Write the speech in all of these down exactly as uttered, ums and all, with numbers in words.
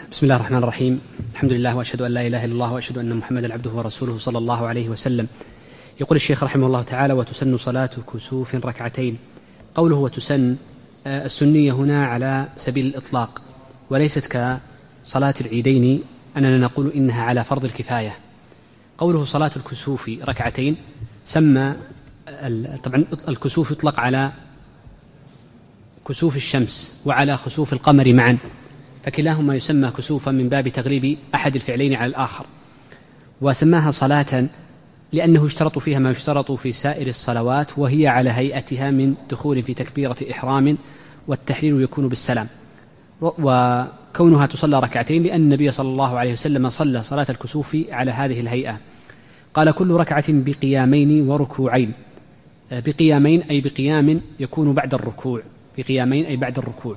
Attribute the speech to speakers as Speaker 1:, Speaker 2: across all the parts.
Speaker 1: بسم الله الرحمن الرحيم. الحمد لله وأشهد أن لا إله إلا الله وأشهد أن محمدا عبده ورسوله صلى الله عليه وسلم. يقول الشيخ رحمه الله تعالى: وتسن صلاة كسوف ركعتين. قوله وتسن، السنية هنا على سبيل الإطلاق، وليست كصلاة العيدين أننا نقول إنها على فرض الكفاية. قوله صلاة الكسوف ركعتين، سمى طبعا الكسوف يطلق على كسوف الشمس وعلى خسوف القمر معا، فكلاهما يسمى كسوفا من باب تغليب أحد الفعلين على الآخر. وسماها صلاة لأنه يشترط فيها ما يشترط في سائر الصلوات، وهي على هيئتها من دخول في تكبيرة إحرام، والتحرير يكون بالسلام. وكونها تصلى ركعتين لأن النبي صلى الله عليه وسلم صلى صلاة الكسوف على هذه الهيئة. قال: كل ركعة بقيامين وركوعين. بقيامين أي بقيام يكون بعد الركوع، بقيامين أي بعد الركوع.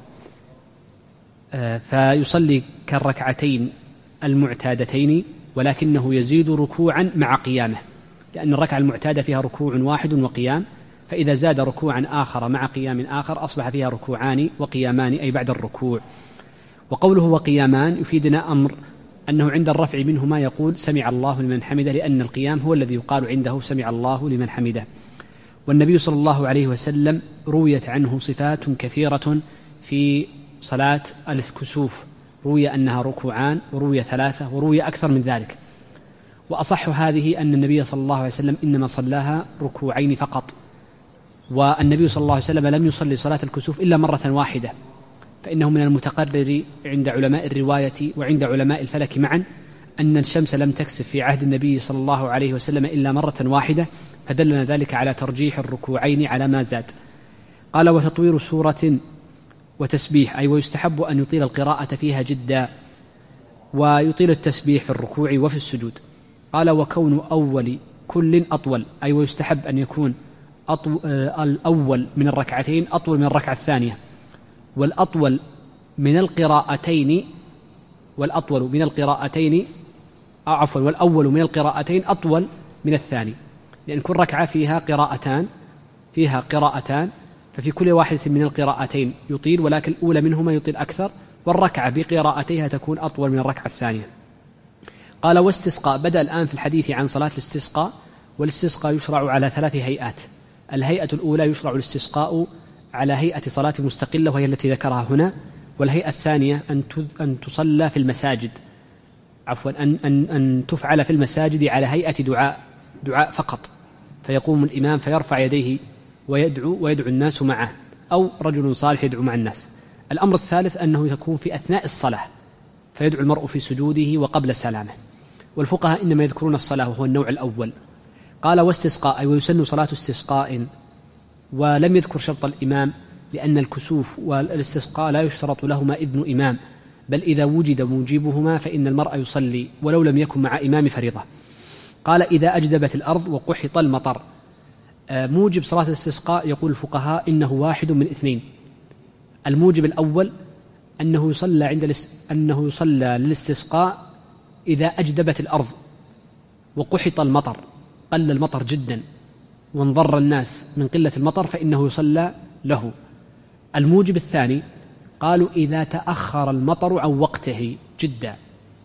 Speaker 1: فيصلي كالركعتين المعتادتين، ولكنه يزيد ركوعا مع قيامه، لأن الركعة المعتادة فيها ركوع واحد وقيام، فإذا زاد ركوعا آخر مع قيام آخر أصبح فيها ركوعان وقيامان أي بعد الركوع. وقوله وقيامان يفيدنا أمر، أنه عند الرفع منهما يقول سمع الله لمن حمده، لأن القيام هو الذي يقال عنده سمع الله لمن حمده. والنبي صلى الله عليه وسلم رويت عنه صفات كثيرة في صلاة الكسوف، روي أنها ركوعان، وروي ثلاثة، وروي أكثر من ذلك. وأصح هذه أن النبي صلى الله عليه وسلم إنما صلاها ركوعين فقط، والنبي صلى الله عليه وسلم لم يصلي صلاة الكسوف إلا مرة واحدة، فإنه من المتقرر عند علماء الرواية وعند علماء الفلك معا أن الشمس لم تكسف في عهد النبي صلى الله عليه وسلم إلا مرة واحدة، فدلنا ذلك على ترجيح الركوعين على ما زاد. قال: وتطوير سورة وتسبيح، أي ويستحب أن يطيل القراءة فيها جدا، ويطيل التسبيح في الركوع وفي السجود. قال: وكون أول كل أطول، أي ويستحب أن يكون أطو... الأول من الركعتين أطول من الركعة الثانية، والأطول من القراءتين والأطول من القراءتين عفوا والأول من القراءتين أطول من الثاني، لأن كل ركعة فيها قراءتان فيها قراءتان ففي كل واحدة من القراءتين يطيل، ولكن الأولى منهما يطيل أكثر، والركعة بقراءتيها تكون أطول من الركعة الثانية. قال: واستسقاء. بدأ الآن في الحديث عن صلاة الاستسقاء، والاستسقاء يشرع على ثلاث هيئات. الهيئة الأولى يشرع الاستسقاء على هيئة صلاة مستقلة، وهي التي ذكرها هنا. والهيئة الثانية أن أن تصلى في المساجد عفوا أن أن أن تفعل في المساجد على هيئة دعاء دعاء فقط، فيقوم الإمام فيرفع يديه ويدعو ويدعو الناس معه، أو رجل صالح يدعو مع الناس. الأمر الثالث أنه يكون في أثناء الصلاة، فيدعو المرء في سجوده وقبل سلامه. والفقهاء إنما يذكرون الصلاة وهو النوع الأول. قال: واستسقاء، أي ويسن صلاة استسقاء. ولم يذكر شرط الإمام، لأن الكسوف والاستسقاء لا يشترط لهما إذن إمام، بل إذا وجد موجبهما فإن المرء يصلي ولو لم يكن مع إمام فريضة. قال: إذا أجدبت الأرض وقحط المطر. موجب صلاة الاستسقاء يقول الفقهاء إنه واحد من اثنين. الموجب الأول أنه يصلى عند الاس... أنه يصلى للاستسقاء إذا أجدبت الأرض وقحط المطر، قل المطر جدا وانضر الناس من قلة المطر، فإنه يصلى له. الموجب الثاني قالوا إذا تأخر المطر عن وقته جدا،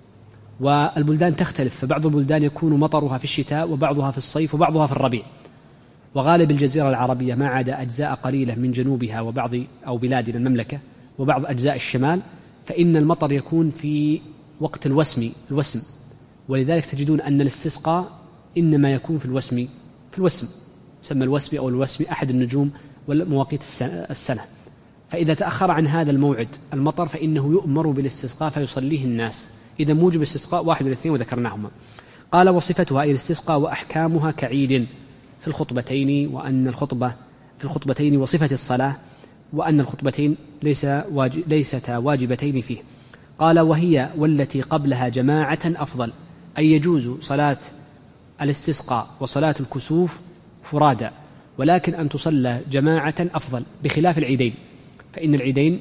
Speaker 1: والبلدان تختلف، فبعض البلدان يكون مطرها في الشتاء وبعضها في الصيف وبعضها في الربيع، وغالب الجزيرة العربية ما عدا أجزاء قليلة من جنوبها وبعض أو بلادنا المملكة وبعض أجزاء الشمال، فإن المطر يكون في وقت الوسم الوسم ولذلك تجدون أن الاستسقاء إنما يكون في الوسم في الوسم يسمى الوسم أو الوسم أحد النجوم والمواقيت السنة. فإذا تأخر عن هذا الموعد المطر فإنه يؤمر بالاستسقاء فيصليه الناس. إذا موجب الاستسقاء واحد من الاثنين وذكرناهما. قال: وصفتها أي الاستسقاء وأحكامها كعيد في الخطبتين، وأن الخطبة في الخطبتين وصفة الصلاة، وأن الخطبتين ليس واجب ليستا واجبتين فيه. قال: وهي والتي قبلها جماعة أفضل، أي يجوز صلاة الاستسقاء وصلاة الكسوف فرادا، ولكن أن تصلى جماعة أفضل، بخلاف العيدين، فإن العيدين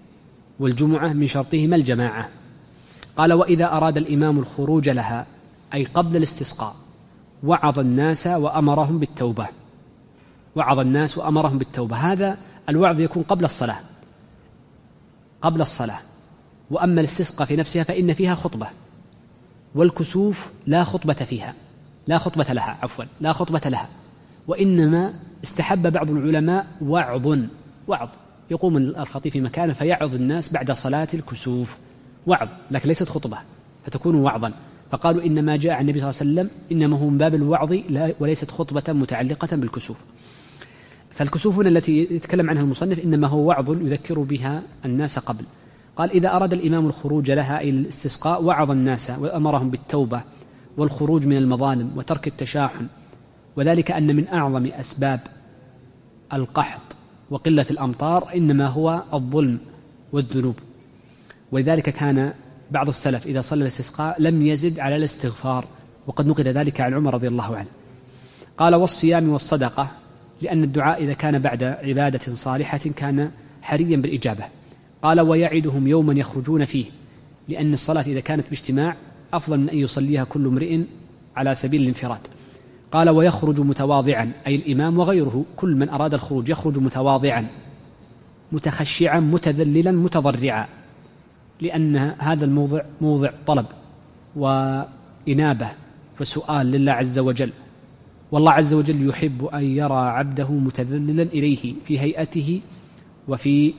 Speaker 1: والجمعة من شرطهما الجماعة. قال: وإذا أراد الإمام الخروج لها، أي قبل الاستسقاء، وعظ الناس وأمرهم بالتوبة وعظ الناس وأمرهم بالتوبة. هذا الوعظ يكون قبل الصلاة قبل الصلاة وأما الاستسقاء في نفسها فإن فيها خطبة، والكسوف لا خطبة فيها، لا خطبة لها عفوا لا خطبة لها، وإنما استحب بعض العلماء وعظ وعظ يقوم الخطيب في مكانه فيعظ الناس بعد صلاة الكسوف، وعظ لكن ليست خطبة، فتكون وعظا. فقالوا إنما جاء عن النبي صلى الله عليه وسلم إنما هو من باب الوعظ وليست خطبة متعلقة بالكسوف. فالكسوف هنا التي يتكلم عنها المصنف إنما هو وعظ يذكر بها الناس قبل. قال إذا أراد الإمام الخروج لها إلى الاستسقاء وعظ الناس وأمرهم بالتوبة والخروج من المظالم وترك التشاحن، وذلك أن من أعظم أسباب القحط وقلة الأمطار إنما هو الظلم والذنوب، ولذلك كان بعض السلف إذا صلى الاستسقاء لم يزد على الاستغفار، وقد نقل ذلك عن عمر رضي الله عنه. قال والصيام والصدقة، لأن الدعاء إذا كان بعد عبادة صالحة كان حريا بالإجابة. قال ويعدهم يوما يخرجون فيه، لأن الصلاة إذا كانت باجتماع أفضل من أن يصليها كل امرئ على سبيل الانفراد. قال ويخرج متواضعا، أي الإمام وغيره كل من أراد الخروج يخرج متواضعا متخشعا متذللا متضرعا، لأن هذا الموضع موضع طلب وإنابة وسؤال لله عز وجل، والله عز وجل يحب أن يرى عبده متذللا إليه في هيئته وفي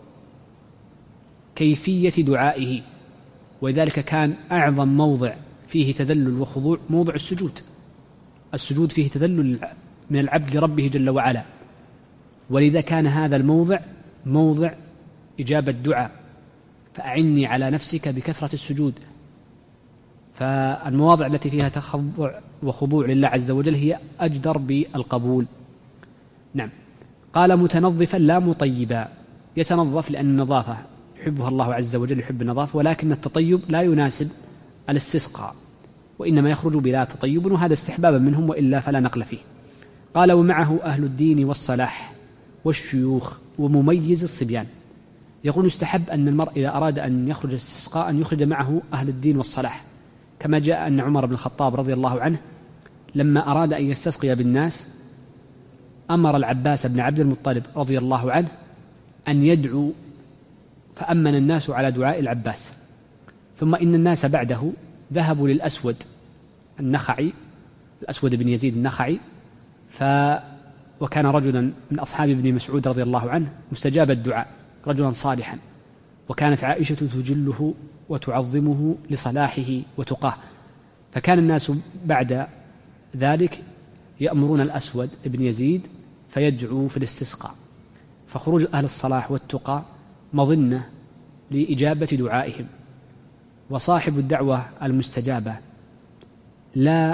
Speaker 1: كيفية دعائه، ولذلك كان أعظم موضع فيه تذلل وخضوع موضع السجود. السجود فيه تذلل من العبد لربه جل وعلا، ولذا كان هذا الموضع موضع إجابة دعاء، فأعني على نفسك بكثرة السجود. فالمواضع التي فيها تخضع وخضوع لله عز وجل هي أجدر بالقبول. نعم. قال متنظفا لا مطيبا، يتنظف لأن النظافة يحبها الله عز وجل، يحب النظافة، ولكن التطيب لا يناسب الاستسقاء، وإنما يخرج بلا تطيب، وهذا استحبابا منهم وإلا فلا نقل فيه. قال ومعه أهل الدين والصلاح والشيوخ ومميز الصبيان. يقول يستحب أن المرء إذا أراد أن يخرج الاستسقاء أن يخرج معه أهل الدين والصلاح، كما جاء أن عمر بن الخطاب رضي الله عنه لما أراد أن يستسقي بالناس أمر العباس بن عبد المطلب رضي الله عنه أن يدعو، فأمن الناس على دعاء العباس. ثم إن الناس بعده ذهبوا للأسود النخعي، الأسود بن يزيد النخعي، ف وكان رجلا من أصحاب ابن مسعود رضي الله عنه مستجاب الدعاء، رجلا صالحا، وكانت عائشة تجله وتعظمه لصلاحه وتقاه، فكان الناس بعد ذلك يأمرون الأسود ابن يزيد فيدعو في الاستسقاء. فخروج أهل الصلاح والتقى مظنة لإجابة دعائهم، وصاحب الدعوة المستجابة لا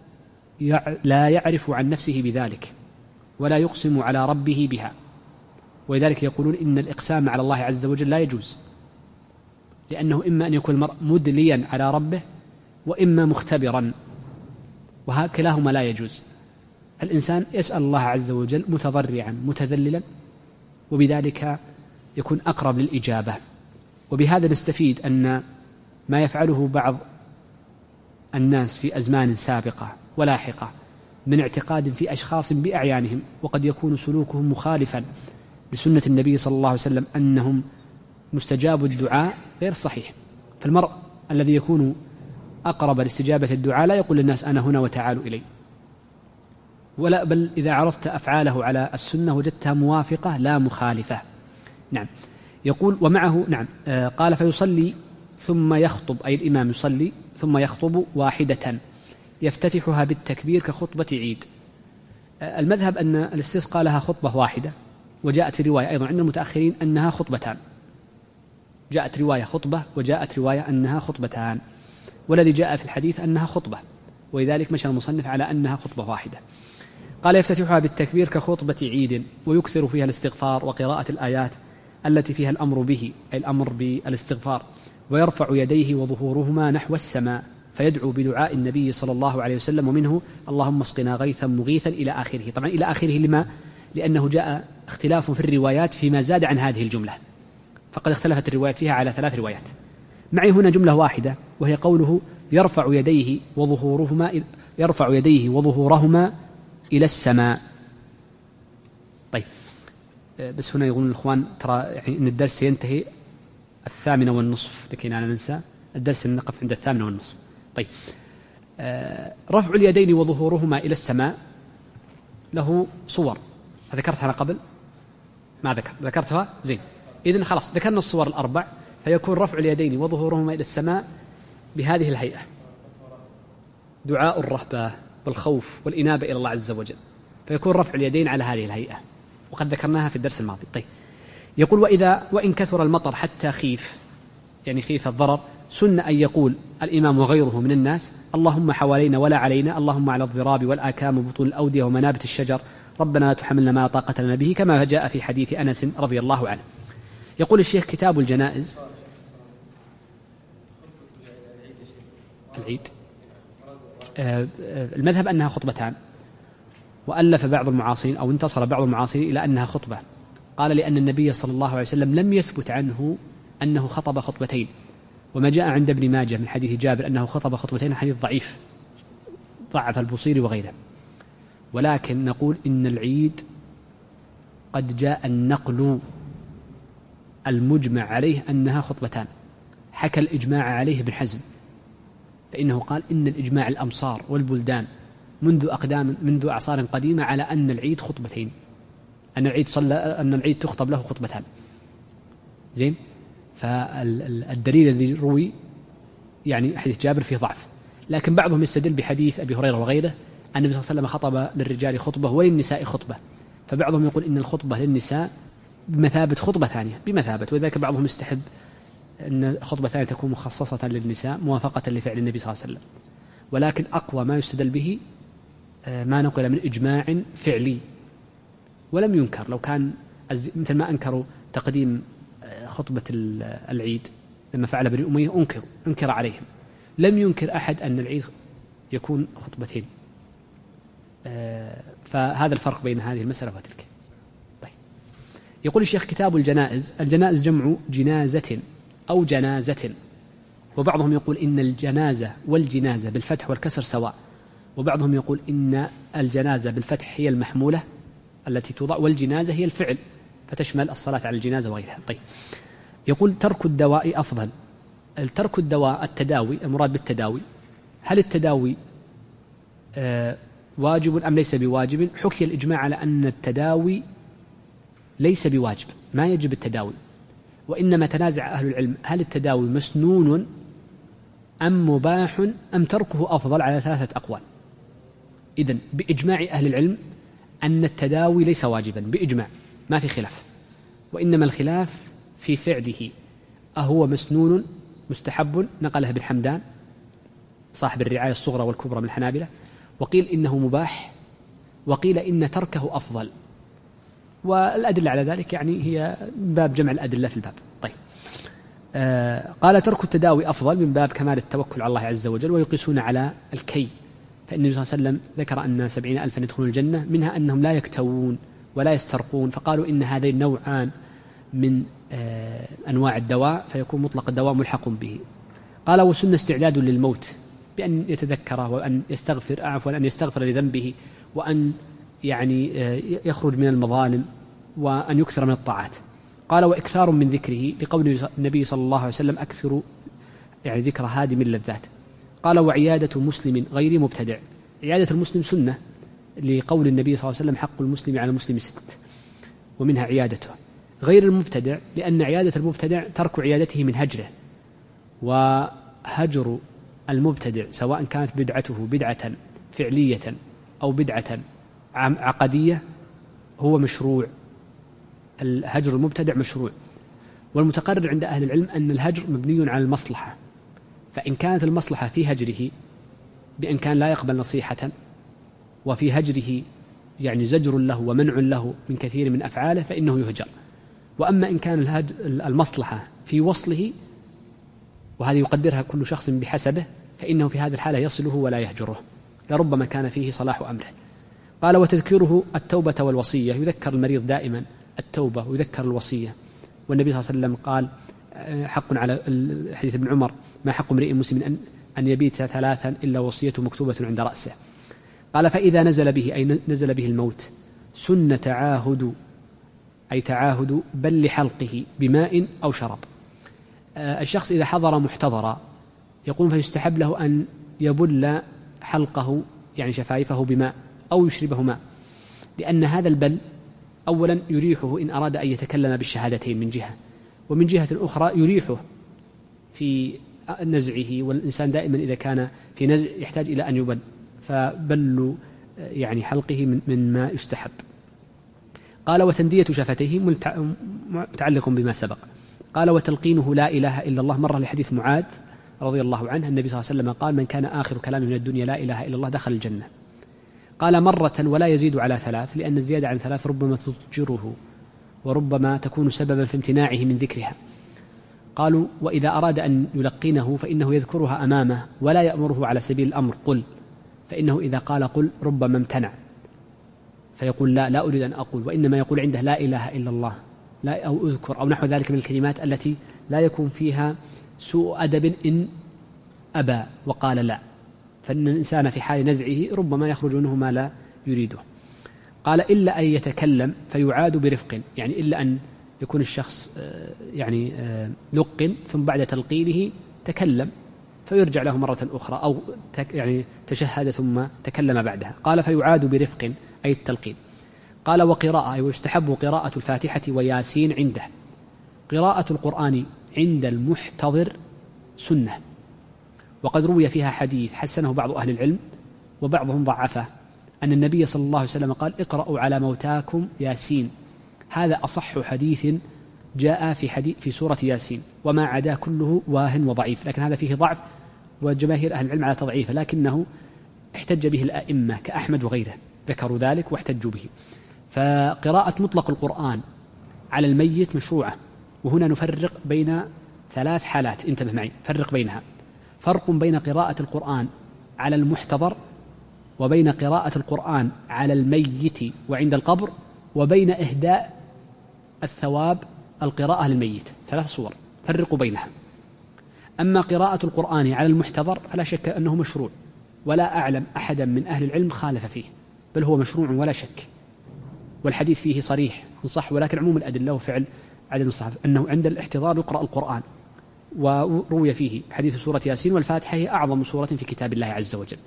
Speaker 1: لا يعرف عن نفسه بذلك ولا يقسم على ربه بها، ولذلك يقولون إن الإقسام على الله عز وجل لا يجوز، لأنه إما أن يكون المرء مدليا على ربه وإما مختبرا، وكلاهما لا يجوز. الإنسان يسأل الله عز وجل متضرعا متذللا، وبذلك يكون أقرب للإجابة. وبهذا نستفيد أن ما يفعله بعض الناس في أزمان سابقة ولاحقة من اعتقاد في أشخاص بأعيانهم، وقد يكون سلوكهم مخالفا لسنة النبي صلى الله عليه وسلم أنهم مستجاب الدعاء، غير صحيح. فالمرء الذي يكون أقرب لاستجابة الدعاء لا يقول للناس أنا هنا وتعالوا إلي، ولا بل إذا عرضت أفعاله على السنة وجدتها موافقة لا مخالفة. نعم. يقول ومعه نعم آه قال فيصلي ثم يخطب، أي الإمام يصلي ثم يخطب واحدة يفتتحها بالتكبير كخطبة عيد. آه المذهب أن الاستسقاء لها خطبة واحدة، وجاءت رواية أيضا عند المتأخرين أنها خطبتان، جاءت رواية خطبة وجاءت رواية أنها خطبتان، والذي جاء في الحديث أنها خطبة، ولذلك مشى المصنف على أنها خطبة واحدة. قال يفتتحها بالتكبير كخطبة عيد، ويكثر فيها الاستغفار وقراءة الآيات التي فيها الأمر به، أي الأمر بالاستغفار، ويرفع يديه وظهورهما نحو السماء فيدعو بدعاء النبي صلى الله عليه وسلم، ومنه اللهم اسقنا غيثا مغيثا إلى آخره. طبعا إلى آخره لما؟ لأنه جاء اختلاف في الروايات فيما زاد عن هذه الجملة، فقد اختلفت الروايات فيها على ثلاث روايات. معي هنا جملة واحدة وهي قوله يرفع يديه وظهورهما يرفع يديه وظهورهما إلى السماء. طيب، بس هنا يقولون الإخوان ترى يعني إن الدرس سينتهي الثامنة والنصف لكي لا ننسى الدرس نقف عند الثامنة والنصف. طيب آه رفع اليدين وظهورهما إلى السماء له صور ذكرتها قبل ما ذكر ذكرتها زين. إذن خلاص ذكرنا الصور الأربع، فيكون رفع اليدين وظهورهما إلى السماء بهذه الهيئة: دعاء الرهبة والخوف والإنابة إلى الله عز وجل، فيكون رفع اليدين على هذه الهيئة وقد ذكرناها في الدرس الماضي. طيب يقول: وإذا وإن كثر المطر حتى خيف، يعني خيف الضرر، سن أن يقول الإمام وغيره من الناس: اللهم حوالينا ولا علينا، اللهم على الضراب والآكام وبطون الأودية ومنابت الشجر، ربنا لا تحملنا ما لا طاقة لنا به، كما جاء في حديث أنس رضي الله عنه. يقول الشيخ: كتاب الجنائز العيد المذهب أنها خطبتان، وألف بعض المعاصرين أو انتصر بعض المعاصرين إلى أنها خطبة، قال لأن النبي صلى الله عليه وسلم لم يثبت عنه أنه خطب خطبتين، وما جاء عند ابن ماجه من حديث جابر أنه خطب خطبتين حديث ضعيف ضعف البصيري وغيره. ولكن نقول إن العيد قد جاء النقل المجمع عليه أنها خطبتان، حكى الإجماع عليه ابن حزم، فإنه قال إن الإجماع الأمصار والبلدان منذ أقدام منذ أعصار قديمة على أن العيد خطبتين، أن العيد صلى أن العيد تخطب له خطبتان. زين. فالدليل الذي روي يعني حديث جابر فيه ضعف، لكن بعضهم يستدل بحديث أبي هريرة وغيره أن النبي صلى الله عليه وسلم خطب للرجال خطبة وللنساء خطبة، فبعضهم يقول إن الخطبة للنساء بمثابة خطبة ثانية بمثابة، وذلك بعضهم يستحب أن خطبة ثانية تكون مخصصة للنساء موافقة لفعل النبي صلى الله عليه وسلم. ولكن أقوى ما يستدل به ما نقل من إجماع فعلي ولم ينكر، لو كان مثل ما أنكروا تقديم خطبة العيد لما فعل بني أمية أنكر أنكر عليهم، لم ينكر أحد أن العيد يكون خطبتين. فهذا الفرق بين هذه المسألة وتلك. طيب يقول الشيخ: كتاب الجنائز. الجنائز جمع جنازة أو جنازة، وبعضهم يقول إن الجنازة والجنازة بالفتح والكسر سواء، وبعضهم يقول إن الجنازة بالفتح هي المحمولة التي توضع، والجنازة هي الفعل فتشمل الصلاة على الجنازة وغيرها. طيب يقول: ترك الدواء أفضل. ترك الدواء التداوي، المراد بالتداوي هل التداوي آه واجب أم ليس بواجب؟ حكي الإجماع على أن التداوي ليس بواجب، ما يجب التداوي، وإنما تنازع أهل العلم هل التداوي مسنون أم مباح أم تركه أفضل، على ثلاثة أقوال. إذن بإجماع أهل العلم أن التداوي ليس واجبا بإجماع، ما في خلاف، وإنما الخلاف في فعله، أهو مسنون مستحب، نقله ابن حمدان صاحب الرعاية الصغرى والكبرى من الحنابلة، وقيل إنه مباح، وقيل إن تركه أفضل، والأدلة على ذلك يعني هي من باب جمع الأدلة في الباب. طيب آه قال: ترك التداوي أفضل من باب كمال التوكل على الله عز وجل، ويقيسون على الكي، فإن النبي صلى الله عليه وسلم ذكر أن سبعين ألفا يدخلون الجنة، منها أنهم لا يكتوون ولا يسترقون، فقالوا إن هذين نوعان من آه أنواع الدواء، فيكون مطلق الدواء ملحق به. قال: وسن استعداد للموت بأن يتذكره وأن يستغفر عفوا أن يستغفر لذنبه، وأن يعني يخرج من المظالم، وأن يكثر من الطاعات. قال: وإكثار من ذكره، لقول النبي صلى الله عليه وسلم: أكثر يعني ذكر هادم اللذات. قال: وعيادة مسلم غير مبتدع. عيادة المسلم سنة، لقول النبي صلى الله عليه وسلم: حق المسلم على المسلم ست، ومنها عيادته. غير المبتدع لأن عيادة المبتدع ترك عيادته من هجره، وهجر المبتدع سواء كانت بدعته بدعة فعلية أو بدعة عقدية هو مشروع. الهجر المبتدع مشروع، والمتقرر عند أهل العلم أن الهجر مبني على المصلحة، فإن كانت المصلحة في هجره بأن كان لا يقبل نصيحة، وفي هجره يعني زجر له ومنع له من كثير من أفعاله، فإنه يهجر. وأما إن كان المصلحة في وصله، وهذه يقدرها كل شخص بحسبه، فإنه في هذه الحالة يصله ولا يهجره، لربما كان فيه صلاح أمره. قال: وتذكره التوبة والوصية. يذكر المريض دائما التوبة ويذكر الوصية، والنبي صلى الله عليه وسلم قال: حق على حديث ابن عمر: ما حق امرئ مسلم أن أن يبيت ثلاثا إلا وصيته مكتوبة عند رأسه. قال: فإذا نزل به أي نزل به الموت سن تعاهد أي تعاهد بل حلقه بماء أو شراب. الشخص إذا حضر محتضرا يقول فيستحب له أن يبل حلقه يعني شفايفه بماء أو يشربه ماء، لأن هذا البل أولا يريحه إن أراد أن يتكلم بالشهادتين من جهة، ومن جهة أخرى يريحه في نزعه، والإنسان دائما إذا كان في نزع يحتاج إلى أن يبل، فبل يعني حلقه من ما يستحب. قال وتندية شفتيه متعلق بما سبق. قال وتلقينه لا إله إلا الله مرة لحديث معاذ رضي الله عنه النبي صلى الله عليه وسلم قال من كان آخر كلامه من الدنيا لا إله إلا الله دخل الجنة. قال مرة ولا يزيد على ثلاث، لأن الزيادة عن ثلاث ربما تضجره وربما تكون سببا في امتناعه من ذكرها. قالوا وإذا أراد أن يلقنه فإنه يذكرها أمامه ولا يأمره على سبيل الأمر قل، فإنه إذا قال قل ربما امتنع فيقول لا لا أريد أن أقول، وإنما يقول عنده لا إله إلا الله لا أو أذكر أو نحو ذلك من الكلمات التي لا يكون فيها سوء أدب إن أبى وقال لا، فإن الإنسان في حال نزعه ربما يخرج منه ما لا يريده. قال إلا أن يتكلم فيعاد برفق، يعني إلا أن يكون الشخص يعني لقن ثم بعد تلقينه تكلم فيرجع له مرة أخرى أو يعني تشهد ثم تكلم بعدها. قال فيعاد برفق أي التلقين. قال وقراءة أي ويستحب قراءة الفاتحة وياسين عنده. قراءة القرآن عند المحتضر سنة، وقد روي فيها حديث حسنه بعض أهل العلم وبعضهم ضعفه، أن النبي صلى الله عليه وسلم قال اقرأوا على موتاكم ياسين. هذا أصح حديث جاء في حديث في سورة ياسين، وما عدا كله واهن وضعيف، لكن هذا فيه ضعف وجماهير أهل العلم على تضعيفه، لكنه احتج به الأئمة كأحمد وغيره ذكروا ذلك واحتجوا به. فقراءة مطلق القرآن على الميت مشروعة، وهنا نفرق بين ثلاث حالات، انتبه معي فرق بينها. فرق بين قراءة القرآن على المحتضر، وبين قراءة القرآن على الميت وعند القبر، وبين إهداء الثواب القراءة للميت. ثلاث صور فرقوا بينها. أما قراءة القرآن على المحتضر فلا شك أنه مشروع، ولا أعلم أحدا من أهل العلم خالف فيه، بل هو مشروع ولا شك، والحديث فيه صريح صح، ولكن عموم الأدلة وفعل عدد الصحابة أنه عند الاحتضار يقرأ القرآن، وروي فيه حديث سورة ياسين، والفاتحة هي أعظم سورة في كتاب الله عز وجل.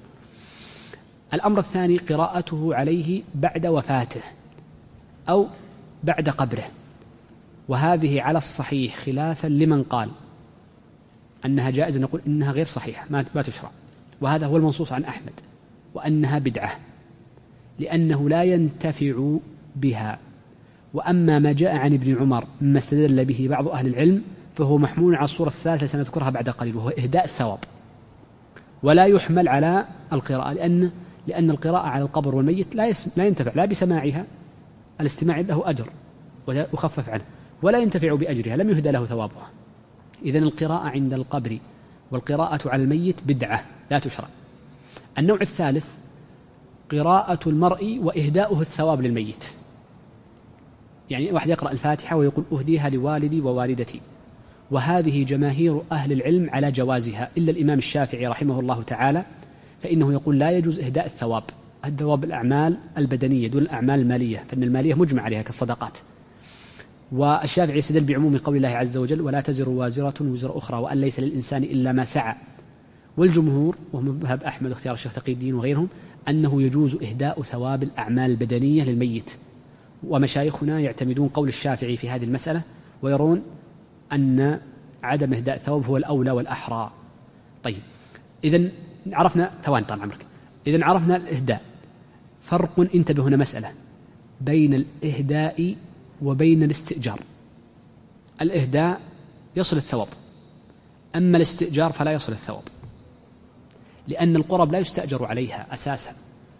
Speaker 1: الأمر الثاني قراءته عليه بعد وفاته أو بعد قبره، وهذه على الصحيح خلافا لمن قال أنها جائزة، نقول إنها غير صحيحة ما تشرع، وهذا هو المنصوص عن أحمد، وأنها بدعة لأنه لا ينتفع بها. وأما ما جاء عن ابن عمر مما استدل به بعض أهل العلم فهو محمول على الصورة الثالثة سنذكرها بعد قليل، وهو إهداء الثواب، ولا يحمل على القراءة، لأن لأن القراءة على القبر والميت لا لا ينتفع لا بسماعها، الاستماع له أجر ويخفف عنه، ولا ينتفع بأجرها لم يهدى له ثوابها. إذن القراءة عند القبر والقراءة على الميت بدعة لا تشرع. النوع الثالث قراءة المرء وإهداؤه الثواب للميت، يعني واحد يقرأ الفاتحة ويقول أهديها لوالدي ووالدتي، وهذه جماهير أهل العلم على جوازها إلا الإمام الشافعي رحمه الله تعالى، فإنه يقول لا يجوز إهداء الثواب، الثواب الأعمال البدنية دون الأعمال المالية، فإن المالية مجمع عليها كالصدقات. والشافعي يستدل بعموم قول الله عز وجل ولا تزر وازرة وزر أخرى وأن ليس للإنسان إلا ما سعى. والجمهور وهم مذهب أحمد واختيار الشيخ تقي الدين وغيرهم أنه يجوز إهداء ثواب الأعمال البدنية للميت، ومشايخنا يعتمدون قول الشافعي في هذه المسألة ويرون أن عدم إهداء الثواب هو الأولى والأحرى. طيب إذن عرفنا ثواني طال عمرك إذن عرفنا الإهداء. فرق انتبه هنا مسألة بين الإهداء وبين الاستئجار. الإهداء يصل الثواب، أما الاستئجار فلا يصل الثواب، لأن القرب لا يستأجر عليها أساسا.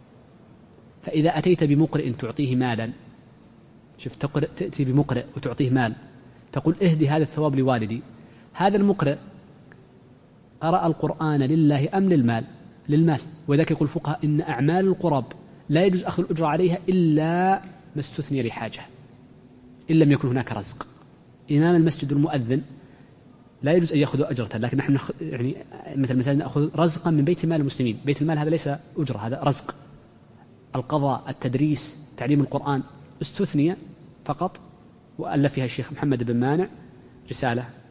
Speaker 1: فإذا أتيت بمقرئ تعطيه مالا، شوف تأتي بمقرئ وتعطيه مال تقول اهدي هذا الثواب لوالدي، هذا المقرئ قرأ القرآن لله أم للمال؟ للمال. وذلك يقول الفقهاء إن أعمال القرب لا يجوز أخذ الأجرة عليها إلا ما استثني لحاجة، إن لم يكن هناك رزق. إمام المسجد المؤذن لا يجوز أن يأخذ أجرة، لكن نحن نأخذ يعني مثل مثلا نأخذ رزقا من بيت المال المسلمين. بيت المال هذا ليس أجرة، هذا رزق. القضاء، التدريس، تعليم القرآن استثني فقط، وألف فيها الشيخ محمد بن مانع رسالة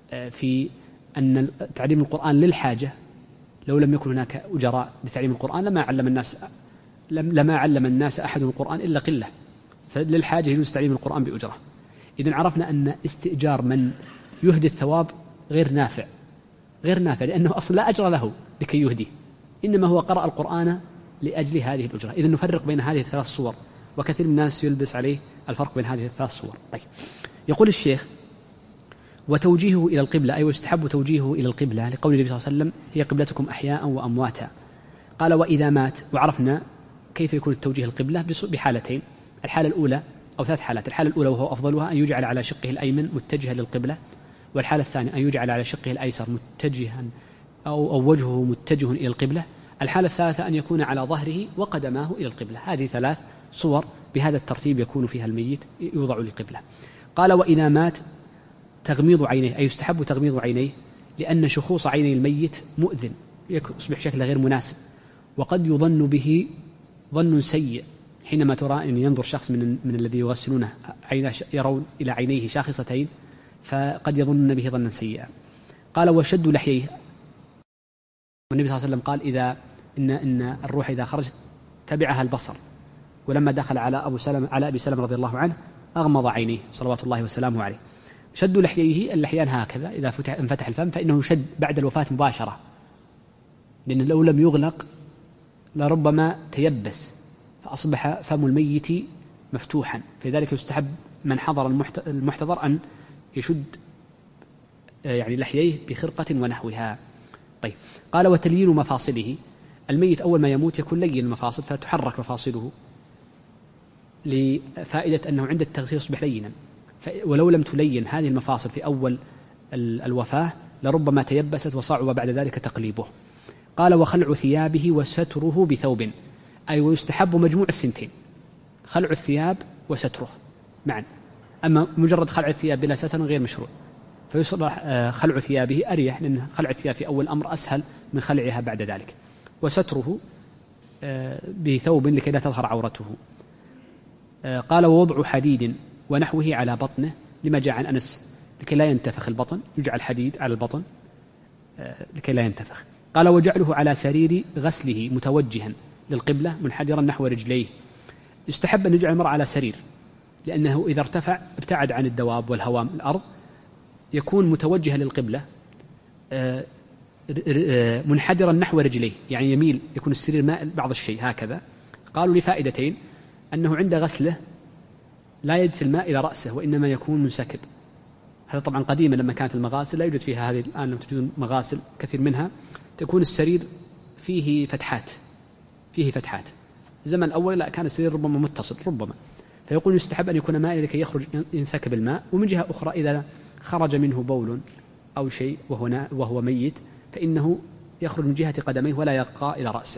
Speaker 1: في أن تعليم القرآن للحاجة، لو لم يكن هناك أجراء لتعليم القرآن لما علم الناس لما علم الناس أحد القرآن إلا قلة، فللحاجة يجوز تعليم القرآن بأجرة. إذن عرفنا أن استئجار من يهدي الثواب غير نافع، غير نافع لأنه أصلا لا أجر له لكي يهدي، إنما هو قرأ القرآن لأجل هذه الأجرة. إذن نفرق بين هذه الثلاث صور، وكثير من الناس يلبس عليه الفرق بين هذه الثلاث صور. طيب، يقول الشيخ: وتوجيهه إلى القبلة، أي ويستحب توجيهه إلى القبلة لقول النبي صلى الله عليه وسلم: هي قبلتكم أحياء وأمواتا. قال: وإذا مات. وعرفنا كيف يكون التوجيه القبلة بحالتين، الحالة الأولى أو ثلاث حالات. الحالة الأولى وهو أفضلها أن يجعل على شقه الأيمن متجها للقبلة، والحالة الثانية أن يجعل على شقه الأيسر متجها أو, أو وجهه متجه إلى القبلة. الحالة الثالثة أن يكون على ظهره وقدماه إلى القبلة. هذه ثلاث صور بهذا الترتيب يكون فيها الميت يوضع للقبلة. قال: وإذا مات تغميض عينيه، أي يستحب تغميض عينيه، لأن شخوص عيني الميت مؤذن، يصبح شكله غير مناسب، وقد يظن به ظن سيء حينما ترى أن ينظر شخص من من الذي يغسلونه عينه يرون إلى عينيه شاخصتين، فقد يظن به ظنا سيئا. قال: وشد لحييه، والنبي صلى الله عليه وسلم قال: إذا إن إن الروح إذا خرجت تبعها البصر، ولما دخل على أبو سلمة على أبي سلمة رضي الله عنه أغمض عينيه صلوات الله وسلامه عليه. شد لحييه، اللحيان هكذا إذا فتح انفتح الفم فإنه يشد بعد الوفاة مباشرة، لأنه لو لم يغلق لربما تيبس فأصبح فم الميت مفتوحا، فلذلك يستحب من حضر المحتضر أن يشد يعني لحييه بخرقة ونحوها. طيب، قال: وتليين مفاصله، الميت أول ما يموت يكون لين المفاصل فتحرك مفاصله لفائدة أنه عند التغسيل يصبح لينا، ولو لم تلين هذه المفاصل في أول الوفاة لربما تيبست وصعب بعد ذلك تقليبه. قال: وخلع ثيابه وستره بثوب، أي ويستحب مجموع الثنتين، خلع الثياب وستره معا. أما مجرد خلع الثياب بلا ستر غير مشروع، فيصلح خلع ثيابه أريح، لأن خلع الثياب في أول أمر أسهل من خلعها بعد ذلك، وستره بثوب لكي لا تظهر عورته. قال: ووضع حديد ونحوه على بطنه، لما جاء عن أنس لكي لا ينتفخ البطن، يجعل حديد على البطن لكي لا ينتفخ. قال: وجعله على سرير غسله متوجها للقبلة منحدرا نحو رجليه، يستحب أن يجعل المرء على سرير، لأنه إذا ارتفع ابتعد عن الدواب والهوام الأرض، يكون متوجها للقبلة منحدرا نحو رجليه، يعني يميل، يكون السرير مائل بعض الشيء هكذا. قالوا لفائدتين: أنه عند غسله لا يدفي الماء إلى رأسه وإنما يكون منسكب، هذا طبعا قديما لما كانت المغاسل لا يوجد فيها هذه، الآن لما تجدون مغاسل كثير منها تكون السرير فيه فتحات، فيه فتحات. الزمن الأول لا، كان السرير ربما متصل ربما، فيقول يستحب أن يكون مائل لكي يخرج ينسكب الماء. ومن جهة أخرى إذا خرج منه بول أو شيء وهو, وهو ميت فإنه يخرج من جهة قدميه ولا يبقى إلى رأسه.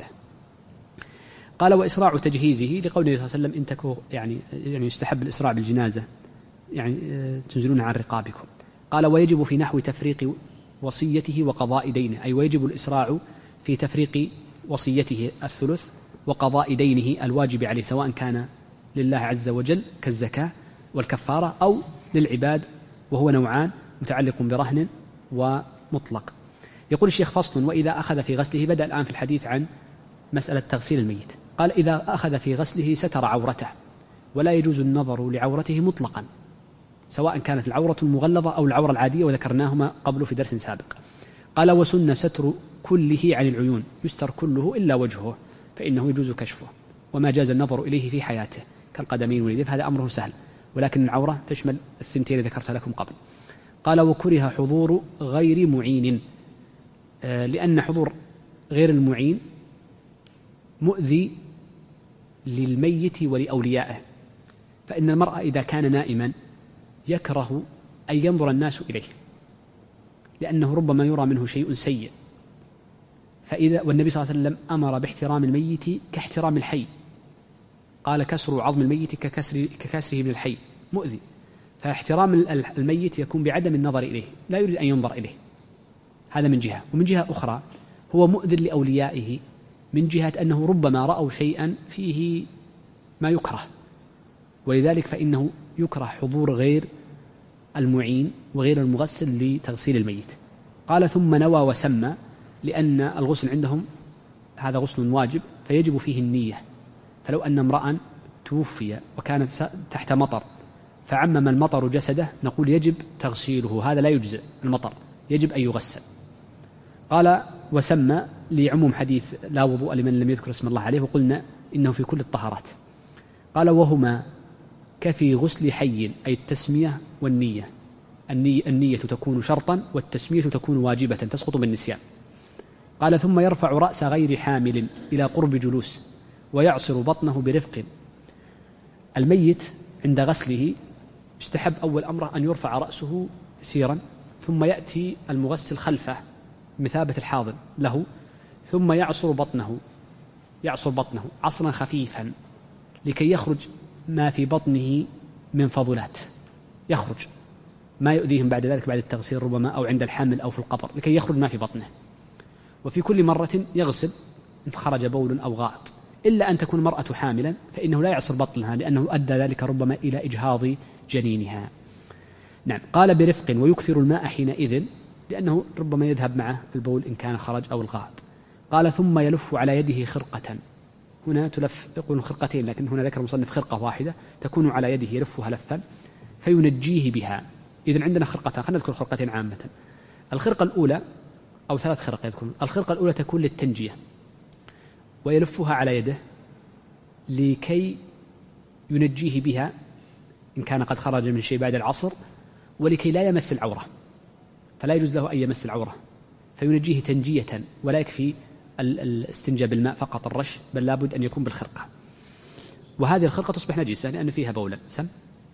Speaker 1: قال: وإسراع تجهيزه، لقول النبي صلى الله عليه وسلم: إن تكو يعني يعني يستحب الإسراع بالجنازة، يعني تنزلون عن رقابكم. قال: ويجب في نحو تفريق وصيته وقضاء دينه، أي ويجب الإسراع في تفريق وصيته الثلث وقضاء دينه الواجب عليه، سواء كان لله عز وجل كالزكاة والكفارة أو للعباد، وهو نوعان: متعلق برهن ومطلق. يقول الشيخ: فصل: وإذا أخذ في غسله، بدأ الآن في الحديث عن مسألة تغسيل الميت. قال: إذا أخذ في غسله ستر عورته، ولا يجوز النظر لعورته مطلقا، سواء كانت العورة المغلظة أو العورة العادية، وذكرناهما قبل في درس سابق. قال: وسن ستر كله عن العيون، يستر كله إلا وجهه فإنه يجوز كشفه، وما جاز النظر إليه في حياته كالقدمين واليدين، هذا أمره سهل، ولكن العورة تشمل الثنتين ذكرت لكم قبل. قال: وكره حضور غير معين، آه لأن حضور غير المعين مؤذي للميت ولأوليائه، فإن المرء إذا كان نائما يكره أن ينظر الناس إليه، لأنه ربما يرى منه شيء سيء. فإذا والنبي صلى الله عليه وسلم أمر باحترام الميت كاحترام الحي، قال: كسر عظم الميت ككسر ككسره من الحي مؤذي، فاحترام الميت يكون بعدم النظر إليه، لا يريد أن ينظر إليه، هذا من جهة. ومن جهة أخرى هو مؤذن لأوليائه، من جهة أنه ربما رأوا شيئا فيه ما يكره، ولذلك فإنه يكره حضور غير المعين وغير المغسل لتغسيل الميت. قال ثم نوى وسمى، لأن الغسل عندهم هذا غسل واجب فيجب فيه النية. فلو أن امرأ توفي وكانت تحت مطر فعمم المطر جسده نقول يجب تغسيله، هذا لا يجزئ المطر، يجب أن يغسل. قال وسمى لعموم حديث لا وضوء لمن لم يذكر اسم الله عليه، وقلنا إنه في كل الطهارات. قال وهما كفي غسل حي، أي التسمية والنية. النية, النية تكون شرطا والتسمية تكون واجبة تسقط بالنسيان. قال ثم يرفع رأس غير حامل إلى قرب جلوس ويعصر بطنه برفق. الميت عند غسله يستحب أول أمره أن يرفع رأسه سيرا، ثم يأتي المغسل خلفه مثابة الحاضن له، ثم يعصر بطنه يعصر بطنه عصرا خفيفا لكي يخرج ما في بطنه من فضلات، يخرج ما يؤذيهم بعد ذلك بعد التغسيل ربما أو عند الحمل أو في القبر، لكي يخرج ما في بطنه. وفي كل مرة يغسل إن خرج بول أو غائط، إلا أن تكون المرأة حاملا فإنه لا يعصر بطنها لأنه أدى ذلك ربما إلى إجهاض جنينها. نعم. قال برفق ويكثر الماء حينئذ لأنه ربما يذهب معه البول إن كان خرج أو الغائط. قال ثم يلف على يده خرقة، هنا تلف يقول خرقتين لكن هنا ذكر المصنف خرقة واحدة تكون على يده يلفها لفا فينجيه بها. إذن عندنا خرقتان، خلينا نذكر خرقتين عامة. الخرقة الأولى أو ثلاث خرق يذكرون. الخرقة الأولى تكون للتنجية ويلفها على يده لكي ينجيه بها إن كان قد خرج من شيء بعد العصر، ولكي لا يمس العورة، فلا يجوز له أن يمس العورة، فينجيه تنجية، ولا يكفي الاستنجاء بالماء فقط الرش، بل لابد أن يكون بالخرقة. وهذه الخرقة تصبح نجسة لأن فيها بولا. سم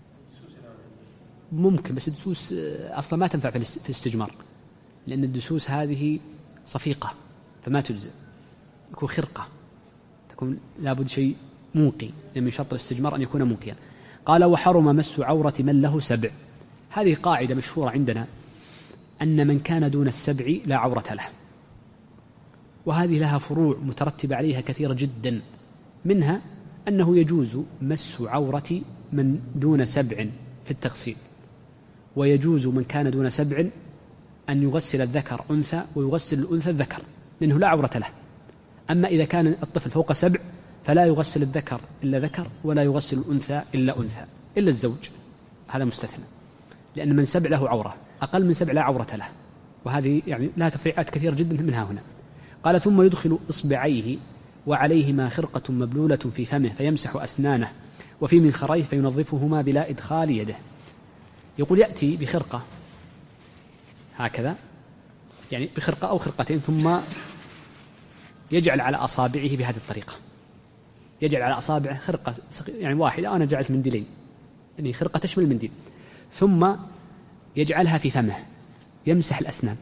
Speaker 1: ممكن، بس الدسوس أصلا ما تنفع في الاستجمار، لأن الدسوس هذه صفيقة فما تجزئ، يكون خرقة، تكون لابد شيء موقي، لأن من شرط الاستجمار أن يكون موقيا. قال وحرم مس عورة من له سبع. هذه قاعدة مشهورة عندنا أن من كان دون السبع لا عورة له، وهذه لها فروع مترتبة عليها كثيرة جدا، منها أنه يجوز مس عورة من دون سبع في التغسيل، ويجوز من كان دون سبع أن يغسل الذكر أنثى ويغسل الأنثى الذكر لأنه لا عورة له. أما إذا كان الطفل فوق سبع فلا يغسل الذكر إلا ذكر ولا يغسل الأنثى إلا أنثى إلا الزوج، هذا مستثنى، لأن من سبع له عورة، أقل من سبع لا عورة له، وهذه يعني لها تفريعات كثيرة جدا منها هنا. قال ثم يدخل إصبعيه وعليهما خرقة مبلولة في فمه فيمسح أسنانه وفي منخريه فينظفهما بلا إدخال يده. يقول يأتي بخرقة هكذا، يعني بخرقة أو خرقتين، ثم يجعل على أصابعه بهذه الطريقة، يجعل على أصابعه خرقة يعني واحدة، أنا جعلت منديلين يعني خرقة تشمل المنديل، ثم يجعلها في فمه يمسح الأسنان،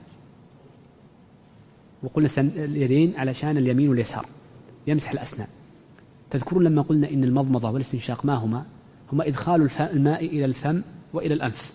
Speaker 1: وقلنا اليدين علشان اليمين واليسار، يمسح الأسنان. تذكرون لما قلنا إن المضمضة والاستنشاق ما هما؟ هما إدخال الماء إلى الفم وإلى الأنف.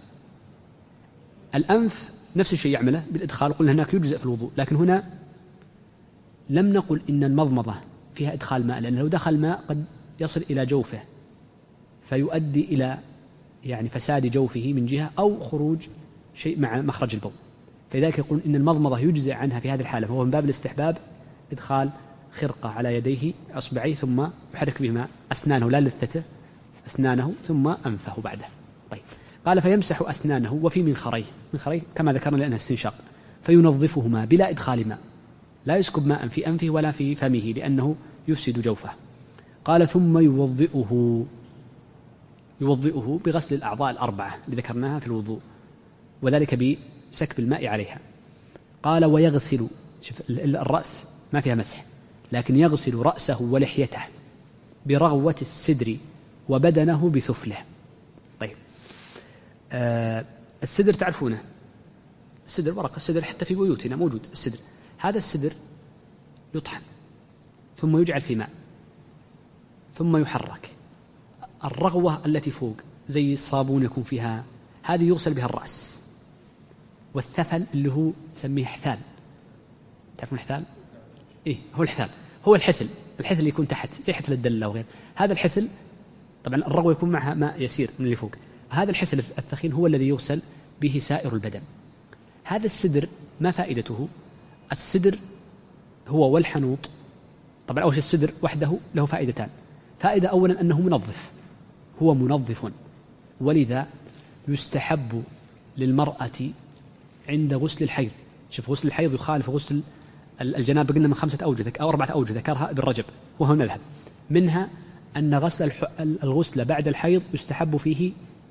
Speaker 1: الأنف نفس الشيء يعمله بالإدخال، قلنا هناك يجزئ في الوضوء، لكن هنا لم نقل إن المضمضة فيها إدخال ماء، لأن لو دخل ماء قد يصل إلى جوفه فيؤدي إلى يعني فساد جوفه من جهة أو خروج شيء مع مخرج البول، فلذلك يقول إن المضمضة يجزئ عنها في هذه الحالة، فهو من باب الاستحباب إدخال خرقة على يديه أصبعيه ثم يحرك بهما أسنانه لا لثته أسنانه ثم أنفه بعده. طيب قال فيمسح أسنانه وفي منخريه، منخريه كما ذكرنا لأنها استنشاق، فينظفهما بلا إدخال ماء، لا يسكب ماء في أنفه ولا في فمه لأنه يفسد جوفه. قال ثم يوضئه يوضئه بغسل الأعضاء الأربعة اللي ذكرناها في الوضوء، وذلك بسكب الماء عليها. قال ويغسل، شوف الرأس ما فيها مسح، لكن يغسل رأسه ولحيته برغوة السدر وبدنه بثفله. طيب آه السدر تعرفونه، السدر ورقة السدر حتى في بيوتنا موجود السدر، هذا السدر يطحن ثم يجعل في ماء ثم يحرك، الرغوة التي فوق زي الصابون يكون فيها هذه يغسل بها الرأس، والثفل اللي هو سميه حثال، تعرفون الحثال؟ إيه هو الحثال، هو الحثل، الحثل اللي يكون تحت زي حثل الدلة وغير هذا الحثل، طبعا الرغوة يكون معها ماء يسير من اللي فوق، هذا الحثل الثخين هو الذي يغسل به سائر البدن. هذا السدر ما فائدته؟ السدر هو والحنوط. طبعا أول شيء السدر وحده له فائدتان. فائدة أولا أنه منظف، هو منظف، ولذا يستحب للمرأة عند غسل الحيض. شوف، غسل الحيض يخالف غسل الجنابة، قلنا من خمسة أوجه أو أربعة أوجه ذكرها ابن رجب وهو المذهب. منها أن غسل الغسل بعد الحيض يستحب فيه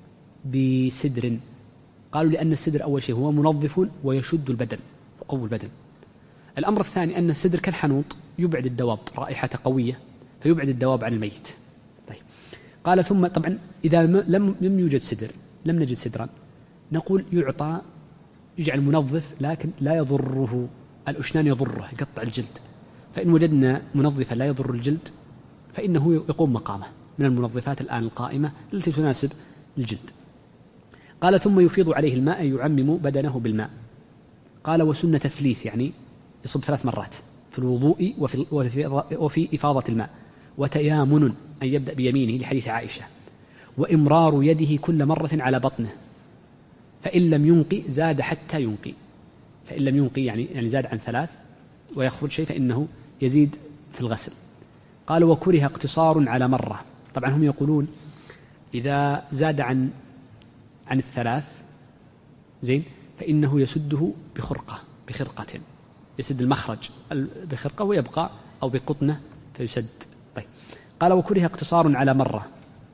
Speaker 1: بسدر. قالوا لأن السدر أول شيء هو منظف ويشد البدن يقوي البدن. الأمر الثاني أن السدر كالحنوط يبعد الدواب، رائحة قوية فيبعد الدواب عن الميت. طيب. قال ثم طبعا إذا لم لم يوجد سدر، لم نجد سدرا، نقول يعطى يجعل منظف لكن لا يضره الأشنان، يضره يقطع الجلد. فإن وجدنا منظفا لا يضر الجلد فإنه يقوم مقامه من المنظفات الآن القائمة التي تناسب الجلد. قال ثم يفيض عليه الماء يعمم بدنه بالماء. قال وسنة تثليث، يعني يصب ثلاث مرات في الوضوء وفي, وفي إفاضة الماء. وتيامن أن يبدأ بيمينه لحديث عائشة. وإمرار يده كل مرة على بطنه، فإن لم ينقي زاد حتى ينقي. فإن لم ينقي يعني, يعني زاد عن ثلاث ويخرج شيء فإنه يزيد في الغسل. قال وكره اقتصار على مرة. طبعا هم يقولون إذا زاد عن عن الثلاث زين فإنه يسده بخرقة بخرقة يسد المخرج بخرقة ويبقى أو بقطنة فيسد. طيب. قال وكره اقتصار على مرة.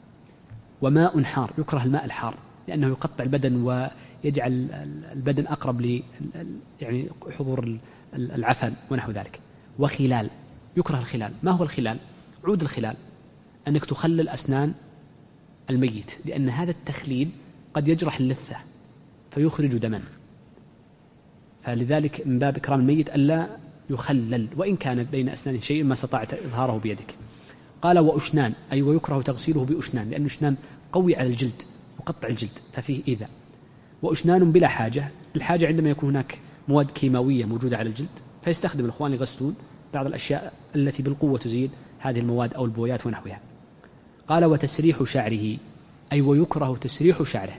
Speaker 1: وماء حار، يكره الماء الحار لأنه يقطع البدن ويجعل البدن أقرب ل يعني حضور العفن ونحو ذلك. وخلال، يكره الخلال. ما هو الخلال؟ عود الخلال أنك تخلل أسنان الميت، لأن هذا التخليل قد يجرح اللثة فيخرج دما، فلذلك من باب إكرام الميت ألا يخلل وإن كان بين أسنان شيء ما استطعت إظهاره بيدك. قال وأشنان، أي ويكره تغسيله بأشنان لأن أشنان قوي على الجلد يقطع الجلد ففيه إيذاء. وأشنان بلا حاجة، الحاجة عندما يكون هناك مواد كيماوية موجودة على الجلد فيستخدم الإخوان يغسلون بعض الأشياء التي بالقوة تزيل هذه المواد أو البويات ونحوها. قال وتسريح شعره، أي ويكره تسريح شعره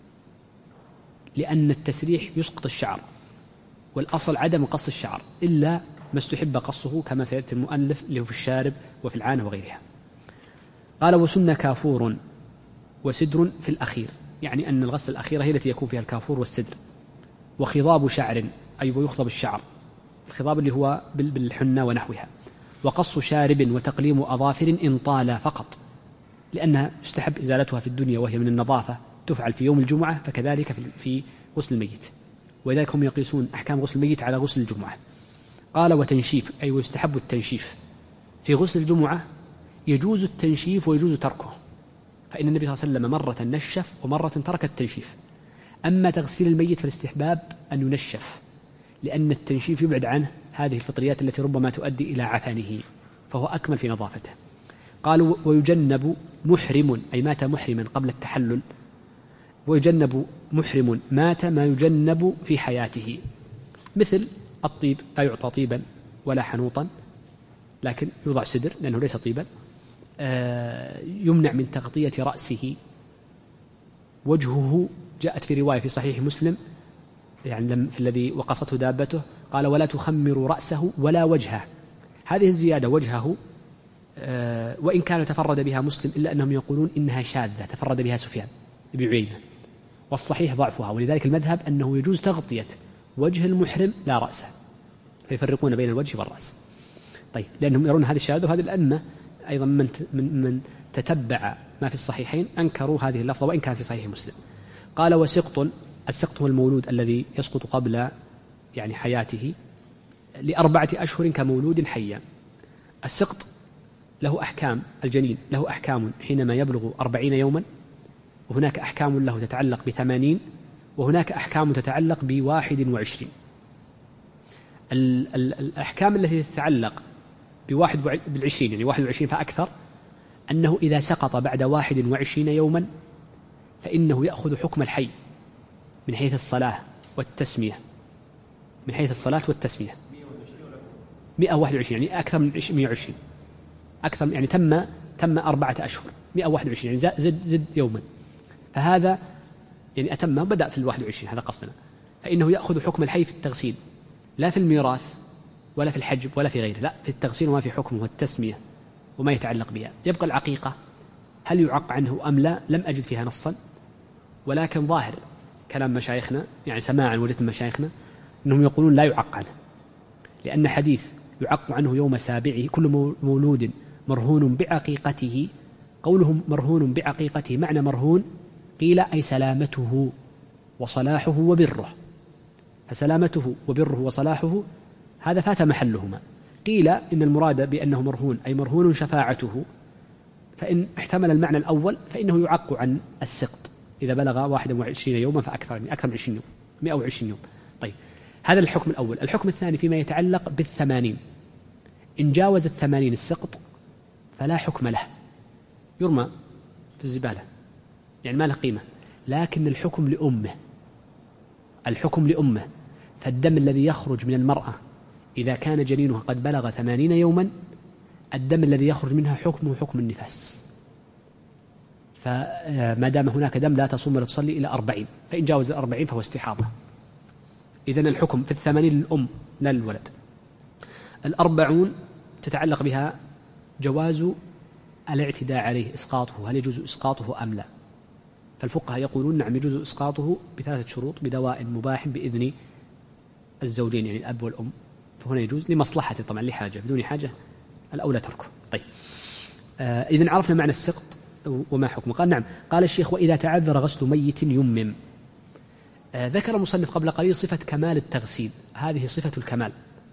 Speaker 1: لأن التسريح يسقط الشعر، والأصل عدم قص الشعر إلا ما استحب قصه كما سيأتي المؤلف اللي هو في الشارب وفي العانة وغيرها. قال وسن كافور وسدر في الأخير، يعني أن الغسل الأخيرة هي التي يكون فيها الكافور والسدر. وخضاب شعر، أي ويخضب الشعر، الخضاب اللي هو بالحنة ونحوها. وقص شارب وتقليم أظافر إن طال فقط، لأنها يستحب إزالتها في الدنيا وهي من النظافة تفعل في يوم الجمعة فكذلك في غسل الميت، ولذلك هم يقيسون أحكام غسل الميت على غسل الجمعة. قال وتنشيف، أي ويستحب التنشيف في غسل الجمعة، يجوز التنشيف ويجوز تركه، فإن النبي صلى الله عليه وسلم مرة نشف ومرة ترك التنشيف. أما تغسيل الميت فالاستحباب أن ينشف، لأن التنشيف يبعد عنه هذه الفطريات التي ربما تؤدي إلى عفنه فهو أكمل في نظافته. قالوا ويجنب محرم، أي مات محرما قبل التحلل، ويجنب محرم مات ما يجنب في حياته، مثل الطيب، لا يعطى طيبا ولا حنوطا لكن يوضع سدر لأنه ليس طيبا. آه يمنع من تغطية رأسه. وجهه جاءت في رواية في صحيح مسلم يعني في الذي وقصته دابته قال ولا تخمر رأسه ولا وجهه. هذه الزيادة وجهه آه وإن كان تفرد بها مسلم إلا أنهم يقولون إنها شاذة تفرد بها سفيان بن عيينة، والصحيح ضعفها، ولذلك المذهب أنه يجوز تغطية وجه المحرم لا رأسه، فيفرقون بين الوجه والرأس. طيب، لأنهم يرون هذه الشهادة، وهذه الأئمة أيضا من من تتبع ما في الصحيحين أنكروا هذه اللفظة وإن كان في صحيح مسلم. قال وسقط، السقط هو المولود الذي يسقط قبل يعني حياته لأربعة أشهر كمولود حيا. السقط له أحكام، الجنين له أحكام حينما يبلغ أربعين يوما، وهناك أحكام له تتعلق بثمانين، وهناك أحكام تتعلق بواحد وعشرين. الأحكام التي تتعلق بواحد بالعشرين يعني واحد وعشرين فأكثر، أنه إذا سقط بعد واحد وعشرين يوما فإنه يأخذ حكم الحي من حيث الصلاة والتسمية، من حيث الصلاة والتسمية مئة وواحد وعشرين يعني أكثر من مئة وعشرين، أكثر يعني تم تم أربعة أشهر مئة وواحد وعشرين يعني زد زد يوما، فهذا يعني أتمه بدأ في الواحد وعشرين، هذا قصدنا، فإنه يأخذ حكم الحي في التغسيل، لا في الميراث ولا في الحجب ولا في غيره، لا في التغسيل وما في حكمه والتسمية وما يتعلق بها. يبقى العقيقة هل يعق عنه أم لا؟ لم أجد فيها نصا، ولكن ظاهر كلام مشايخنا، يعني سماعا وجدت من مشايخنا أنهم يقولون لا يعق عنه، لأن حديث يعق عنه يوم سابعه كل مولود مرهون بعقيقته، قولهم مرهون بعقيقته معنى مرهون قيل أي سلامته وصلاحه وبره، فسلامته وبره وصلاحه هذا فات محلهما. قيل إن المراد بأنه مرهون أي مرهون شفاعته، فإن احتمل المعنى الأول فإنه يعق عن السقط إذا بلغ واحد وعشرين يوما فأكثر، يعني أكثر من عشرين يوم، مئة وعشرين يوم. طيب هذا الحكم الأول. الحكم الثاني فيما يتعلق بالثمانين، إن جاوز الثمانين السقط فلا حكم له، يرمى في الزبالة، يعني ما له قيمة، لكن الحكم لأمه، الحكم لأمه. فالدم الذي يخرج من المرأة إذا كان جنينها قد بلغ ثمانين يوما، الدم الذي يخرج منها حكمه حكم النفاس، فما دام هناك دم لا تصوم ولا تصلي إلى أربعين، فإن جاوز الأربعين فهو استحاضة. إذن الحكم في الثمانين للأم لا للولد. الأربعون تتعلق بها جواز الاعتداء عليه، إسقاطه، هل يجوز إسقاطه أم لا؟ فالفقهاء يقولون نعم يجوز إسقاطه بثلاثة شروط: بدواء مباح بإذن الزوجين يعني الأب والأم، فهنا يجوز لمصلحة طبعا لحاجة، بدون حاجة الأولى تركه. طيب آه إذن عرفنا معنى السقط وما حكمه. قال نعم، قال الشيخ: وإذا تعذر غسل ميت يمم. آه ذكر المصنف قبل قليل صفة كمال التغسيل، هذه صفة الكمال.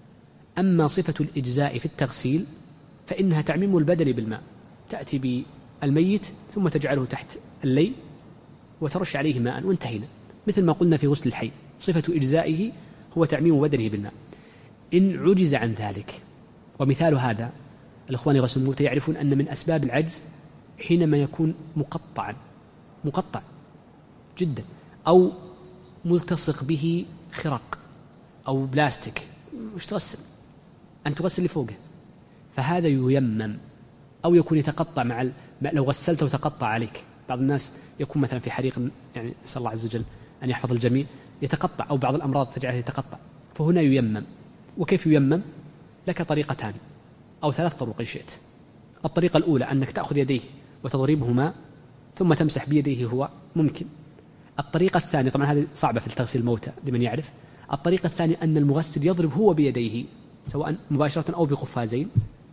Speaker 1: أما صفة الإجزاء في التغسيل فإنها تعميم البدن بالماء، تأتي بالميت ثم تجعله تحت اللي وترش عليه ماء وانتهينا، مثل ما قلنا في غسل الحي، صفة إجزائه هو تعميم بدنه بالماء. إن عجز عن ذلك، ومثال هذا الإخوان غسل الموتى يعرفون أن من أسباب العجز حينما يكون مقطعا مقطع جدا، أو ملتصق به خرق أو بلاستيك، وش تغسل؟ أن تغسل اللي فوقه، فهذا ييمم. أو يكون يتقطع مع ال... لو غسلته وتقطع عليك، بعض الناس يكون مثلا في حريق، يعني نسأل الله عز وجل أن يحفظ الجميع، يتقطع، أو بعض الأمراض تجعله يتقطع، فهنا ييمم. وكيف ييمم؟ لك طريقتان أو ثلاث طرق إن شئت. الطريقة الأولى أنك تأخذ يديه وتضربهما ثم تمسح بيديه، هو ممكن. الطريقة الثانية، طبعا هذه صعبة في تغسيل الموتى لمن يعرف، الطريقة الثانية أن المغسل يضرب هو بيديه سواء مباشرة أو بقفازين،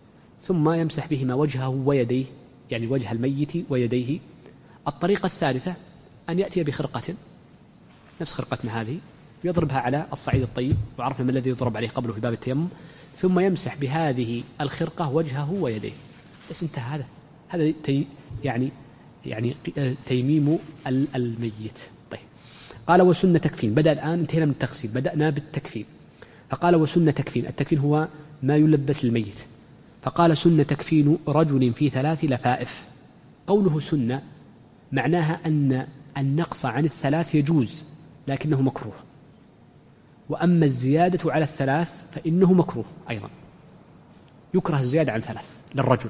Speaker 1: ثم يمسح بهما وجهه ويديه، يعني وجه الميت ويديه. الطريقة الثالثة أن يأتي بخرقة نفس خرقتنا هذه، يضربها على الصعيد الطيب، وعرفنا ما الذي يضرب عليه قبله في باب التيمم، ثم يمسح بهذه الخرقة وجهه ويديه، بس انتهى. هذا هذا تي يعني يعني تيميم الميت. طيب قال: وسنة تكفين. بدأ الآن، انتهينا من التغسيل، بدأنا بالتكفين. فقال: وسنة تكفين. التكفين هو ما يلبس الميت. فقال: سنة تكفين رجل في ثلاث لفائف. قوله سنة معناها أن النقص عن الثلاث يجوز لكنه مكروه، وأما الزيادة على الثلاث فإنه مكروه أيضا، يكره الزيادة عن ثلاث للرجل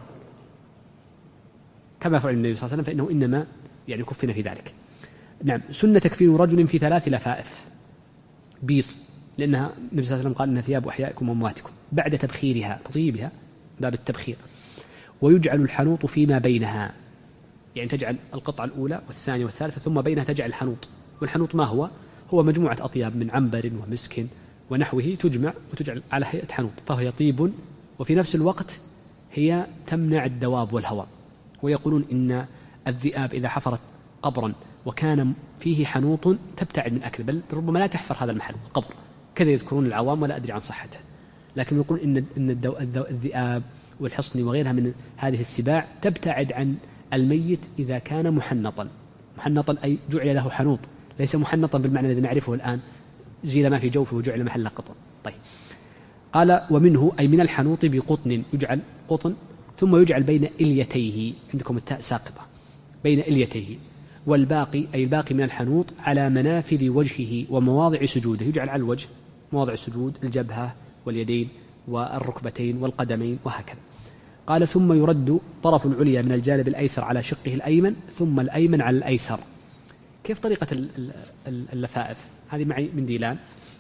Speaker 1: كما فعل النبي صلى الله عليه وسلم، فإنه إنما يعني كفنا في ذلك. نعم، سنة تكفين رجل في ثلاث لفائف بيض، لأنها النبي صلى الله عليه وسلم قال: إن ثياب أحيائكم وأمواتكم، بعد تبخيرها، تطيبها، باب التبخير. ويجعل الحنوط فيما بينها، يعني تجعل القطعة الأولى والثانية والثالثة ثم بينها تجعل الحنوط. والحنوط ما هو؟ هو مجموعة أطياب من عنبر ومسك ونحوه تجمع وتجعل على هيئة حنوط، فهي طيب وفي نفس الوقت هي تمنع الدواب والهواء. ويقولون إن الذئاب إذا حفرت قبرا وكان فيه حنوط تبتعد من أكل، بل ربما لا تحفر هذا المحل القبر، كذا يذكرون العوام ولا أدري عن صحته. لكن يقول إن إن الدو الدو الذئاب والحصن وغيرها من هذه السباع تبتعد عن الميت إذا كان محنطا. محنطا أي جعل له حنوط، ليس محنطا بالمعنى الذي نعرفه الآن، زيل ما في جوفه وجعل محل قطن. طيب قال: ومنه أي من الحنوط بقطن، يجعل قطن ثم يجعل بين إليتيه، عندكم التاء ساقطة، بين إليتيه. والباقي أي الباقي من الحنوط على منافذ وجهه ومواضع سجوده، يجعل على الوجه مواضع السجود، الجبهة واليدين والركبتين والقدمين وهكذا. قال: ثم يرد طرف العليا من الجانب الأيسر على شقه الأيمن، ثم الأيمن على الأيسر، كيف طريقة اللفائف؟ هذه معي من ديلان،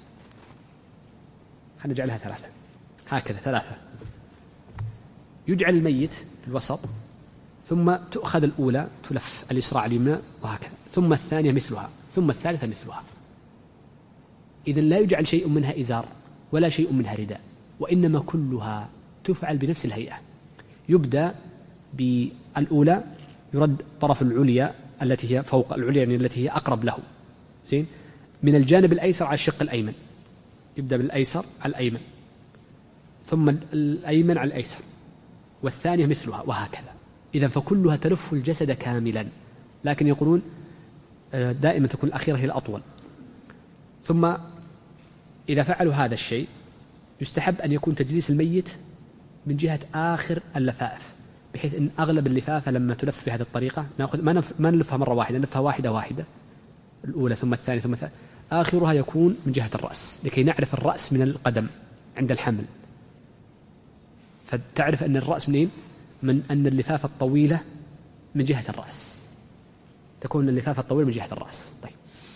Speaker 1: خلينا نجعلها ثلاثة هكذا، ثلاثة. يجعل الميت في الوسط، ثم تؤخذ الأولى تلف اليسرى على اليمنى وهكذا، ثم الثانية مثلها، ثم الثالثة مثلها. إذن لا يجعل شيء منها إزار ولا شيء منها رداء، وإنما كلها تفعل بنفس الهيئة. يبدأ بالأولى، يرد طرف العليا التي هي فوق العليا، يعني التي هي أقرب له، زين، من الجانب الأيسر على الشق الأيمن. يبدأ بالأيسر على الأيمن، ثم الأيمن على الأيسر، والثانية مثلها وهكذا. إذن فكلها تلف الجسد كاملا، لكن يقولون دائما تكون الأخيرة هي الأطول. ثم إذا فعلوا هذا الشيء يستحب أن يكون تجليس الميت من جهة آخر اللفائف، بحيث أن أغلب اللفافة لما تلف بهذه الطريقة نأخذ ما, نف... ما نلفها مرة واحدة، نلفها واحدة واحدة، الأولى ثم الثانية ثم الثانية، آخرها يكون من جهة الرأس، لكي نعرف الرأس من القدم عند الحمل. فتعرف أن الرأس منين؟ من أن اللفافة الطويلة من جهة الرأس، تكون اللفافة الطويلة من جهة الرأس. طيب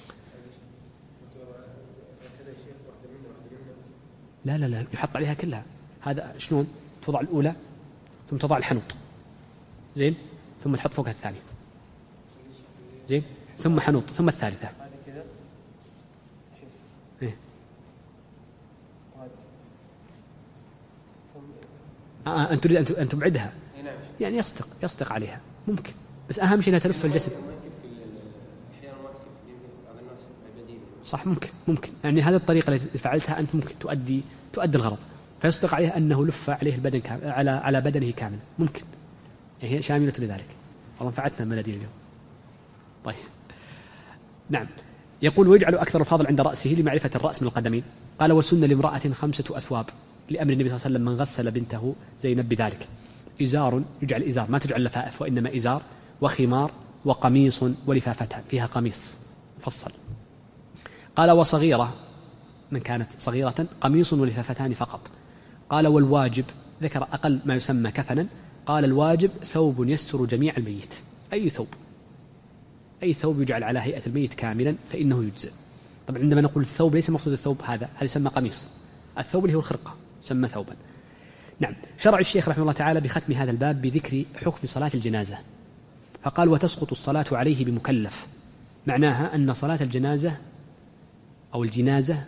Speaker 1: لا لا لا يحط عليها كلها. هذا شلون؟ توضع الأولى ثم تضع الحنوط، زين، ثم تحط فوقها الثانية، زين، ثم حنوط، ثم الثالثة. إيه؟ آه أنت تريد أن تبعدها، يعني يصدق يصدق عليها ممكن، بس أهم شيء أنها تلف الجسد. صح، ممكن ممكن يعني هذه الطريقة التي فعلتها أنت ممكن تؤدي تؤدي الغرض، فيصدق عليه أنه لف عليه البدن كامل، على على بدنه كاملا، ممكن يعني هي شاملة لذلك. والله فعلتنا المناديل اليوم. طيب نعم. يقول ويجعل أكثر الفاضل عند رأسه لمعرفة الرأس من القدمين. قال وسن لامرأة خمسة أثواب لأمر النبي صلى الله عليه وسلم من غسل بنته زينب بذلك. إزار، يجعل إزار، ما تجعل لفائف وإنما إزار، وخمار، وقميص ولفافتان، فيها قميص مفصل. قال وصغيرة، من كانت صغيرة، قميص ولفافتان فقط. قال والواجب، ذكر أقل ما يسمى كفنا. قال الواجب ثوب يستر جميع الميت، أي ثوب، أي ثوب يجعل على هيئة الميت كاملا فإنه يجزئ. طبعا عندما نقول الثوب ليس مقصود الثوب هذا، هذا يسمى قميص، الثوب اللي هو الخرقة يسمى ثوبا. نعم. شرع الشيخ رحمه الله تعالى بختم هذا الباب بذكر حكم صلاة الجنازة، فقال وتسقط الصلاة عليه بمكلف. معناها أن صلاة الجنازة أو الجنازة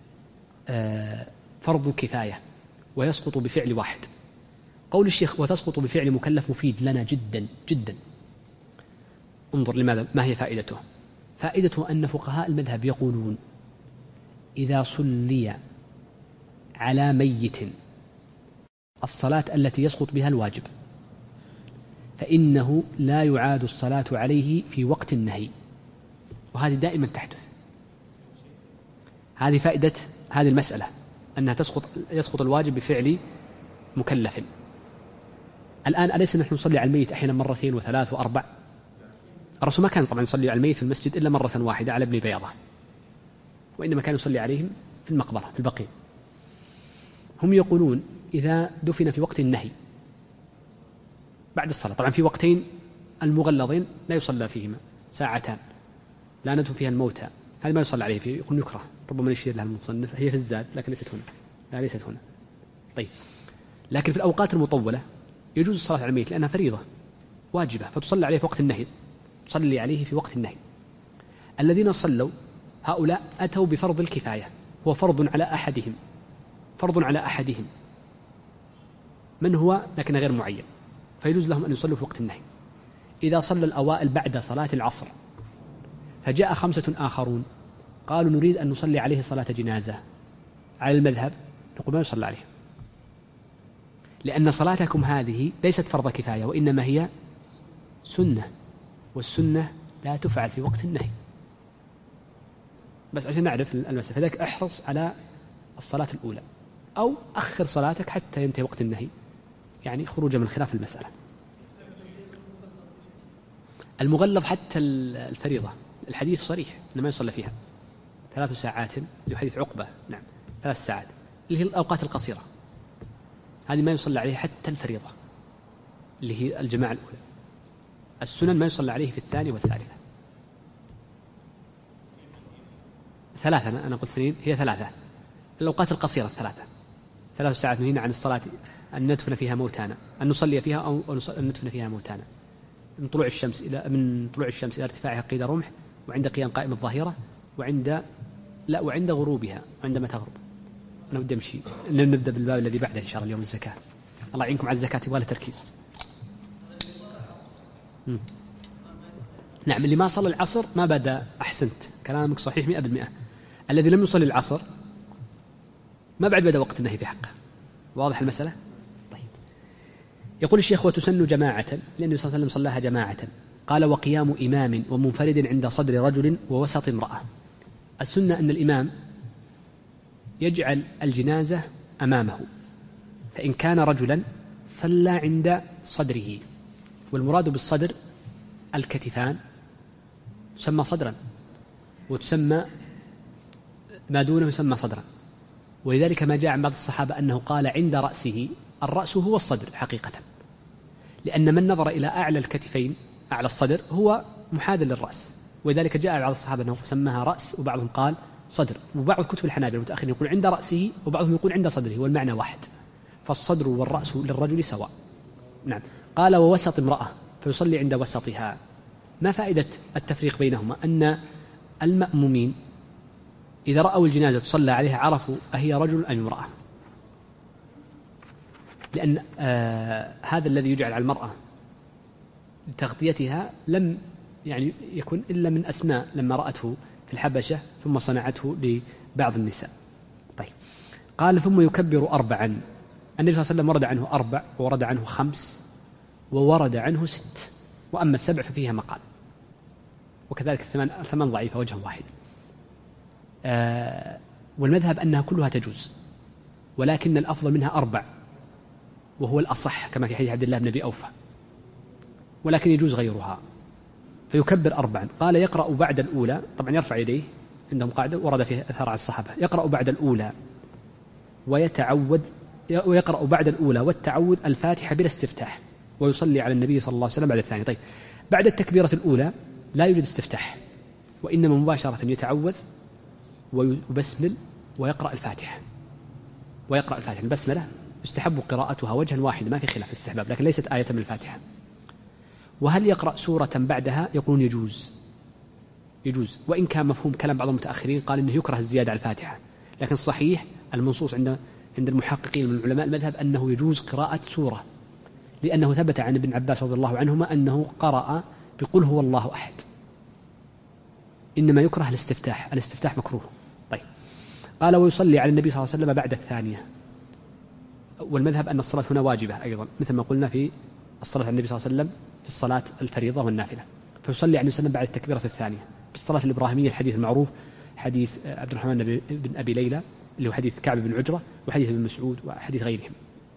Speaker 1: فرض كفاية ويسقط بفعل واحد. قول الشيخ وتسقط بفعل مكلف مفيد لنا جدا جدا. انظر لماذا، ما هي فائدته؟ فائدته أن فقهاء المذهب يقولون إذا صلي على ميت الصلاة التي يسقط بها الواجب فإنه لا يعاد الصلاة عليه في وقت النهي، وهذه دائما تحدث. هذه فائدة هذه المسألة، أنها تسقط يسقط الواجب بفعل مكلف. الآن أليس نحن نصلي على الميت أحيانا مرتين وثلاث وأربع؟ الرسول ما كان طبعا يصلي على الميت في المسجد إلا مرة واحدة على ابن بيضة، وإنما كان يصلي عليهم في المقبرة في البقيع. هم يقولون إذا دفن في وقت النهي بعد الصلاة، طبعا في وقتين المغلظين لا يصلى فيهما، ساعتان لا ندفن فيها الموتى، هذا ما يصلى عليه فيه، يقول يكره، ربما يشير لها المصنف، هي في الزاد لكن ليست هنا، لا ليست هنا. طيب، لكن في الأوقات المطولة يجوز الصلاة على الميت لأنها فريضة واجبة، فتصلي عليه في وقت النهي، تصلي عليه في وقت النهي. الذين صلوا هؤلاء أتوا بفرض الكفاية، هو فرض على أحدهم، فرض على أحدهم من هو لكن غير معين، فيجوز لهم أن يصلوا في وقت النهي. إذا صلى الأوائل بعد صلاة العصر فجاء خمسة آخرون قالوا نريد أن نصلي عليه صلاة جنازة، على المذهب نقول ما يصلى عليه، لأن صلاتكم هذه ليست فرض كفاية وإنما هي سنة، والسنة لا تفعل في وقت النهي. بس عشان نعرف المسألة، فذلك احرص على الصلاة الأولى أو أخر صلاتك حتى ينتهي وقت النهي، يعني خروجا من خلاف المسألة. المغلظ حتى الفريضة الحديث صريح أنه ما يصلى فيها ثلاث ساعات، اللي حديث عقبة، نعم ثلاث ساعات اللي هي الأوقات القصيرة، هذه ما يصلى عليه حتى الفريضة اللي هي الجماعة الأولى. السنن ما يصلى عليه في الثانية والثالثة. ثلاثة، أنا قلت اثنين، هي ثلاثة. الأوقات القصيرة الثلاثة، ثلاث ساعات نهينا عن الصلاة أن ندفن فيها موتانا، أن نصلي فيها أو أن ندفن فيها موتانا، من طلوع الشمس إلى من طلوع الشمس إلى ارتفاعها قيد رمح، وعند قيام قائم الظهيرة، وعند لا وعند غروبها عندما تغرب. أنا بدي أمشي، نبدأ بالباب الذي بعده إن شاء الله اليوم، الزكاة. الله يعينكم على الزكاة، يبغى لها تركيز. مم. نعم، اللي ما صلى العصر ما بدأ، أحسنت، كلامك صحيح مئة بالمئة. الذي لم يصلي العصر ما بعد بدأ وقت النهي في حقه. واضح المسألة؟ طيب. يقول الشيخ: وتسن جماعة، لأن النبي صلى الله عليه وسلم صلاها جماعة. قال: وقيام إمام ومنفرد عند صدر رجل ووسط امرأة. السنة أن الإمام يجعل الجنازة أمامه، فإن كان رجلا صلى عند صدره، والمراد بالصدر الكتفان، تسمى صدرا، وتسمى ما دونه يسمى صدرا. ولذلك ما جاء عن بعض الصحابة أنه قال عند رأسه، الرأس هو الصدر حقيقة، لأن من نظر إلى أعلى الكتفين أعلى الصدر هو محاذ للرأس. ولذلك جاء بعض الصحابة أنه سماها رأس، وبعضهم قال صدر. وبعض كتب الحنابلة المتأخرين يقول عند رأسه، وبعضهم يقول عند صدره، والمعنى واحد، فالصدر والرأس للرجل سواء. نعم. قال: ووسط امرأة، فيصلي عند وسطها. ما فائدة التفريق بينهما؟ أن المأمومين إذا رأوا الجنازة تصلى عليها عرفوا أهي رجل أم امرأة، لأن آه هذا الذي يجعل على المرأة لتغطيتها لم يعني يكن إلا من أسماء لما رأته في الحبشة ثم صنعته لبعض النساء. طيب. قال: ثم يكبر أربعا. النبي صلى الله عليه وسلم ورد عنه أربع، وورد عنه خمس، وورد عنه ست، وأما السبع ففيها مقال، وكذلك الثمان ثمان ضعيفة وجه واحد. آه والمذهب أنها كلها تجوز، ولكن الأفضل منها أربع، وهو الأصح كما في حديث عبد الله بن أبي أوفى، ولكن يجوز غيرها. فيكبر أربعا. قال: يقرأ بعد الأولى، طبعا يرفع يديه، عندهم قاعدة ورد فيها أثر عن الصحابة، يقرأ بعد الأولى ويتعوذ، ويقرأ بعد الأولى والتعوذ الفاتحة بلا استفتاح، ويصلي على النبي صلى الله عليه وسلم بعد الثانية. طيب، بعد التكبيرة الأولى لا يوجد استفتاح، وإنما مباشرة يتعوذ ويبسمل ويقرأ الفاتحة، ويقرأ الفاتحة. البسملة يستحب قراءتها وجها واحد، ما في خلاف الاستحباب، لكن ليست آية من الفاتحة. وهل يقرأ سورة بعدها؟ يقولون يجوز، يجوز، وإن كان مفهوم كلام بعض المتأخرين قال إنه يكره الزيادة على الفاتحة، لكن الصحيح المنصوص عند عند المحققين من علماء المذهب أنه يجوز قراءة سورة، لأنه ثبت عن ابن عباس رضي الله عنهما أنه قرأ بقل هو الله أحد. إنما يكره الاستفتاح، الاستفتاح مكروه. طيب. قال: ويصلي على النبي صلى الله عليه وسلم بعد الثانية. والمذهب أن الصلاة هنا واجبة أيضا، مثل ما قلنا في الصلاة على النبي صلى الله عليه وسلم في الصلاة الفريضة والنافلة. فيصلي على النبي صلى الله عليه وسلم بعد التكبيرة الثانية بالصلاة الإبراهيمية، الحديث المعروف حديث عبد الرحمن بن أبي ليلى اللي هو حديث كعب بن عجرة، وحديث ابن مسعود، وحديث غيرهم.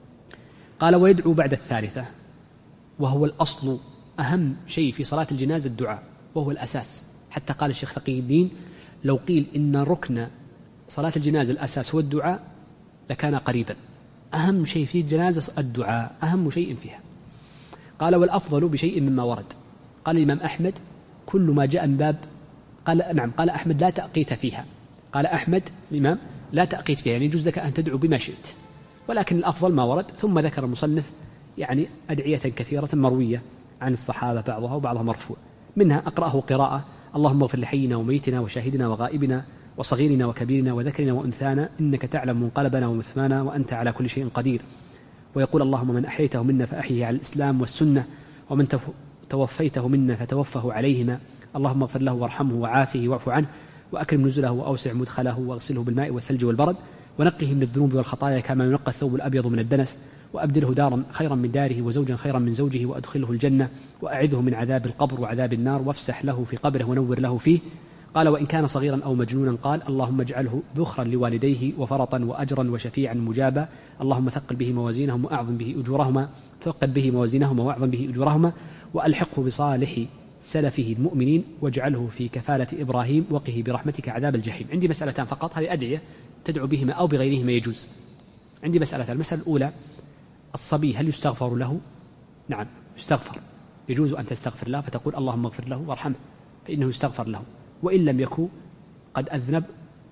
Speaker 1: قال: ويدعو بعد الثالثة، وهو الأصل، أهم شيء في صلاة الجنازة الدعاء، وهو الأساس. حتى قال الشيخ تقي الدين: لو قيل إن ركن صلاة الجنازة الأساس هو الدعاء لكان قريبا. أهم شيء في الجنازة الدعاء، أهم شيء فيها. قال: والأفضل بشيء مما ورد. قال الإمام أحمد: كل ما جاء من باب، قال نعم، قال أحمد: لا تأقيت فيها. قال أحمد الإمام: لا تأقيت فيها، يعني يجوز لك أن تدعو بما شئت، ولكن الأفضل ما ورد. ثم ذكر المصنف يعني أدعية كثيرة مروية عن الصحابة، بعضها وبعضها مرفوع، منها أقرأه قراءة: اللهم اغفر لحينا وميتنا وشاهدنا وغائبنا وصغيرنا وكبيرنا وذكرنا وأنثانا، إنك تعلم منقلبنا ومثمانا، وأنت على كل شيء قدير. ويقول: اللهم من أحييته منا فأحيه على الإسلام والسنة، ومن توفيته منا فتوفه عليهما، اللهم اغفر له وارحمه وعافه واعف عنه، وأكرم نزله وأوسع مدخله، واغسله بالماء والثلج والبرد، ونقه من الذنوب والخطايا كما ينقى الثوب الأبيض من الدنس، وأبدله دارا خيرا من داره وزوجا خيرا من زوجه، وأدخله الجنة، وأعذه من عذاب القبر وعذاب النار، وافسح له في قبره ونور له فيه. قال: وإن كان صغيرا أو مجنونا قال: اللهم اجعله ذخرا لوالديه وفرطا وأجرا وشفيعا مجابا، اللهم ثقل به موازينهم وأعظم به أجورهما، ثقل به موازينهما وأعظم به أجورهما، وألحقه بصالح سلفه المؤمنين، واجعله في كفالة إبراهيم، وقه برحمتك عذاب الجحيم. عندي مسألتان فقط، هذه أدعية تدعو بهما أو بغيرهما يجوز. عندي مسألتان. المسألة الأولى: الصبي هل يستغفر له؟ نعم يستغفر، يجوز أن تستغفر له، فتقول: اللهم اغفر له وارحمه، فإنه يستغفر له، وإن لم يكن قد أذنب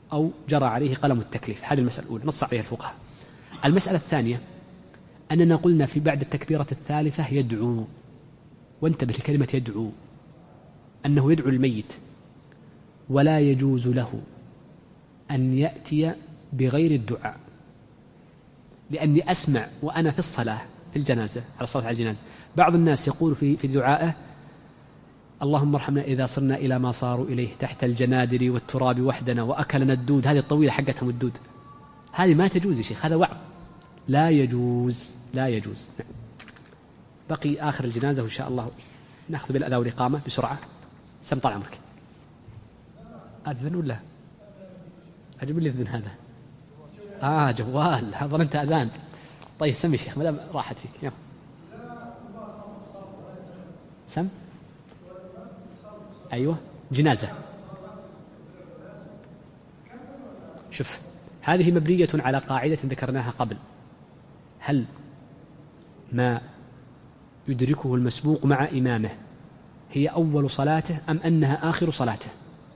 Speaker 1: أو جرى عليه قلم التكليف. هذه المسألة الأولى نص عليها الفقهاء. المسألة الثانية أننا قلنا في بعد التكبيرة الثالثة يدعو، وانتبه لكلمة يدعو، أنه يدعو الميت، ولا يجوز له أن يأتي بغير الدعاء، لأني أسمع وأنا في الصلاة في الجنازة على الصلاة على الجنازة بعض الناس يقول في في دعائه: اللهم ارحمنا إذا صرنا إلى ما صاروا إليه تحت الجنادر والتراب وحدنا وأكلنا الدود. هذه الطويلة حقتهم الدود، هذه ما تجوز يا شيخ، هذا وعظ، لا يجوز لا يجوز. نعم. بقي آخر الجنازة وإن شاء الله نأخذ بالأذى والإقامة بسرعة. سم طال عمرك. أذن ولا أجيب لي الذن هذا؟ آه جوال، هذا أنت أذان. طيب سمي شيخ مدام راحت فيك. يلا سم. أيوة جنازة. شوف هذه مبنية على قاعدة ذكرناها قبل: هل ما يدركه المسبوق مع إمامه هي أول صلاته أم أنها آخر صلاته؟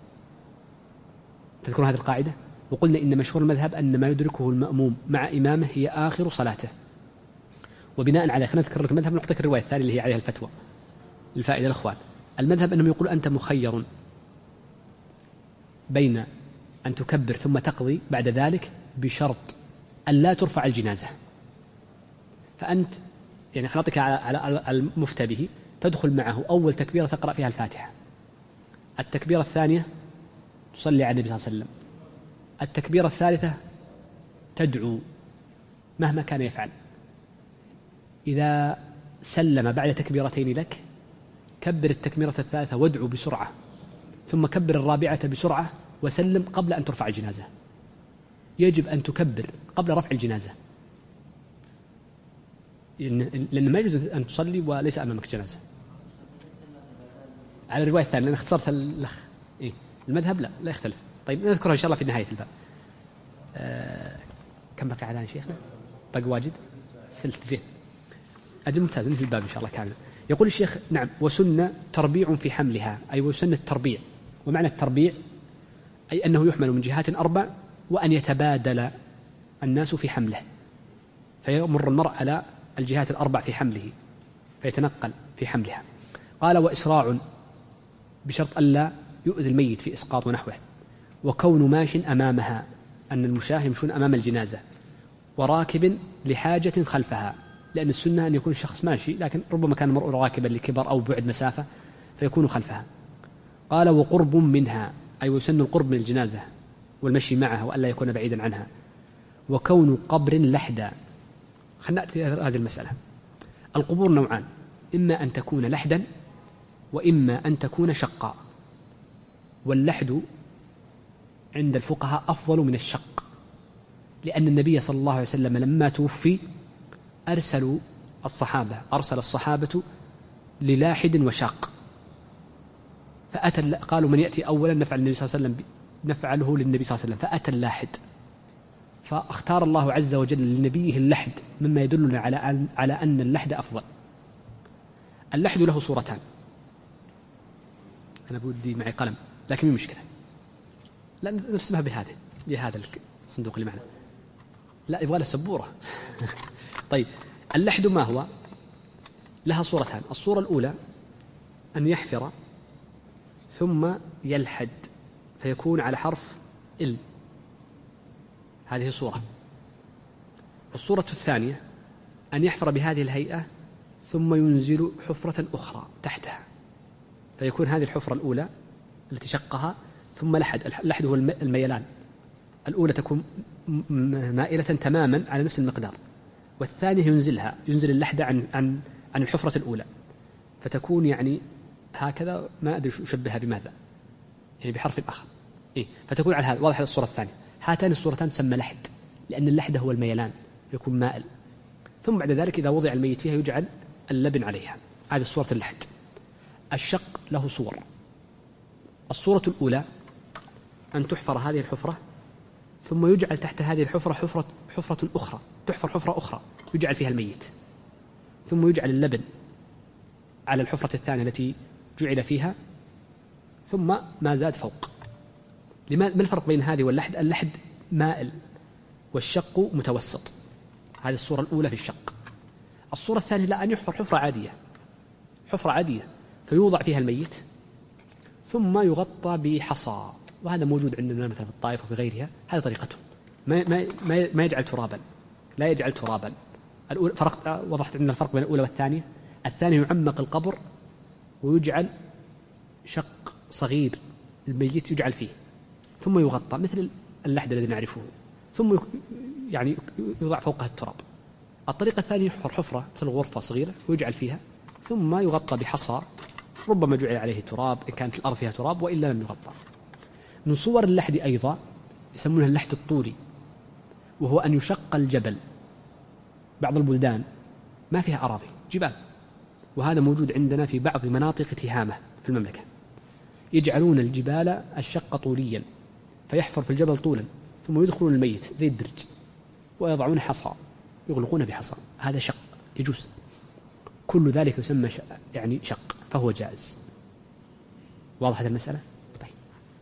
Speaker 1: تذكرون هذه القاعدة؟ وقلنا إن مشهور المذهب أن ما يدركه المأموم مع إمامه هي آخر صلاته. وبناء على خلينا نذكر لك المذهب نعطيك الرواية الثانية اللي هي عليها الفتوى للفائدة الأخوان. المذهب أنهم يقول أنت مخير بين أن تكبر ثم تقضي بعد ذلك بشرط أن لا ترفع الجنازة. فأنت يعني خلطك على المفتى به تدخل معه أول تكبيرة تقرأ فيها الفاتحة، التكبيرة الثانية تصلي على النبي صلى الله عليه وسلم، التكبيرة الثالثة تدعو مهما كان يفعل. إذا سلم بعد تكبيرتين لك كبر التكبيرة الثالثة وادعو بسرعة، ثم كبر الرابعة بسرعة وسلم قبل أن ترفع الجنازة. يجب أن تكبر قبل رفع الجنازة، لأن ما يجوز أن تصلي وليس أمامك جنازة. على الرواية الثانية لأن اختصرت الأخ إيه؟ المذهب لا لا يختلف. طيب نذكرها إن شاء الله في نهاية الباب. آه كم بقي على شيخنا؟ باقي واجد ثلث. زين أجل ممتاز في الباب إن شاء الله كامل. يقول الشيخ: نعم وسنة تربيع في حملها، أي وسنة التربيع. ومعنى التربيع أي أنه يحمل من جهات أربع وأن يتبادل الناس في حمله، فيمر المرء على الجهات الأربع في حمله فيتنقل في حملها. قال: وإسراع بشرط ألا يؤذي الميت في إسقاط ونحوه، وكون ماش أمامها أن المشاه يمشون أمام الجنازة، وراكب لحاجة خلفها، لأن السنة أن يكون الشخص ماشي لكن ربما كان المرء راكبا لكبر أو بعد مسافة فيكون خلفها. قال: وقرب منها أي ويسن القرب من الجنازة والمشي معها وألا يكون بعيدا عنها، وكون قبر لحدا. خلنا نأتي هذه المسألة. القبور نوعان: إما أن تكون لحدا وإما أن تكون شقا. واللحد عند الفقهاء أفضل من الشق، لأن النبي صلى الله عليه وسلم لما توفي أرسلوا الصحابة أرسل الصحابة للاحد وشاق، فأتى قالوا: من يأتي أولا نفعل النبي صلى الله عليه وسلم نفعله للنبي صلى الله عليه وسلم. فأتى اللاحد، فاختار الله عز وجل لنبيه اللحد، مما يدلنا على أن على أن اللحد أفضل. اللحد له صورتان. أنا بودي معي قلم لكن مو مشكلة، لا نرسمها بهذا بهذا الصندوق اللي معنا. لا يبغى له سبورة. طيب اللحد ما هو؟ لها صورتان. الصورة الأولى أن يحفر ثم يلحد فيكون على حرف ال، هذه صورة. الصورة الثانية أن يحفر بهذه الهيئة ثم ينزل حفرة أخرى تحتها فيكون هذه الحفرة الأولى التي شقها ثم لحد. اللحد هو الميلان، الأولى تكون مائلة تماما على نفس المقدار، والثانية ينزلها ينزل اللحد عن عن عن الحفرة الأولى فتكون يعني هكذا، ما أدري أشبهها بماذا، يعني بحرف آخر إيه، فتكون على هذا. واضح هذه الصورة الثانية. هاتان الصورتان تسمى لحد لأن اللحد هو الميلان يكون مائل، ثم بعد ذلك إذا وضع الميت فيها يجعل اللبن عليها. هذه صورة اللحد. الشق له صور. الصورة الأولى أن تحفر هذه الحفرة ثم يجعل تحت هذه الحفرة حفرة حفرة أخرى، تحفر حفرة أخرى يجعل فيها الميت، ثم يجعل اللبن على الحفرة الثانية التي جعل فيها، ثم ما زاد فوق. لما ما الفرق بين هذه واللحد؟ اللحد مائل والشق متوسط. هذه الصورة الأولى في الشق. الصورة الثانية لا، أن يحفر حفرة عادية، حفرة عادية فيوضع فيها الميت ثم يغطى بحصى، وهذا موجود عندنا مثلا في الطائف وفي غيرها. هذه طريقتهم، ما ما ما يجعل ترابا، لا يجعل ترابا. الأولى فرقت، وضحت عندنا الفرق بين الأولى والثانية. الثانية يعمق القبر ويجعل شق صغير الميت يجعل فيه ثم يغطى مثل اللحد الذي نعرفه، ثم يعني يوضع فوقها التراب. الطريقة الثانية يحفر حفرة مثل غرفة صغيرة ويجعل فيها ثم يغطى بحصى، ربما جعل عليه تراب إن كانت الأرض فيها تراب، وإلا لم يغطى. من صور اللحد أيضا يسمونها اللحد الطولي، وهو أن يشق الجبل. بعض البلدان ما فيها أراضي، جبال، وهذا موجود عندنا في بعض مناطق تهامة في المملكة. يجعلون الجبال الشق طوليا، فيحفر في الجبل طولا ثم يدخلون الميت زي الدرج ويضعون حصى يغلقون بحصى، هذا شق يجوز. كل ذلك يسمى يعني شق، فهو جائز. واضح هذه المسألة؟ طيب.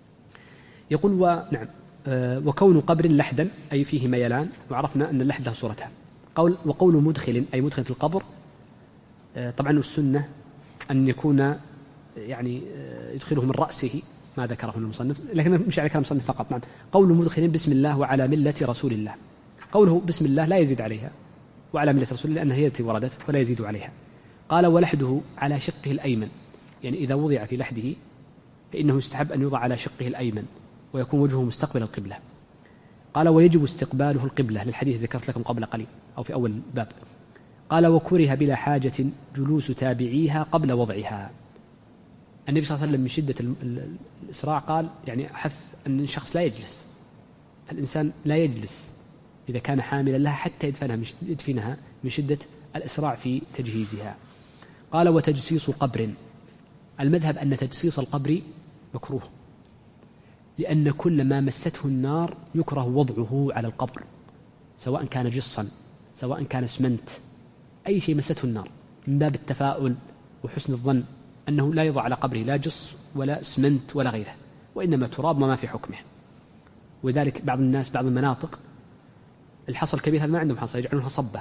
Speaker 1: يقول ونعم آه وكون قبر لحدا أي فيه ميلان، وعرفنا أن اللحد له صورتها. قول وقول مدخل أي مدخل في القبر، آه طبعا السنة أن يكون يعني آه يدخله من رأسه، ما ذكره المصنف، لكن مش على كلام المصنف فقط. نعم. قول مدخل بسم الله وعلى ملة رسول الله، قوله بسم الله لا يزيد عليها، وعلى ملة رسول الله لأنها هي التي وردت ولا يزيد عليها. قال ولحده على شقه الأيمن، يعني إذا وضع في لحده فإنه يستحب أن يوضع على شقه الأيمن ويكون وجهه مستقبل القبلة. قال ويجب استقباله القبلة، للحديث ذكرت لكم قبل قليل أو في أول الباب. قال وكره بلا حاجة جلوس تابعيها قبل وضعها. النبي صلى الله عليه وسلم من شدة الإسراع قال يعني حث أن الشخص لا يجلس، الإنسان لا يجلس إذا كان حاملا لها حتى يدفنها يدفنها من شدة الإسراع في تجهيزها. قال وتجسيس قبر، المذهب أن تجسيس القبر مكروه، لأن كل ما مسته النار يكره وضعه على القبر، سواء كان جصا سواء كان اسمنت، أي شيء مسته النار، من باب التفاؤل وحسن الظن أنه لا يضع على قبره لا جص ولا اسمنت ولا غيره، وإنما تراب وما في حكمه. وذلك بعض الناس بعض المناطق الحصى الكبير هذا ما عندهم حصى، يجعلونها صبة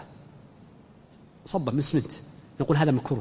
Speaker 1: صبة من اسمنت، نقول هذا مكروه.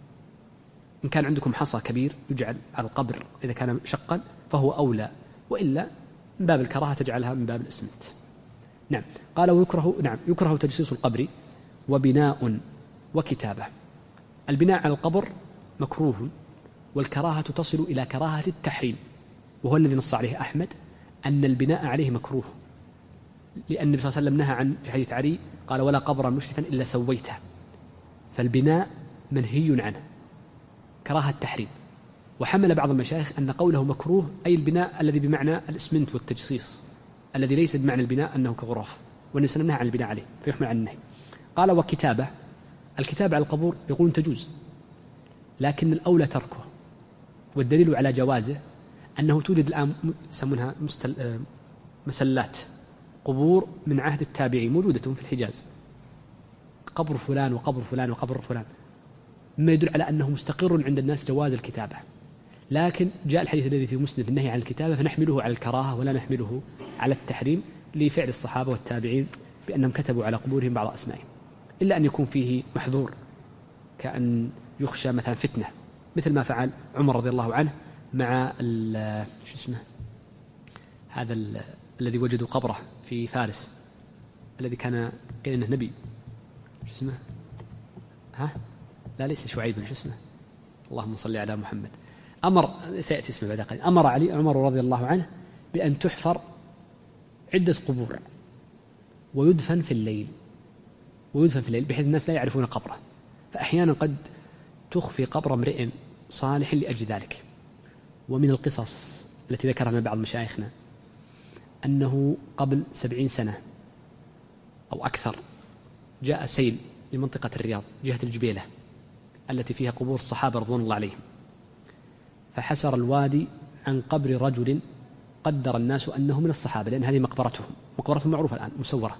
Speaker 1: إن كان عندكم حصى كبير يجعل على القبر إذا كان شقا فهو أولى، وإلا من باب الكراهة تجعلها من باب الاسمنت. نعم. قال ويكره نعم يكره تجسيس القبر وبناء وكتابة. البناء على القبر مكروه، والكراهة تصل إلى كراهة التحريم، وهو الذي نص عليه أحمد أن البناء عليه مكروه، لأن النبي صلى الله عليه وسلم نهى عن في حديث علي قال ولا قبرا مشرفا إلا سويته، فالبناء منهي عنه كراهة التحريم. وحمل بعض المشايخ أن قوله مكروه أي البناء الذي بمعنى الإسمنت والتجصيص، الذي ليس بمعنى البناء أنه كغرف، والنبي صلى الله عليه وسلم نهى عن البناء عليه فيحمل عن النهي. قال وكتابة، الكتابة على القبور يقولون تجوز، لكن الأولى تركه، والدليل على جوازه أنه توجد الآن يسمونها مستل... مسلات قبور من عهد التابعي موجودة في الحجاز، قبر فلان وقبر فلان وقبر فلان، مما يدل على أنه مستقر عند الناس جواز الكتابة. لكن جاء الحديث الذي في مسند النهي عن الكتابة فنحمله على الكراهة ولا نحمله على التحريم لفعل الصحابة والتابعين بأنهم كتبوا على قبورهم بعض أسمائهم، إلا أن يكون فيه محظور كأن يخشى مثلا فتنة، مثل ما فعل عمر رضي الله عنه مع شو اسمه هذا الذي وجدوا قبره في فارس الذي كان قيل انه نبي، شو اسمه ها لا ليس شعيب، شو اسمه اللهم صل على محمد، امر سياتي اسمه بعد قليل، امر علي عمر رضي الله عنه بان تحفر عده قبور ويدفن في الليل ويدفن في الليل بحيث الناس لا يعرفون قبره، فاحيانا قد تخفي قبر امرئ صالح لاجل ذلك. ومن القصص التي ذكرها بعض مشايخنا أنه قبل سبعين سنة أو أكثر جاء سيل لمنطقة الرياض جهة الجبيلة التي فيها قبور الصحابة رضوان الله عليهم، فحسر الوادي عن قبر رجل قدر الناس أنه من الصحابة، لأن هذه مقبرتهم مقبرتهم معروفة الآن مسورة،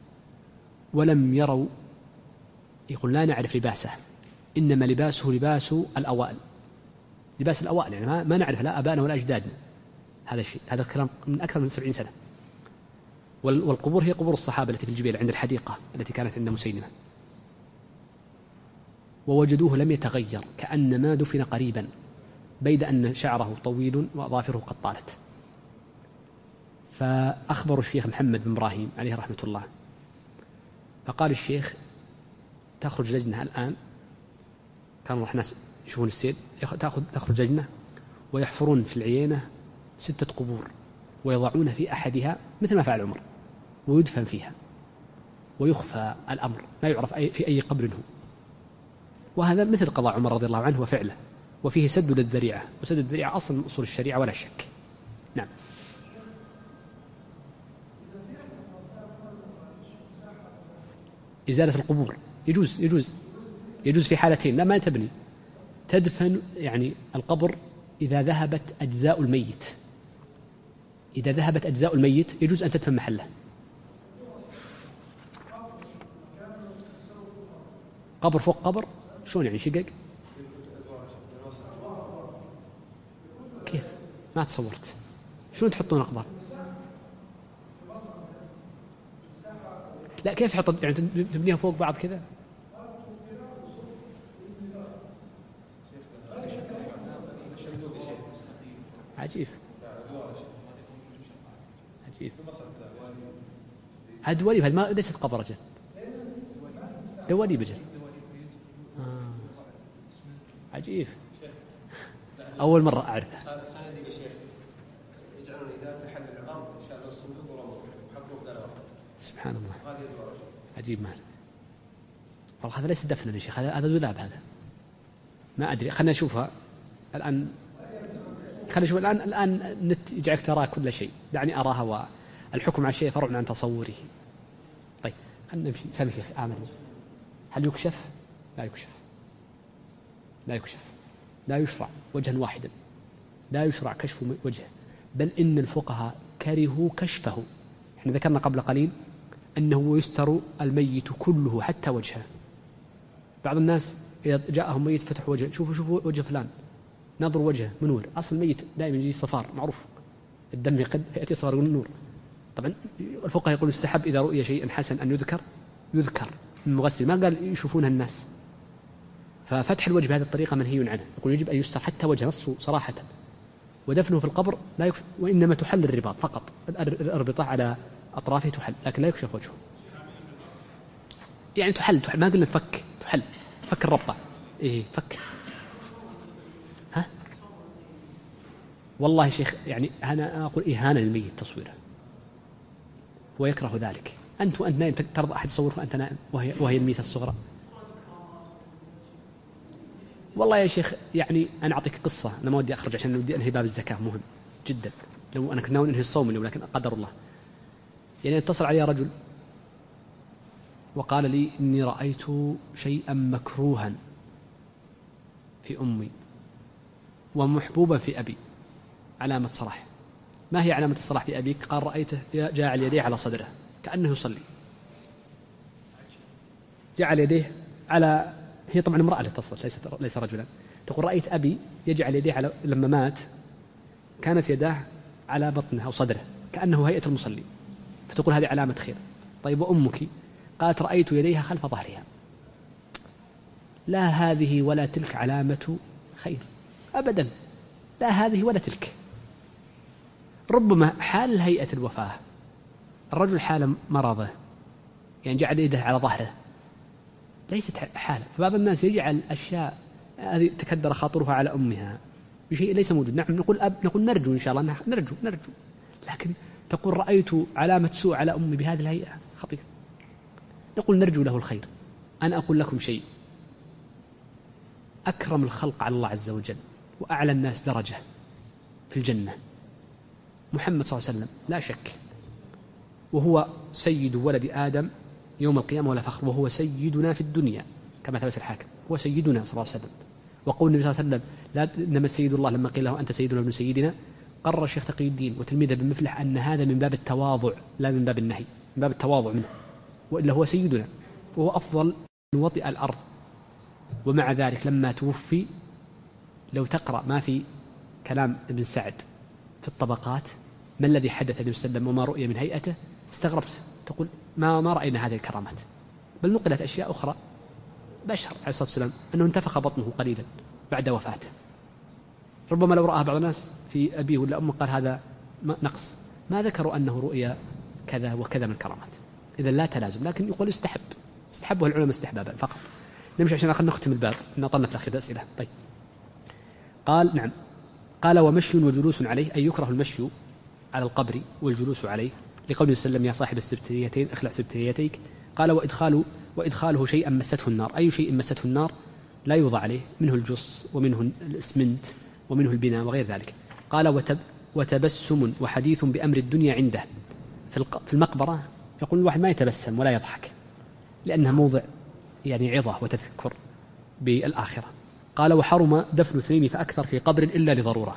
Speaker 1: ولم يروا، يقول لا نعرف لباسه، إنما لباسه لباس الأوائل، لباس الأوائل، يعني ما نعرف لا أبانا ولا أجدادنا، هذا الشيء، هذا الكلام من أكثر من سبعين سنة. والقبور هي قبور الصحابة التي في الجبيل عند الحديقة التي كانت عند مسيلمة، ووجدوه لم يتغير كأنما دفن قريبا، بيد أن شعره طويل وأظافره قد طالت. فأخبروا الشيخ محمد بن إبراهيم عليه رحمة الله، فقال الشيخ تخرج لجنة الآن، كانوا راح ناس يشوفون السيل، تأخذ تخرج لجنة ويحفرون في العيينة ستة قبور ويضعون في أحدها مثل ما فعل عمر ويدفن فيها ويخفى الأمر، لا يعرف في أي قبر هو. وهذا مثل قضاء عمر رضي الله عنه وفعله، وفيه سد للذريعة، وسد الذريعة أصل من أصول الشريعة ولا شك. نعم. إزالة القبور يجوز يجوز يجوز في حالتين، لا ما تبني، تدفن يعني القبر إذا ذهبت أجزاء الميت، إذا ذهبت أجزاء الميت يجوز أن تدفن محله. قبر فوق قبر شلون يعني شقق؟ كيف؟ ما تصورت شلون تحطون أقبار؟ لا كيف تحط يعني تبنيها فوق بعض كذا؟ عجيب عجيب. هذا دواليب، هذا ما ليست قبر رجل، دواليب رجل. آه. عجيب، أول مرة أعرفها. سبحان الله، عجيب. مال والله هذا ليس دفنا يا شيخ، هذا دولاب، هذا ما أدري. خلنا نشوفها الآن، خلنا نشوف الآن. الآن النت يجعلك ترى كل شيء، دعني أراها، والحكم على الشيء فرع عن تصوره. طيب خلنا نمشي. سامي شيخ آمن، هل يكشف؟ لا يكشف، لا يكشف، لا يشرع وجها واحدا، لا يشرع كشف وجهه، بل إن الفقهاء كرهوا كشفه. احنا ذكرنا قبل قليل أنه يستر الميت كله حتى وجهه. بعض الناس إذا جاءهم ميت فتح وجهه، شوفوا شوفوا وجه فلان، ناظروا وجهه منور، أصل الميت دائما يجي صفار معروف، الدم يقد يأتي صفار النور. طبعا الفقهاء يقول يستحب إذا رؤي شيء حسن أن يذكر يذكر من مغسل، ما قال يشوفونها الناس. ففتح الوجه بهذه الطريقة منهي عنه، يقول يجب أن يستر حتى وجه نصه صراحة. ودفنه في القبر لا يكف... وإنما تحل الرباط فقط، الأربطة على أطرافه تحل، لكن لا يكشف وجهه. يعني تحل, تحل. ما قلنا تفك، تحل، فك الربطة، إيه فك. ها والله شيخ يعني أنا أقول إهانة للميت تصويره، ويكره ذلك. أنت وأنت نائم ترضى أحد يصورك وأنت نائم وهي, وهي الميتة الصغرى؟ والله يا شيخ يعني أنا أعطيك قصة، أنا ما ودي أخرج عشان ودي أنهي باب الزكاة، مهم جدا. لو أنا كنت ناوي أنهي الصوم اليوم لكن قدر الله. يعني اتصل علي رجل وقال لي إني رأيت شيئا مكروها في أمي ومحبوبا في أبي، علامة صلاح. ما هي علامة الصلاح في أبيك؟ قال رأيته جاعل يديه على صدره كأنه يصلي، جعل يديه على، هي طبعا امرأة اللي اتصلت ليس ليس رجلا، تقول رأيت أبي يجعل يديه على، لما مات كانت يداه على بطنه أو صدره كأنه هيئة المصلي، فتقول هذه علامة خير. طيب وأمك؟ قالت رأيت يديها خلف ظهرها. لا هذه ولا تلك علامة خير أبدا، لا هذه ولا تلك. ربما حال هيئة الوفاة، الرجل حال مرضه يعني جعل يده على ظهره ليست حالة. فبعض الناس يجعل أشياء هذه تكدر خاطرها على أمها بشيء ليس موجود. نعم نقول أب، نقول نرجو إن شاء الله، نرجو نرجو لكن تقول رأيت علامة سوء على أمي بهذه الهيئة خطير. نقول نرجو له الخير. أنا أقول لكم شيء، أكرم الخلق على الله عز وجل وأعلى الناس درجة في الجنة محمد صلى الله عليه وسلم لا شك، وهو سيد ولد آدم يوم القيامة ولا فخر، وهو سيدنا في الدنيا كما ثبت الحاكم، هو سيدنا صلى الله عليه وسلم. وقول النبي صلى الله عليه وسلم لا إنما السيد الله، لما قيل له أنت سيدنا ابن سيدنا، قرر الشيخ تقي الدين وتلميذه بن مفلح أن هذا من باب التواضع لا من باب النهي، من باب التواضع منه، وإلا هو سيدنا وهو أفضل من وطئ الأرض. ومع ذلك لما توفي، لو تقرأ ما في كلام ابن سعد في الطبقات ما الذي حدث النبي صلى الله عليه وسلم وما رؤي من هيئته، استغربت تقول ما ما رأينا هذه الكرامات، بل نقلت أشياء أخرى. بشر عليه الصلاة والسلام أنه انتفخ بطنه قليلا بعد وفاته، ربما لو رآها بعض الناس في أبيه ولا أمه قال هذا نقص، ما ذكروا أنه رؤيا كذا وكذا من الكرامات. إذا لا تلازم، لكن يقول استحب، استحبه العلماء استحبابا فقط. نمشي عشان أخذ نختم الباب، نطلنا في الأخير أسئلة. طيب قال نعم، قال ومشي وجلوس عليه، أي يكره المشي على القبر والجلوس عليه، لقوله صلى الله عليه وسلم يا صاحب السبتيتين اخلع سبتيتيك. قال وإدخاله, وإدخاله شيئا مسته النار، أي شيء مسته النار لا يوضع عليه، منه الجص ومنه الإسمنت ومنه البناء وغير ذلك. قال وتب وتبسم وحديث بأمر الدنيا عنده، في المقبرة يقول الواحد ما يتبسم ولا يضحك لأنها موضع يعني عظة وتذكر بالآخرة. قال وحرم دفن اثنين فأكثر في قبر إلا لضرورة،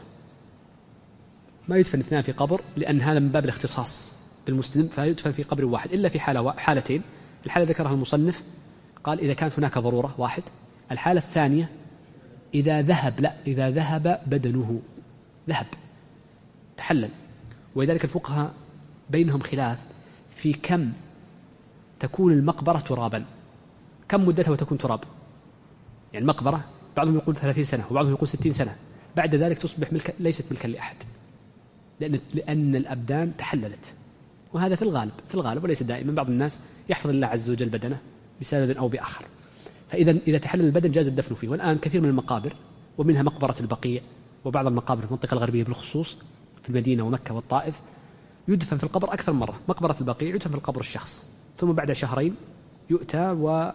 Speaker 1: ما يدفن اثنان في قبر لأن هذا من باب الاختصاص بالمسلم، فيدفن في قبر واحد إلا في حالة حالتين. الحالة ذكرها المصنف قال إذا كانت هناك ضرورة واحد، الحالة الثانية إذا ذهب لا إذا ذهب بدنه، ذهب تحلل. ولذلك الفقهاء بينهم خلاف في كم تكون المقبرة ترابا، كم مدتها وتكون تراب. يعني المقبرة بعضهم يقول ثلاثين سنة وبعضهم يقول ستين سنة، بعد ذلك تصبح ملكا ليست ملكا لأحد، لأن, لأن الأبدان تحللت. وهذا في الغالب في الغالب وليس دائما، بعض الناس يحفظ الله عز وجل بدنه بسبب أو بآخر، فإذا إذا تحلل البدن جاز الدفن فيه. والآن كثير من المقابر ومنها مقبرة البقيع وبعض المقابر في المنطقة الغربية بالخصوص في المدينة ومكة والطائف يدفن في القبر أكثر مرة. مقبرة البقيع يدفن في القبر الشخص، ثم بعد شهرين يؤتى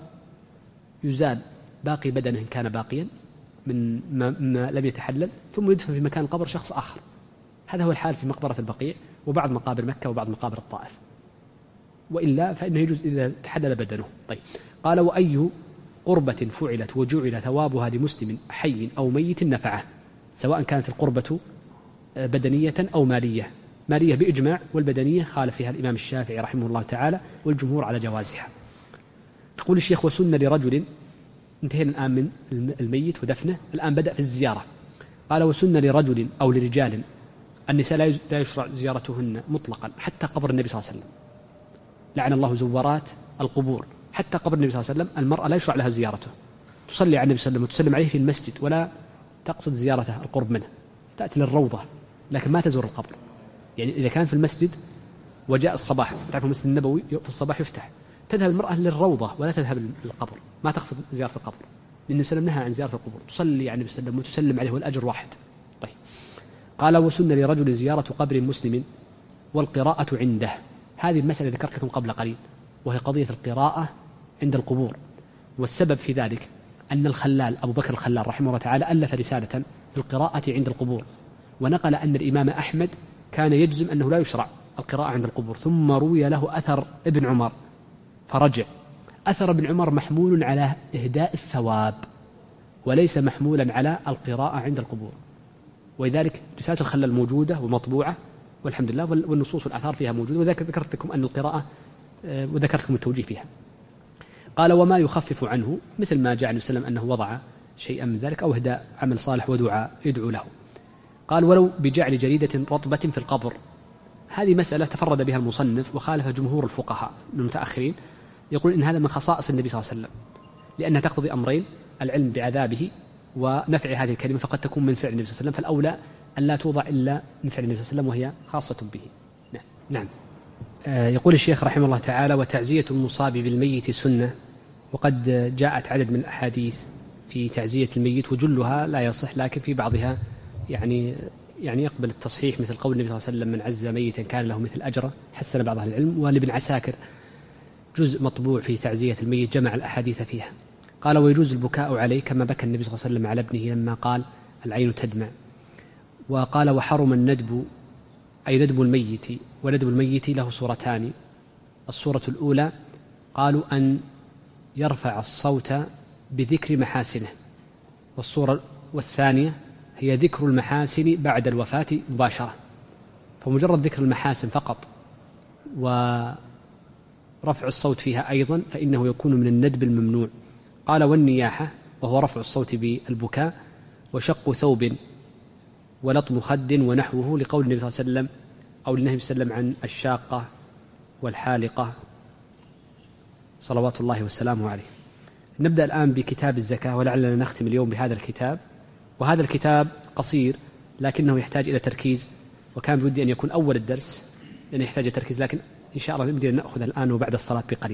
Speaker 1: ويزال باقي بدنه إن كان باقيا من ما, ما لم يتحلل، ثم يدفن في مكان القبر شخص آخر. هذا هو الحال في مقبرة البقيع وبعض مقابر مكة وبعض مقابر الطائف، وإلا فإنه يجوز إذا تحلل بدنه. طيب قال وأي قربة فعلت وجعل ثوابها لمسلم حي أو ميت نفعه، سواء كانت القربة بدنية أو مالية. مالية بإجماع، والبدنية خالف فيها الإمام الشافعي رحمه الله تعالى والجمهور على جوازها. يقول الشيخ وسن لرجل، انتهينا الآن من الميت ودفنه، الآن بدأ في الزيارة. قال وسن لرجل أو لرجال، النساء لا يشرع زيارتهن مطلقا حتى قبر النبي صلى الله عليه وسلم، لعن الله زوارات القبور. حتى قبر النبي صلى الله عليه وسلم المرأة لا يشرع لها زيارته، تصلي على النبي صلى الله عليه وسلم وتسلم عليه في المسجد ولا تقصد زيارته القرب منه، تأتي للروضة لكن ما تزور القبر. يعني إذا كان في المسجد وجاء الصباح، تعرفوا المسجد النبوي في الصباح يفتح، تذهب المرأة للروضة ولا تذهب للقبر، ما تقصد زيارة القبر، لأن النبي صلى الله عليه وسلم نهى عن زيارة القبور، تصلي على النبي صلى الله عليه وسلم وتسلم عليه والأجر واحد. طيب قال وسن لرجل زيارة قبر مسلم والقراءة عنده. هذه المسألة ذكرت لكم قبل قليل، وهي قضية القراءة عند القبور. والسبب في ذلك أن الخلال أبو بكر الخلال رحمه الله تعالى ألف رسالة في القراءة عند القبور، ونقل أن الإمام أحمد كان يجزم أنه لا يشرع القراءة عند القبور، ثم روي له أثر ابن عمر فرجع. أثر ابن عمر محمول على إهداء الثواب وليس محمولا على القراءة عند القبور، ولذلك رسالة الخلال موجودة ومطبوعة والحمد لله، والنصوص والآثار فيها موجودة، وذلك ذكرت لكم أن القراءة وذكرت لكم التوجيه فيها. قال وما يخفف عنه، مثل ما جاء النبي صلى الله عليه وسلم أنه وضع شيئا من ذلك أو إهداء عمل صالح ودعاء يدعو له. قال ولو بجعل جريدة رطبة في القبر. هذه مسألة تفرد بها المصنف وخالف جمهور الفقهاء من المتأخرين، يقول إن هذا من خصائص النبي صلى الله عليه وسلم، لأنها تقتضي أمرين: العلم بعذابه ونفع هذه الكلمة، فقد تكون من فعل النبي صلى الله عليه وسلم، فالأولى أن لا توضع إلا من فعل النبي صلى الله عليه وسلم وهي خاصة به. نعم, نعم. آه يقول الشيخ رحمه الله تعالى وتعزية المصاب بالميت سنة، وقد جاءت عدد من الأحاديث في تعزية الميت وجلها لا يصح، لكن في بعضها يعني يعني يقبل التصحيح، مثل قول النبي صلى الله عليه وسلم من عز ميتا كان له مثل أجره، حسن بعض أهل العلم. ولابن عساكر جزء مطبوع في تعزية الميت جمع الأحاديث فيها. قال ويجوز البكاء عليه كما بكى النبي صلى الله عليه وسلم على ابنه لما قال العين تدمع. وقال وحرم الندب، أي ندب الميت، وندب الميت له صورتان: الصورة الأولى قالوا أن يرفع الصوت بذكر محاسنه، والصورة والثانية هي ذكر المحاسن بعد الوفاة مباشرة. فمجرد ذكر المحاسن فقط ورفع الصوت فيها أيضا فإنه يكون من الندب الممنوع. قال والنياحة وهو رفع الصوت بالبكاء، وشق ثوب ولطم خد ونحوه، لقول النبي صلى الله عليه وسلم أو للنبي صلى الله عليه وسلم عن الشاقة والحالقة صلوات الله وسلامه عليه. نبدأ الآن بكتاب الزكاة، ولعلنا نختم اليوم بهذا الكتاب. وهذا الكتاب قصير لكنه يحتاج إلى تركيز، وكان بودي أن يكون أول الدرس لأنه يحتاج تركيز، لكن إن شاء الله نبدأ نأخذ الآن وبعد الصلاة بقليل.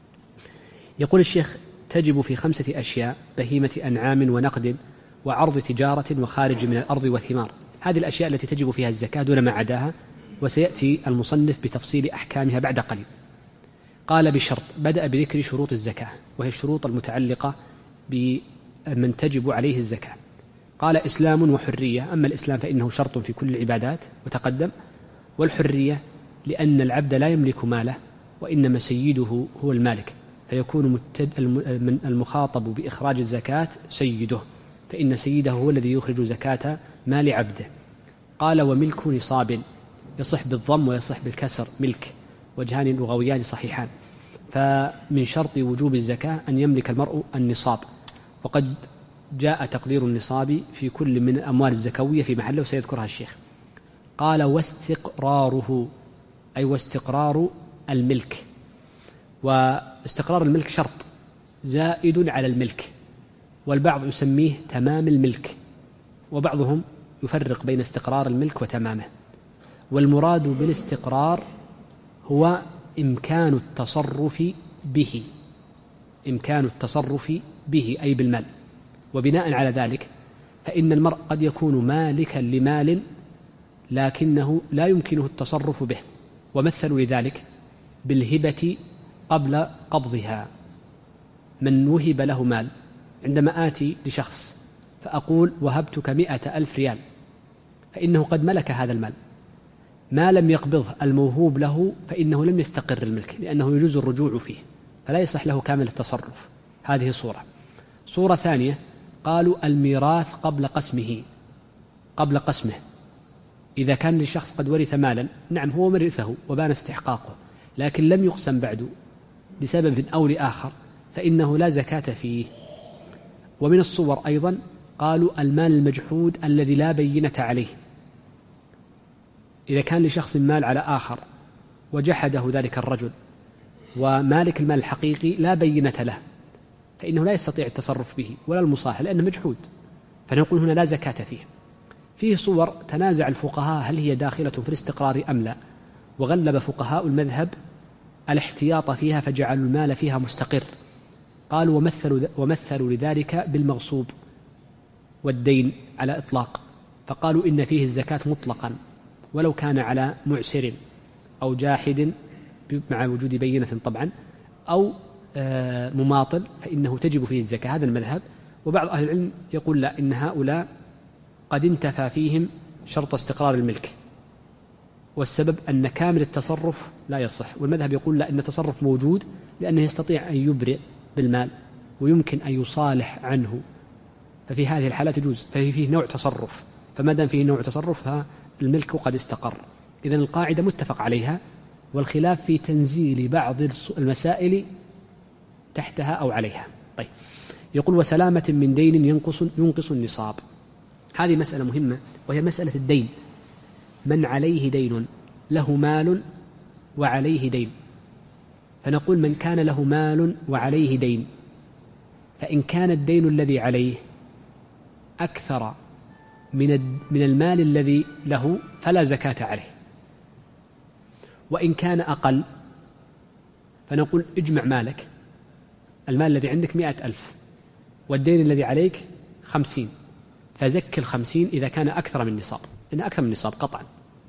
Speaker 1: يقول الشيخ: تجب في خمسة أشياء: بهيمة أنعام ونقد وعرض تجارة وخارج من الأرض وثمار. هذه الأشياء التي تجب فيها الزكاة دون ما عداها، وسيأتي المصنف بتفصيل أحكامها بعد قليل. قال: بشرط. بدأ بذكر شروط الزكاة، وهي الشروط المتعلقة بمن تجب عليه الزكاة. قال: إسلام وحرية. أما الإسلام فإنه شرط في كل العبادات وتقدم، والحرية لأن العبد لا يملك ماله، وإنما سيده هو المالك، فيكون المخاطب بإخراج الزكاة سيده، فإن سيده هو الذي يخرج زكاة مال عبده. قال: وملك نصاب. يصح بالضم ويصح بالكسر ملك، وجهان لغويان صحيحان. فمن شرط وجوب الزكاة أن يملك المرء النصاب، وقد جاء تقدير النصاب في كل من الأموال الزكوية في محله وسيذكرها الشيخ. قال: واستقراره، أي واستقرار الملك. واستقرار الملك شرط زائد على الملك، والبعض يسميه تمام الملك، وبعضهم يفرق بين استقرار الملك وتمامه. والمراد بالاستقرار هو إمكان التصرف به، إمكان التصرف به أي بالمال. وبناء على ذلك فإن المرء قد يكون مالكا لمال لكنه لا يمكنه التصرف به، ومثلوا لذلك بالهبة قبل قبضها. من وهب له مال، عندما آتي لشخص فأقول: وهبتك مئة ألف ريال، فإنه قد ملك هذا المال. ما لم يقبضه الموهوب له فإنه لم يستقر الملك، لأنه يجوز الرجوع فيه، فلا يصح له كامل التصرف. هذه صورة. صورة ثانية: قالوا الميراث قبل قسمه، قبل قسمه. إذا كان للشخص قد ورث مالا، نعم هو مرثه وبان استحقاقه، لكن لم يقسم بعد لسبب أو لآخر، فإنه لا زكاة فيه. ومن الصور أيضا قالوا المال المجحود الذي لا بينة عليه. إذا كان لشخص مال على آخر وجحده ذلك الرجل، ومالك المال الحقيقي لا بينة له، فإنه لا يستطيع التصرف به ولا المصالحة لأنه مجحود، فنقول هنا لا زكاة فيه. فيه صور تنازع الفقهاء هل هي داخلة في الاستقرار أم لا، وغلب فقهاء المذهب الاحتياط فيها فجعلوا المال فيها مستقر. قالوا ومثلوا, ومثلوا لذلك بالمغصوب والدين على إطلاق، فقالوا إن فيه الزكاة مطلقا ولو كان على معسر أو جاحد مع وجود بينة طبعا، أو مماطل، فإنه تجب فيه الزكاة. هذا المذهب. وبعض أهل العلم يقول لا، إن هؤلاء قد انتفى فيهم شرط استقرار الملك، والسبب أن كامل التصرف لا يصح. والمذهب يقول لا، إن التصرف موجود لأنه يستطيع أن يبرئ بالمال ويمكن أن يصالح عنه، ففي هذه الحالة تجوز، ففي فيه نوع تصرف، فما دام فيه نوع تصرف فالملك قد استقر. إذن القاعدة متفق عليها، والخلاف في تنزيل بعض المسائل تحتها أو عليها. طيب، يقول وسلامة من دين ينقص ينقص النصاب. هذه مسألة مهمة، وهي مسألة الدين. من عليه دين، له مال وعليه دين، فنقول من كان له مال وعليه دين، فإن كان الدين الذي عليه أكثر من من المال الذي له فلا زكاة عليه، وإن كان أقل فنقول اجمع مالك، المال الذي عندك مئة ألف والدين الذي عليك خمسين، فزك الخمسين إذا كان أكثر من نصاب، إن أكثر من نصاب قطعا.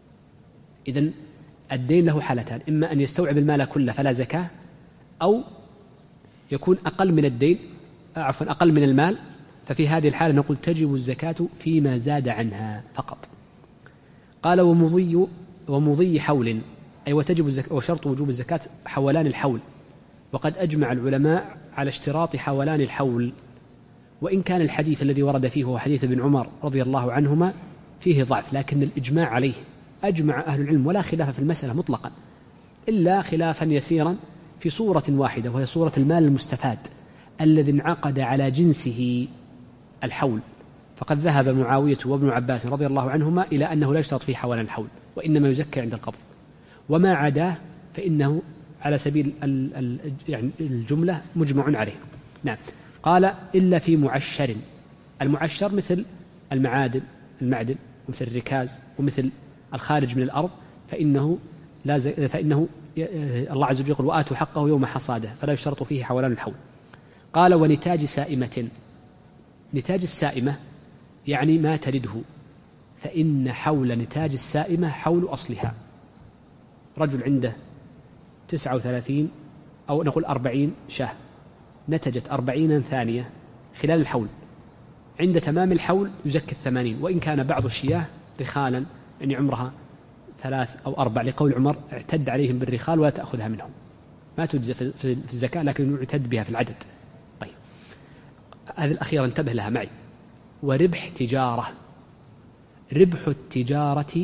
Speaker 1: إذن الدين له حالتان: إما أن يستوعب المال كله فلا زكاة، أو يكون أقل من الدين عفوا أقل من المال، ففي هذه الحالة نقول تجب الزكاة فيما زاد عنها فقط. قال ومضي ومضي حول، أي وتجب الزكاة، وشرط وجوب الزكاة حولان الحول، وقد أجمع العلماء على اشتراط حولان الحول، وإن كان الحديث الذي ورد فيه هو حديث ابن عمر رضي الله عنهما فيه ضعف، لكن الإجماع عليه أجمع أهل العلم ولا خلاف في المسألة مطلقا، إلا خلافا يسيرا في صورة واحدة، وهي صورة المال المستفاد الذي انعقد على جنسه الحول، فقد ذهب معاوية وابن عباس رضي الله عنهما إلى أنه لا يشترط فيه حولان الحول، وإنما يزكى عند القبض، وما عداه فإنه على سبيل ال ال يعني الجملة مجمع عليه. نعم. قال إلا في معشر. المعشر مثل المعادن المعدن ومثل الركاز ومثل الخارج من الأرض، فإنه لا فإنه الله عز وجل يقول وآتوا حقه يوم حصاده، فلا يشترط فيه حولان الحول. قال ونتاج سائمة. نتاج السائمة يعني ما تلده، فإن حول نتاج السائمة حول أصلها. رجل عنده تسعة وثلاثين أو نقول أربعين شاه، نتجت أربعين ثانية خلال الحول، عند تمام الحول يزكي الثمانين، وإن كان بعض الشياه رخالا يعني عمرها ثلاث أو أربع، لقول عمر اعتد عليهم بالرخال ولا تأخذها منهم، ما تجزى في الزكاة لكن يعتد بها في العدد. طيب هذه الأخيرة انتبه لها معي. وربح تجارة. ربح التجارة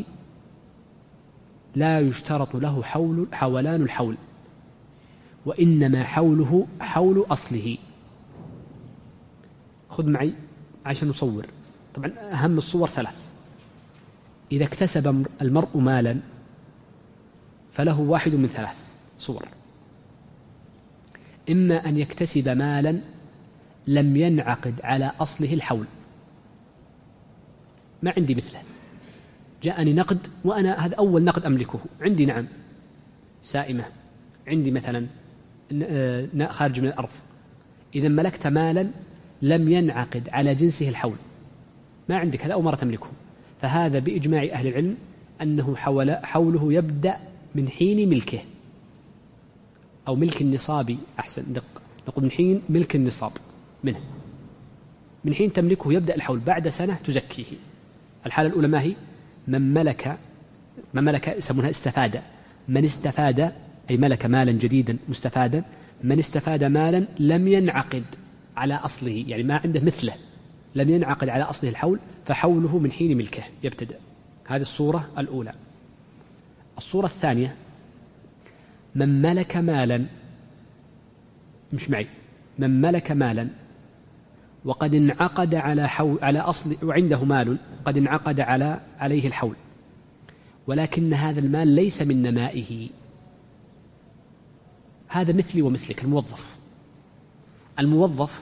Speaker 1: لا يشترط له حول حولان الحول، وإنما حوله حول أصله. خذ معي عشان نصور. طبعا أهم الصور ثلاث. إذا اكتسب المرء مالا فله واحد من ثلاث صور: إما أن يكتسب مالا لم ينعقد على أصله الحول، ما عندي مثله، جاءني نقد وأنا هذا أول نقد أملكه عندي، نعم سائمة، عندي مثلا خارج من الأرض، إذا ملكت مالا لم ينعقد على جنسه الحول، ما عندك هذا أول مرة تملكه، فهذا بإجماع أهل العلم أنه حول حوله يبدأ من حين ملكه أو ملك النصاب، أحسن دق نقول من حين ملك النصاب منه، من حين تملكه يبدأ الحول، بعد سنة تزكيه. الحالة الأولى ما هي؟ من ملك من ملك يسمونها استفاد، من استفاد أي ملك مالا جديدا مستفادا، من استفاد مالا لم ينعقد على أصله، يعني ما عنده مثله، لم ينعقد على أصله الحول، فحوله من حين ملكه يبتدأ. هذه الصورة الأولى. الصورة الثانية: من ملك مالا، مش معي، من ملك مالا وقد انعقد على حول على أصل، وعنده مال قد انعقد على عليه الحول، ولكن هذا المال ليس من نمائه. هذا مثلي ومثلك. الموظف الموظف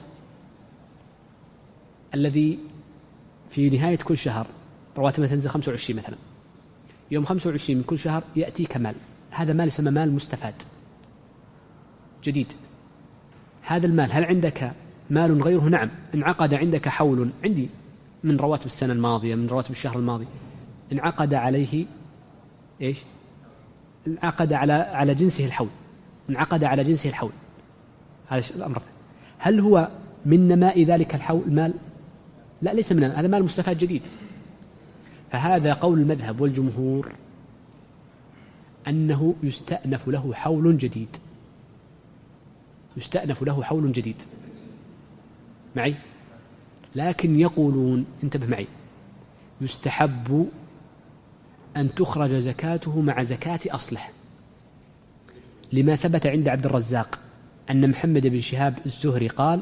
Speaker 1: الذي في نهاية كل شهر رواتبه تنزل خمسة وعشرين مثلا، يوم خمسة وعشرين من كل شهر يأتيك مال، هذا مال يسمى مال مستفاد جديد. هذا المال هل عندك مال غيره؟ نعم، انعقد عندك حول، عندي من رواتب السنة الماضية، من رواتب الشهر الماضي، انعقد عليه إيش؟ انعقد على على جنسه الحول، انعقد على جنسه الحول. هذا الأمر. هل هو من نماء ذلك الحول المال؟ لا، ليس من نماء، هذا مال مستفاد جديد. فهذا قول المذهب والجمهور أنه يستأنف له حول جديد، يستأنف له حول جديد معي. لكن يقولون، انتبه معي، يستحب أن تخرج زكاته مع زكاة أصله، لما ثبت عند عبد الرزاق أن محمد بن شهاب الزهري قال: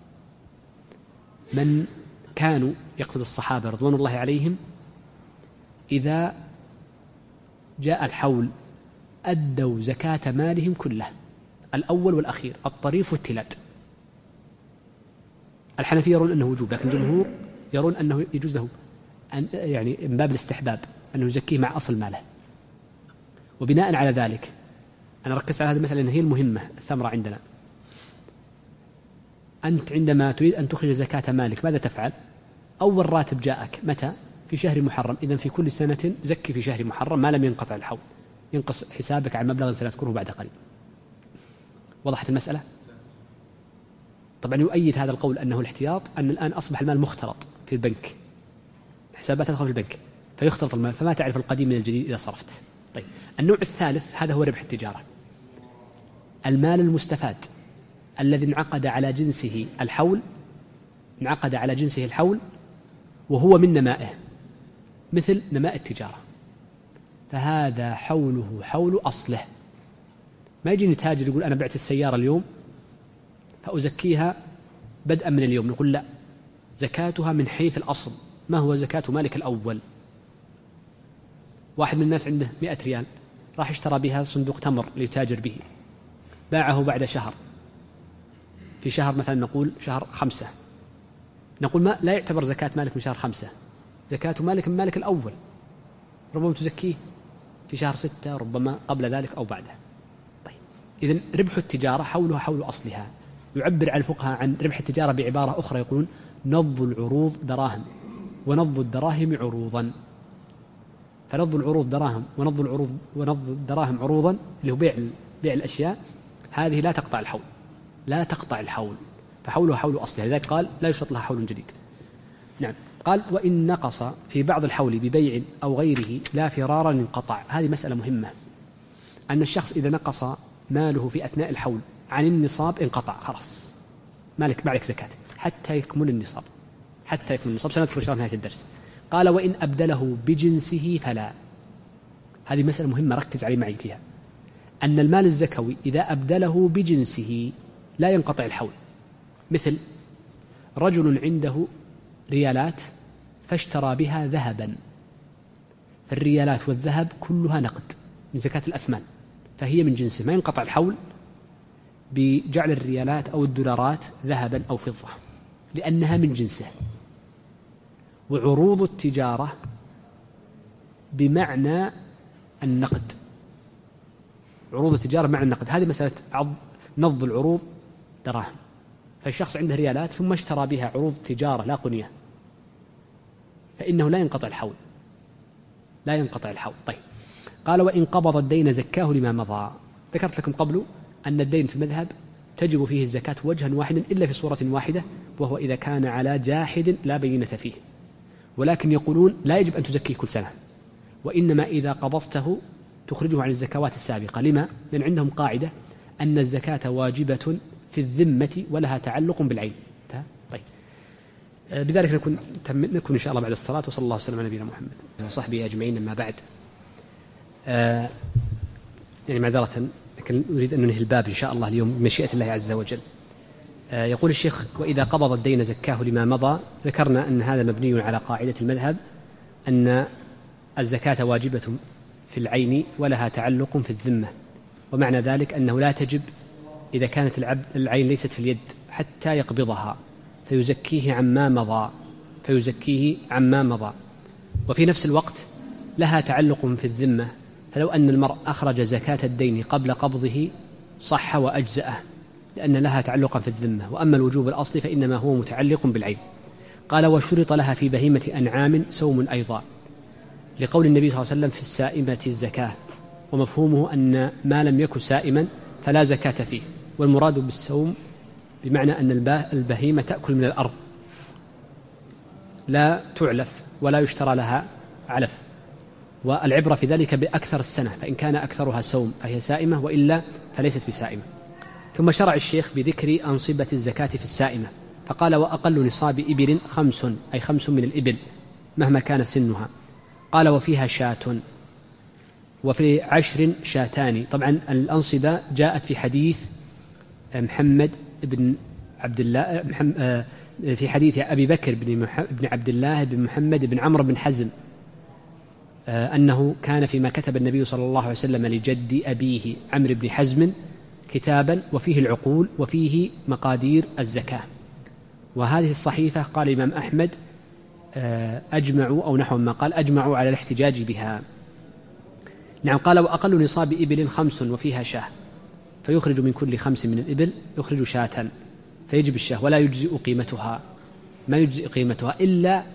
Speaker 1: من كانوا، يقصد الصحابة رضوان الله عليهم، إذا جاء الحول أدوا زكاة مالهم كله، الأول والأخير، الطريف والتلاد. الحنفية يرون أنه وجوب، لكن الجمهور يرون أنه يجوز له أن يعني من باب الاستحباب أنه يزكيه مع أصل ماله. وبناء على ذلك أنا ركزت على هذه المسألة لأنها هي المهمة، الثمرة عندنا. أنت عندما تريد أن تخرج زكاة مالك ماذا تفعل؟ أول راتب جاءك متى؟ في شهر محرم، إذن في كل سنة زكي في شهر محرم ما لم ينقطع الحول، ينقص حسابك عن مبلغ سنذكره بعد قليل. وضحت المسألة؟ طبعا يؤيد هذا القول أنه الاحتياط، أن الآن أصبح المال مختلط في البنك، حسابات تدخل في البنك فيختلط المال، فما تعرف القديم من الجديد إذا صرفت. طيب، النوع الثالث هذا هو ربح التجارة، المال المستفاد الذي انعقد على جنسه الحول، انعقد على جنسه الحول وهو من نمائه، مثل نماء التجارة، فهذا حوله حول أصله. ما يجيني تاجر يقول أنا بعت السيارة اليوم فأزكيها بدءا من اليوم، نقول لا، زكاتها من حيث الأصل، ما هو زكاة مالك الأول؟ واحد من الناس عنده مئة ريال راح اشترى بها صندوق تمر ليتاجر به، باعه بعد شهر، في شهر مثلا نقول شهر خمسة، نقول ما لا يعتبر زكاة مالك من شهر خمسة، زكاة مالك من مالك الأول، ربما تزكيه في شهر ستة، ربما قبل ذلك أو بعده. طيب إذن ربح التجارة حولها حول أصلها. يعبر عن الفقهاء عن ربح التجارة بعبارة أخرى، يقولون نض العروض دراهم ونض الدراهم عروضا. فنض العروض دراهم ونض العروض ونض الدراهم عروضا اللي هو بيع بيع الأشياء، هذه لا تقطع الحول، لا تقطع الحول، فحولها حول أصلها، لذلك قال لا يشرط لها حول جديد. نعم. قال وإن نقص في بعض الحول ببيع أو غيره لا فرارا انقطع. هذه مسألة مهمة، أن الشخص إذا نقص ماله في أثناء الحول عن النصاب انقطع، خلاص مالك مالك زكاة حتى يكمل النصاب، حتى يكمل النصاب، سنذكر إن شاء الله في نهاية الدرس. قال وإن أبدله بجنسه فلا. هذه مسألة مهمة ركز علي معي فيها، أن المال الزكوي إذا أبدله بجنسه لا ينقطع الحول. مثل رجل عنده ريالات فاشترى بها ذهبا، فالريالات والذهب كلها نقد من زكاة الأثمان، فهي من جنسه، ما ينقطع الحول بجعل الريالات أو الدولارات ذهبا أو فضة لأنها من جنسه. وعروض التجارة بمعنى النقد، عروض التجارة معنى النقد، هذه مسألة نض العروض دراهم. فالشخص عنده ريالات ثم اشترى بها عروض تجارة لا قنية، فإنه لا ينقطع الحول، لا ينقطع الحول. طيب قال وإن قبض الدين زكاه لما مضى. ذكرت لكم قبل أن الدين في المذهب تجب فيه الزكاة وجها واحدا إلا في صورة واحدة، وهو إذا كان على جاحد لا بينة فيه، ولكن يقولون لا يجب أن تزكيه كل سنة، وإنما إذا قبضته تخرجه عن الزكوات السابقة. لما؟ لأن عندهم قاعدة أن الزكاة واجبة في الذمة ولها تعلق بالعين. طيب بذلك نكون نكون إن شاء الله بعد الصلاة، وصلى الله وسلم على نبينا محمد وصحبه أجمعين. أما بعد، آه يعني معذرة لكن أريد أن ننهي الباب إن شاء الله اليوم بمشيئة الله عز وجل. آه يقول الشيخ وإذا قبض الدين زكاه لما مضى. ذكرنا أن هذا مبني على قاعدة المذهب أن الزكاة واجبة في العين ولها تعلق في الذمة، ومعنى ذلك أنه لا تجب إذا كانت العبد العين ليست في اليد حتى يقبضها، فيزكيه عما مضى فيزكيه عما مضى وفي نفس الوقت لها تعلق في الذمة، فلو أن المرء أخرج زكاة الدين قبل قبضه صح وأجزأه، لأن لها تعلقا في الذمة. وأما الوجوب الأصلي فإنما هو متعلق بالعين. قال وشرط لها في بهيمة أنعام سوم أيضا، لقول النبي صلى الله عليه وسلم في السائمة الزكاة، ومفهومه أن ما لم يكن سائما فلا زكاة فيه. والمراد بالسوم بمعنى أن البهيمة تأكل من الأرض لا تعلف ولا يشترى لها علف، والعبرة في ذلك بأكثر السنة، فإن كان أكثرها سوم فهي سائمة، وإلا فليست بسائمة. ثم شرع الشيخ بذكر أنصبة الزكاة في السائمة، فقال وأقل نصاب إبل خمس، أي خمس من الإبل مهما كان سنها. قال وفيها شاة، وفي عشر شاتان. طبعا الأنصبة جاءت في حديث محمد بن عبد الله في حديث أبي بكر بن عبد الله بن محمد بن عمرو بن حزم أنه كان فيما كتب النبي صلى الله عليه وسلم لجد أبيه عمرو بن حزم كتابا وفيه العقول وفيه مقادير الزكاة. وهذه الصحيفة قال الإمام أحمد أجمعوا أو نحو ما قال أجمعوا على الاحتجاج بها. نعم. قال وأقل نصاب إبل خمس وفيها شاه، فيخرج من كل خمس من الإبل يخرج شاة، فيجب الشاه ولا يجزئ قيمتها، ما يجزئ قيمتها إلا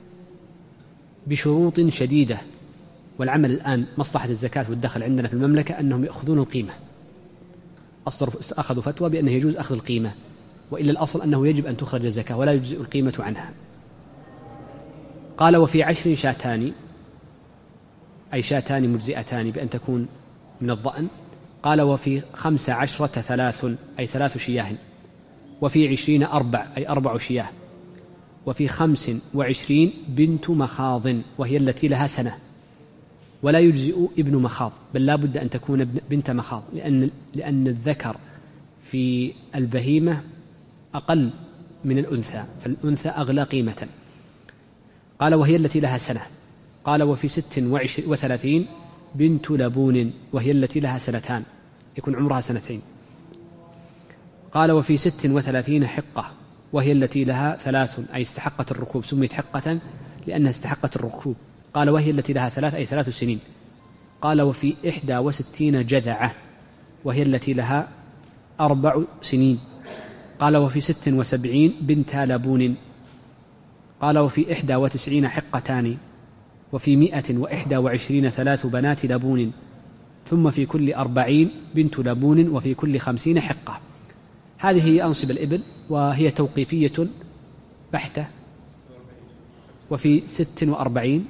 Speaker 1: بشروط شديدة. والعمل الآن مصلحة الزكاة والدخل عندنا في المملكة أنهم يأخذون القيمة، أصدروا أخذوا فتوى بأنه يجوز أخذ القيمة، وإلا الأصل أنه يجب أن تخرج الزكاة ولا يجزئ القيمة عنها. قال وفي عشر شاتان، أي شاتان مجزئتان بأن تكون من الضأن. قال وفي خمس عشرة ثلاث، أي ثلاث شياه. وفي عشرين أربع، أي أربع شياه. وفي خمس وعشرين بنت مخاض، وهي التي لها سنة، ولا يجزئ ابن مخاض، بل لا بد أن تكون بنت مخاض، لأن, لأن الذكر في البهيمة أقل من الأنثى، فالأنثى أغلى قيمة. قال وهي التي لها سنة. قال وفي ست وثلاثين بنت لبون وهي التي لها سنتان، يكون عمرها سنتين. قال وفي ست وثلاثين حقة وهي التي لها ثلاث، أي استحقت الركوب، سميت حقة لأنها استحقت الركوب. قال وهي التي لها ثلاث، أي ثلاث سنين. قال وفي إحدى وستين جذعة وهي التي لها أربع سنين. قال وفي ست وسبعين بنت لبون. قال وفي إحدى وتسعين حقتان وفي مئة وإحدى وعشرين ثلاث بنات لبون ثم في كل أربعين بنت لبون وفي كل خمسين حقة. هذه هي أنصب الإبل، وهي توقيفية بحتة. وفي ست وأربعين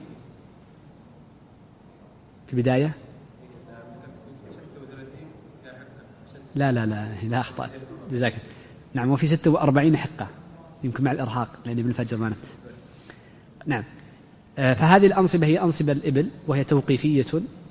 Speaker 1: في البداية لا لا لا لا أخطأت، جزاك. نعم وفي ست وأربعين حقة، يمكن مع الإرهاق لأني بالفجر ما نمت. نعم. فهذه الأنصبة هي أنصبة الإبل، وهي توقيفية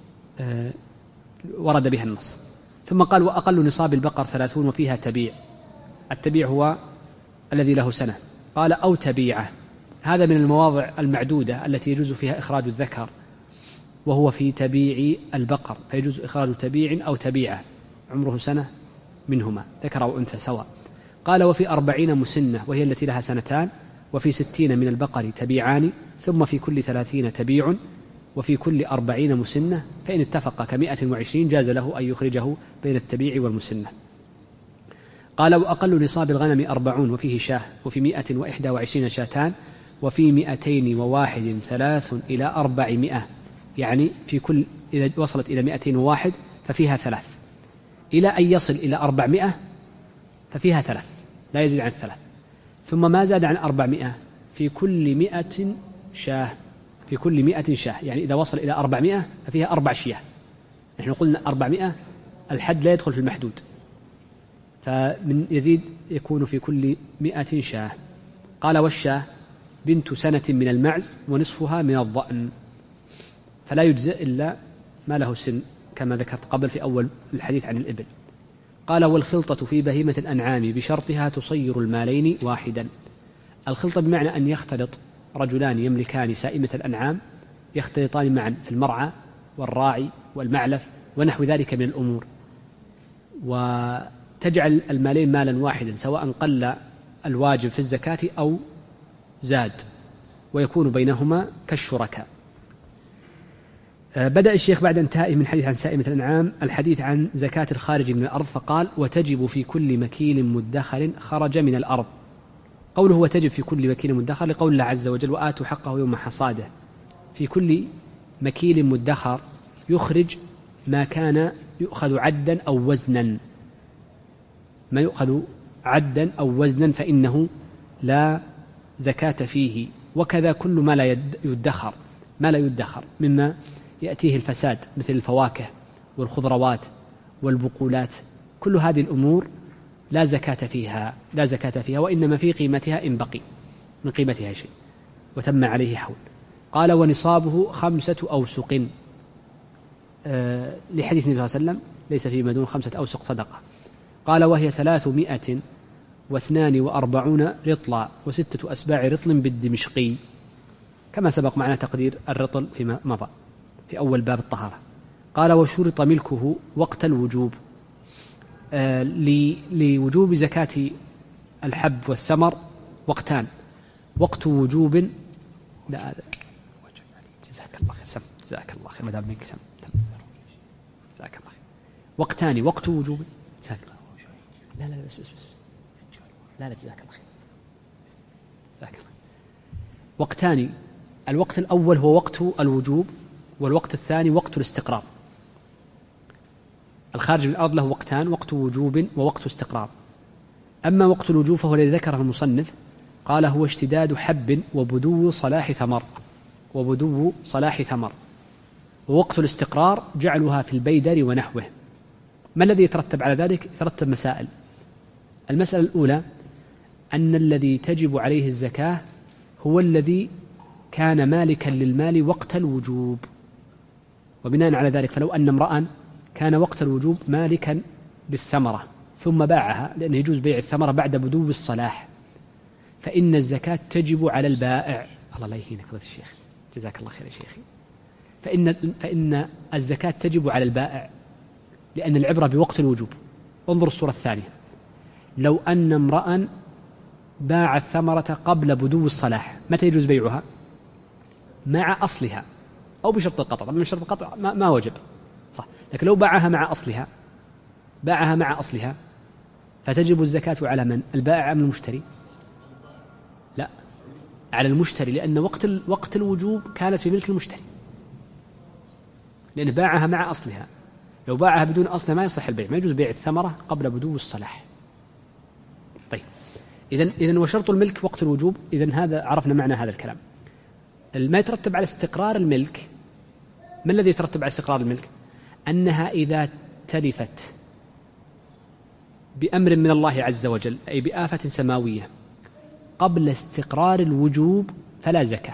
Speaker 1: ورد بها النص. ثم قال وأقل نصاب البقر ثلاثون وفيها تبيع. التبيع هو الذي له سنة. قال أو تبيعة، هذا من المواضع المعدودة التي يجوز فيها إخراج الذكر، وهو في تبيع البقر، فيجوز إخراج تبيع أو تبيعة عمره سنة منهما ذكر أو أنثى سواء. قال وفي أربعين مسنة وهي التي لها سنتان وفي ستين من البقر تبيعان ثم في كل ثلاثين تبيع وفي كل أربعين مسنة، فإن اتفق كمائة وعشرين جاز له أن يخرجه بين التبيع والمسنة. قال وأقل نصاب الغنم أربعون وفيه شاه وفي مائة وإحدى وعشرين شاتان وفي مائتين وواحد ثلاث إلى أربعمائة، يعني في كل إذا وصلت إلى مائتين وواحد ففيها ثلاث، إلى أن يصل إلى أربعمائة ففيها ثلاث لا يزيد عن الثلاث، ثم ما زاد عن أربعمائة في كل مائة شاه، في كل مائة شاه، يعني إذا وصل إلى أربعمائة ففيها أربع شياه. نحن قلنا أربعمائة الحد لا يدخل في المحدود، فمن يزيد يكون في كل مائة شاه. قال والشاه بنت سنة من المعز ونصفها من الضأن، فلا يجزئ إلا ما له سن كما ذكرت قبل في أول الحديث عن الإبل. قال والخلطة في بهيمة الأنعام بشرطها تصير المالين واحدا. الخلطة بمعنى أن يختلط رجلان يملكان سائمة الأنعام، يختلطان معا في المرعى والراعي والمعلف ونحو ذلك من الأمور، وتجعل المالين مالا واحدا سواء قل الواجب في الزكاة أو زاد، ويكون بينهما كالشركاء. بدأ الشيخ بعد انتهائه من حديث عن سائمة الأنعام الحديث عن زكاة الخارج من الأرض، فقال وتجب في كل مكيل مدخر خرج من الأرض. قوله وتجب في كل مكيل مدخر لقول الله عز وجل وآتوا حقه يوم حصاده. في كل مكيل مدخر يخرج ما كان يؤخذ عدا أو وزنا، ما يؤخذ عدا أو وزنا فإنه لا زكاة فيه، وكذا كل ما لا يدخر، ما لا يدخر مما يأتيه الفساد مثل الفواكه والخضروات والبقولات، كل هذه الأمور لا زكاة فيها، لا زكاة فيها، وإنما في قيمتها إن بقي من قيمتها شيء وتم عليه حول. قال ونصابه خمسة أوسق، أه لحديث النبي صلى الله عليه وسلم ليس فيما دون خمسة أوسق صدقة. قال وهي ثلاثمائة واثنان وأربعون رطلا وستة أسباع رطل بالدمشقي، كما سبق معنا تقدير الرطل فيما مضى في أول باب الطهارة. قال وشرط ملكه وقت الوجوب، آه لوجوب زكاة الحب والثمر وقتان، وقت وجوب لا جزاك الله خير سم جزاك الله خير مدام منك سم جزاك الله خير وقتان، وقت وجوب جزاك الله لا لا بس بس بس لا لا جزاك الله خير جزاك الله. وقتان، الوقت الأول هو وقت الوجوب، والوقت الثاني وقت الاستقرار. الخارج من الأرض له وقتان، وقت وجوب ووقت استقرار. أما وقت الوجوب فهو الذي ذكره المصنف، قال هو اشتداد حب وبدو صلاح ثمر، وبدو صلاح ثمر. ووقت الاستقرار جعلها في البيدر ونحوه. ما الذي يترتب على ذلك؟ يترتب مسائل. المسألة الأولى أن الذي تجب عليه الزكاة هو الذي كان مالكا للمال وقت الوجوب، وبناء على ذلك فلو أن امرأ كان وقت الوجوب مالكا بالثمرة ثم باعها، لأنه يجوز بيع الثمرة بعد بدو الصلاح، فإن الزكاة تجب على البائع الله لا يهينك فضيلة الشيخ، جزاك الله خير يا شيخي. فإن, فإن الزكاة تجب على البائع لأن العبرة بوقت الوجوب. انظر الصورة الثانية، لو أن امرأ باع الثمرة قبل بدو الصلاح، متى يجوز بيعها؟ مع أصلها أو بشرط القطع. طبعا من شرط القطع ما, ما وجب صح، لكن لو باعها مع أصلها باعها مع أصلها فتجب الزكاة على من؟ البائع أم المشتري؟ لا، على المشتري، لأن وقت وقت الوجوب كانت في ملك المشتري، لأن باعها مع أصلها. لو باعها بدون أصل ما يصح البيع، ما يجوز بيع الثمرة قبل بدو الصلاح. طيب، إذن إذن وشرط الملك وقت الوجوب. إذن هذا عرفنا معنى هذا الكلام. ما يترتب على استقرار الملك، ما الذي يترتب على استقرار الملك؟ أنها إذا تلفت بأمر من الله عز وجل، أي بآفة سماوية، قبل استقرار الوجوب فلا زكاة،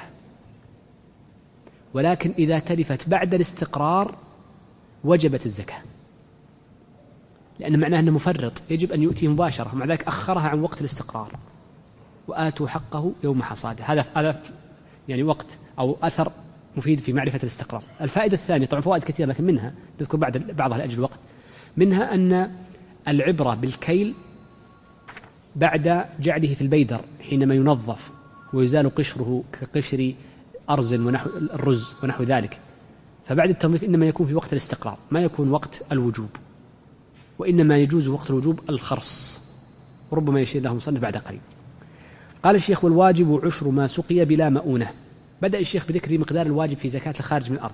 Speaker 1: ولكن إذا تلفت بعد الاستقرار وجبت الزكاة، لأن معناه أنه مفرط يجب أن يؤتيه مباشرة، مع ذلك أخرها عن وقت الاستقرار. وآتوا حقه يوم حصاده. هذا هذا يعني وقت أو أثر مفيد في معرفة الاستقرار. الفائدة الثانية، طبعا فوائد كثيرة لكن منها نذكر بعد بعضها لأجل الوقت. منها أن العبرة بالكيل بعد جعله في البيدر حينما ينظف ويزال قشره كقشر أرز ونحو الرز ونحو ذلك، فبعد التنظيف إنما يكون في وقت الاستقرار، ما يكون وقت الوجوب، وإنما يجوز وقت الوجوب الخرص، وربما يشير له مصنف بعد قليل. قال الشيخ: والواجب عشر ما سقي بلا مؤونة. بدأ الشيخ بذكر مقدار الواجب في زكاة الخارج من الأرض،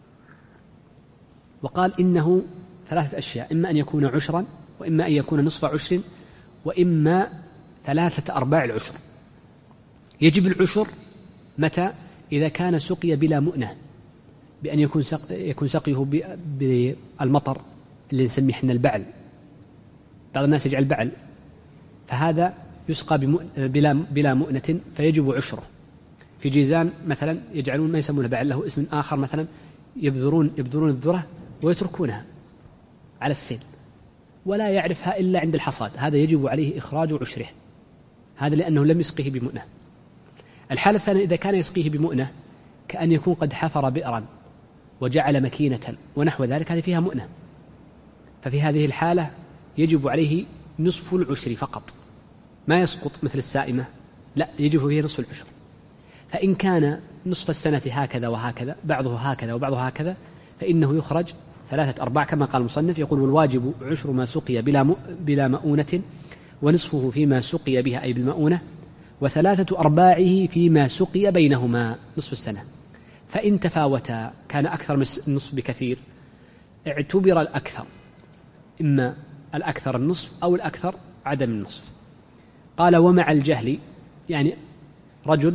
Speaker 1: وقال إنه ثلاثة أشياء: إما أن يكون عشرا، وإما أن يكون نصف عشر، وإما ثلاثة أرباع العشر. يجب العشر متى؟ إذا كان سقي بلا مؤنة، بأن يكون سق يكون سقيه بالمطر اللي نسميه احنا البعل، بعض الناس يجعل بعل، فهذا يسقى بلا بلا مؤنة فيجب عشره. في جيزان مثلا يجعلون ما يسمونه بعل، له اسم آخر، مثلا يبذرون يبذرون الذرة ويتركونها على السيل ولا يعرفها إلا عند الحصاد، هذا يجب عليه إخراج عشره، هذا لأنه لم يسقيه بمؤنة. الحالة الثانية: إذا كان يسقيه بمؤنة، كأن يكون قد حفر بئرا وجعل مكينة ونحو ذلك، هذه فيها مؤنة، ففي هذه الحالة يجب عليه نصف العشر فقط، ما يسقط مثل السائمة، لا، يجب فيه نصف العشر. فإن كان نصف السنة هكذا وهكذا، بعضه هكذا وبعضه هكذا، فإنه يخرج ثلاثة أرباع كما قال المصنف. يقول: والواجب عشر ما سقي بلا بلا مؤونة، ونصفه فيما سقي بها أي بالمؤونة، وثلاثة أرباعه فيما سقي بينهما نصف السنة. فإن تفاوتا كان أكثر من النصف بكثير، اعتبر الأكثر، إما الأكثر النصف أو الأكثر عدم النصف. قال: ومع الجهل، يعني رجل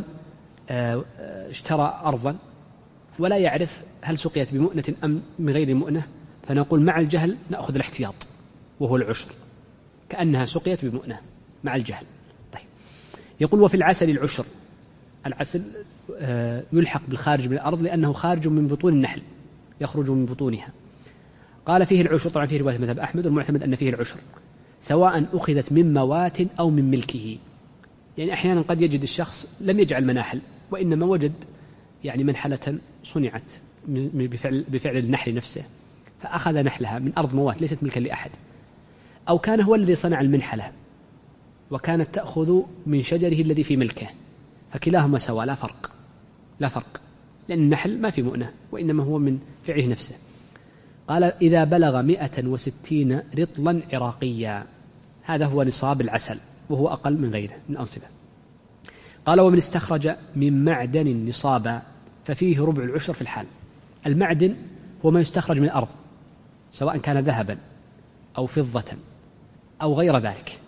Speaker 1: اشترى أرضا ولا يعرف هل سقيت بمؤنة أم بغير مؤنة، فنقول مع الجهل نأخذ الاحتياط وهو العشر، كأنها سقيت بمؤنة مع الجهل. طيب، يقول: وفي العسل العشر. العسل يلحق بالخارج من الأرض لأنه خارج من بطون النحل، يخرج من بطونها. قال: فيه العشر، طبعا فيه رواية مذهب أحمد، والمعتمد أن فيه العشر سواء أخذت من موات أو من ملكه. يعني أحيانا قد يجد الشخص لم يجعل مناحل، وإنما وجد يعني منحلة صنعت بفعل, بفعل النحل نفسه، فأخذ نحلها من أرض موات ليست ملكا لأحد، أو كان هو الذي صنع المنحلة وكانت تأخذ من شجره الذي في ملكه، فكلاهما سواء، لا فرق لا فرق لأن النحل ما في مؤنة، وإنما هو من فعله نفسه. قال: إذا بلغ مئة وستين رطلا عراقيا، هذا هو نصاب العسل، وهو أقل من غيره من أنصبة. قال: ومن استخرج من معدن نصابا ففيه ربع العشر في الحال. المعدن هو ما يستخرج من الأرض، سواء كان ذهبا أو فضة أو غير ذلك،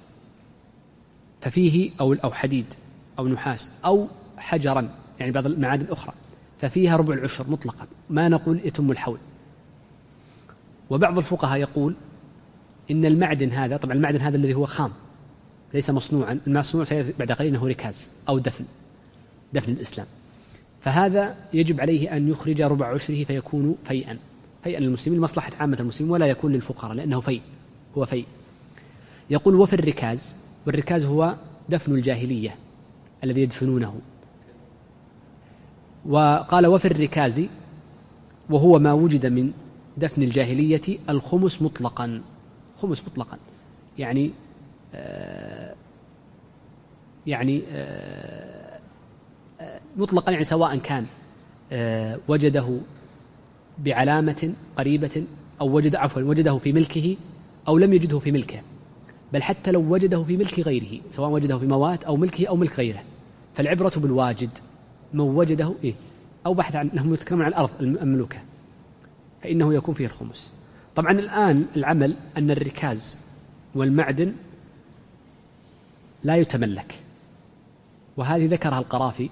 Speaker 1: ففيه أو أو حديد أو نحاس أو حجرا، يعني بعض المعادن الأخرى، ففيها ربع العشر مطلقا، ما نقول يتم الحول. وبعض الفقهاء يقول إن المعدن هذا، طبعا المعدن هذا الذي هو خام ليس مصنوعا، المصنوع بعد قليل أنه ركاز أو دفن دفن الإسلام، فهذا يجب عليه أن يخرج ربع عشره فيكون فيئا فيئا للمسلمين لمصلحة عامة المسلمين، ولا يكون للفقراء لأنه فيء، هو فيء. يقول: وفي الركاز، والركاز هو دفن الجاهلية الذي يدفنونه، وقال وفي الركاز وهو ما وجد من دفن الجاهلية الخمس مطلقا، خمس مطلقا يعني آه يعني آه مطلقا يعني سواء كان آه وجده بعلامة قريبة أو وجد عفوا وجده في ملكه أو لم يجده في ملكه، بل حتى لو وجده في ملك غيره سواء وجده في موات أو ملكه أو ملك غيره، فالعبرة بالواجد من وجده إيه أو بحث عن أنهم يتكلمون عن الأرض المملوكة فإنه يكون فيه الخمس. طبعا الآن العمل أن الركاز والمعدن لا يتملك، وهذه ذكرها القرافي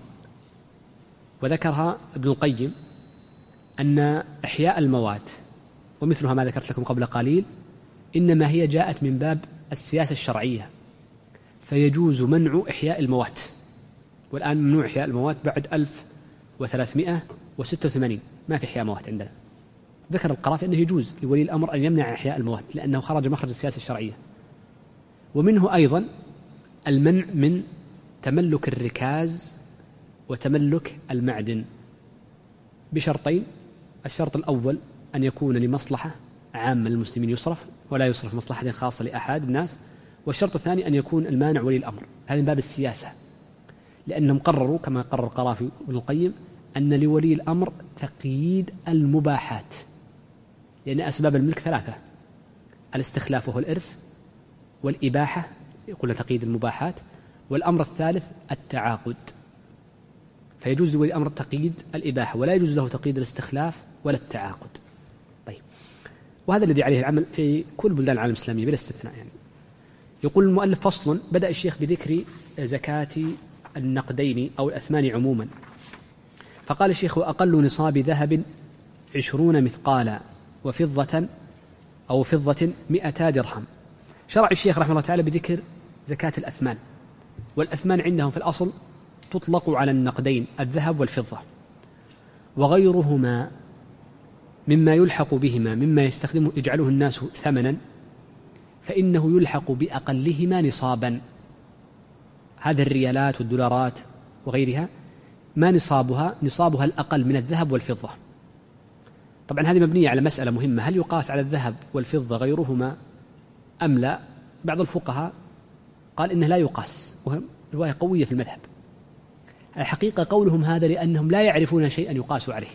Speaker 1: وذكرها ابن القيم أن إحياء الموات ومثلها ما ذكرت لكم قبل قليل إنما هي جاءت من باب السياسة الشرعية، فيجوز منع إحياء الموات، والآن ممنوع إحياء الموات بعد ألف وثلاثمائة وستة وثمانين ما في إحياء موات عندنا. ذكر القرافي أنه يجوز لولي الأمر أن يمنع إحياء الموات لأنه خرج مخرج السياسة الشرعية. ومنه أيضا المنع من تملك الركاز وتملك المعدن بشرطين: الشرط الأول أن يكون لمصلحة عامة للمسلمين يصرف ولا يصرف مصلحة خاصة لأحد الناس، والشرط الثاني أن يكون المانع ولي الأمر. هذا من باب السياسة، لأنهم قرروا كما قرر القرافي وابن القيم أن لولي الأمر تقييد المباحات، لأن أسباب الملك ثلاثة: الاستخلاف وهو الإرث، والإباحة يقول تقييد المباحات، والأمر الثالث التعاقد. فيجوز لولي الأمر تقييد الإباحة ولا يجوز له تقييد الاستخلاف ولا التعاقد. طيب، وهذا الذي عليه العمل في كل بلدان العالم الإسلامية بلا استثناء. يعني يقول المؤلف: فصل. بدأ الشيخ بذكر زكاة النقدين أو الأثمان عموما، فقال الشيخ: وأقل نصاب ذهب عشرون مثقالا وفضة أو فضة مئتا درهم. شرع الشيخ رحمه الله تعالى بذكر زكاة الأثمان، والأثمان عندهم في الأصل تطلق على النقدين الذهب والفضة، وغيرهما مما يلحق بهما مما يستخدمه يجعله الناس ثمنا فإنه يلحق بأقلهما نصابا. هذه الريالات والدولارات وغيرها ما نصابها نصابها الأقل من الذهب والفضة. طبعا هذه مبنية على مسألة مهمة: هل يقاس على الذهب والفضة غيرهما أم لا؟ بعض الفقهاء قال إنه لا يقاس، وهم رواية قوية في المذهب. الحقيقة قولهم هذا لأنهم لا يعرفون شيئا يقاس عليه،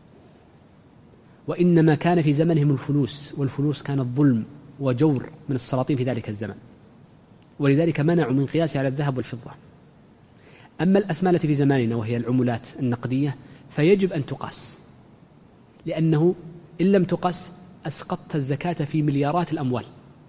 Speaker 1: وإنما كان في زمنهم الفلوس، والفلوس كانت ظلم وجور من السلاطين في ذلك الزمن، ولذلك منعوا من قياسه على الذهب والفضة. أما الأثمان التي في زماننا وهي العملات النقدية فيجب أن تقاس، لأنه إن لم تقاس أسقطت الزكاة في مليارات الأموال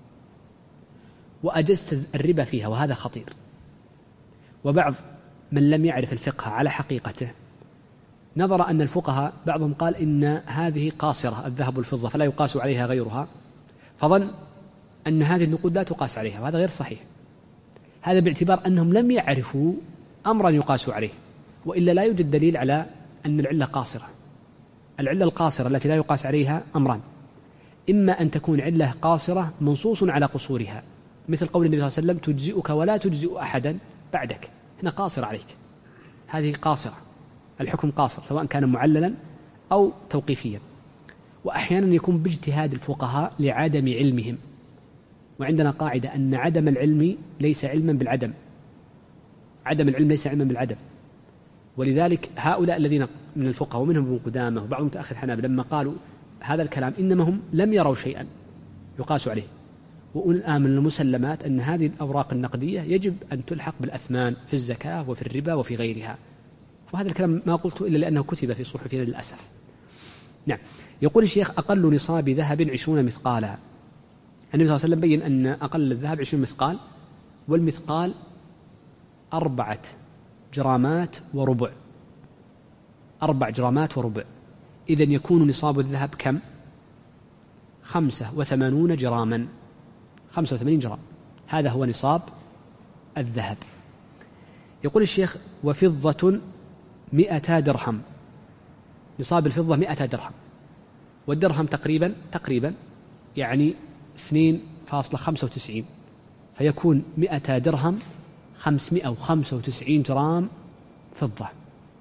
Speaker 1: وأجزت الربا فيها، وهذا خطير. وبعض من لم يعرف الفقه على حقيقته نظر أن الفقهاء بعضهم قال إن هذه قاصرة الذهب والفضة فلا يقاس عليها غيرها، فظن أن هذه النقود لا تقاس عليها، وهذا غير صحيح. هذا باعتبار أنهم لم يعرفوا أمرا يقاس عليه، وإلا لا يوجد دليل على أن العلة قاصرة. العلة القاصرة التي لا يقاس عليها أمران: إما أن تكون علة قاصرة منصوص على قصورها، مثل قول النبي صلى الله عليه وسلم: تجزئك ولا تجزئ أحدا بعدك، هنا قاصر عليك، هذه قاصرة، الحكم قاصر سواء كان معللا أو توقيفيا. وأحيانا يكون باجتهاد الفقهاء لعدم علمهم، وعندنا قاعدة أن عدم العلم ليس علما بالعدم، عدم العلم ليس علما بالعدم. ولذلك هؤلاء الذين من الفقهاء ومنهم ابن قدامة وبعض متأخر الحنابلة لما قالوا هذا الكلام إنما هم لم يروا شيئا يقاس عليه. والآن من المسلمات أن هذه الأوراق النقدية يجب أن تلحق بالأثمان في الزكاة وفي الربا وفي غيرها. وهذا الكلام ما قلته إلا لأنه كتب في صحفنا للأسف. نعم. يقول الشيخ: أقل نصاب ذهب عشرون مثقالا. النبي صلى الله عليه وسلم بين أن أقل الذهب عشرون مثقال، والمثقال أربعة جرامات وربع، أربع جرامات وربع. إذن يكون نصاب الذهب كم؟ خمسة وثمانون جراما، خمسة وثمانين جرام، هذا هو نصاب الذهب. يقول الشيخ: وفضة مئتا درهم. نصاب الفضة مئتا درهم، والدرهم تقريبا تقريبا يعني اثنين فاصلة خمسة وتسعين، فيكون مئتا درهم خمسمائة وخمسة وتسعين جرام فضة،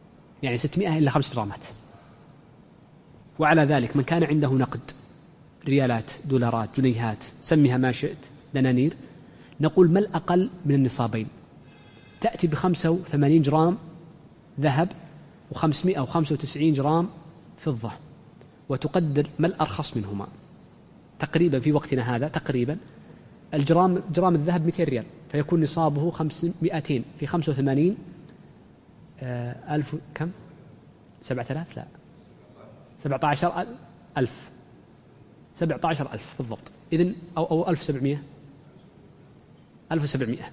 Speaker 1: يعني ستمائة إلا خمس جرامات. وعلى ذلك من كان عنده نقد ريالات دولارات جنيهات سميها ما شئت دنانير، نقول ما الأقل من النصابين؟ تأتي بخمسة وثمانين جرام ذهب وخمسمائة وخمسة وتسعين جرام فضة، وتقدر ما الأرخص منهما تقريبا في وقتنا هذا. تقريبا الجرام جرام الذهب مئتين ريال، فيكون نصابه خمسمائة في خمسة وثمانين آه ألف كم؟ سبعة آلاف لا سبعة عشر ألف سبعة عشر ألف بالضبط. إذن أو أو ألف وسبعمائة ألف وسبعمائة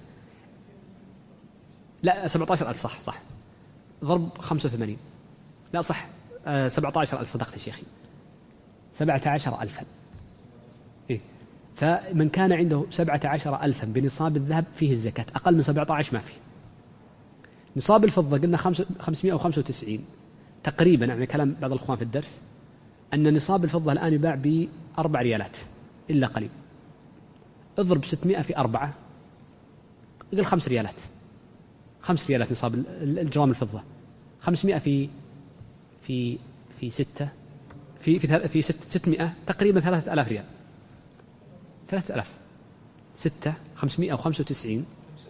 Speaker 1: لا سبعة عشر ألف صح صح ضرب خمسة وثمانين لا صح آه سبعة عشر ألف صدقت يا شيخي سبعة عشر ألفا. إيه؟ فمن كان عنده سبعة عشر ألفا بنصاب الذهب فيه الزكاة، أقل من سبعة عشر ما فيه. نصاب الفضة قلنا خمسمائة وخمسة وتسعين تقريبا، يعني كلام بعض الأخوان في الدرس أن نصاب الفضة الآن يباع بأربع ريالات إلا قليل. اضرب ستمائة في أربعة قل خمس ريالات خمس ريالات نصاب الجرام الفضة. خمسمائة في في في ستة في في في ست ستمائة تقريبا ثلاثة آلاف ريال. ثلاثة آلاف ستة خمسمائة وخمسة وتسعين.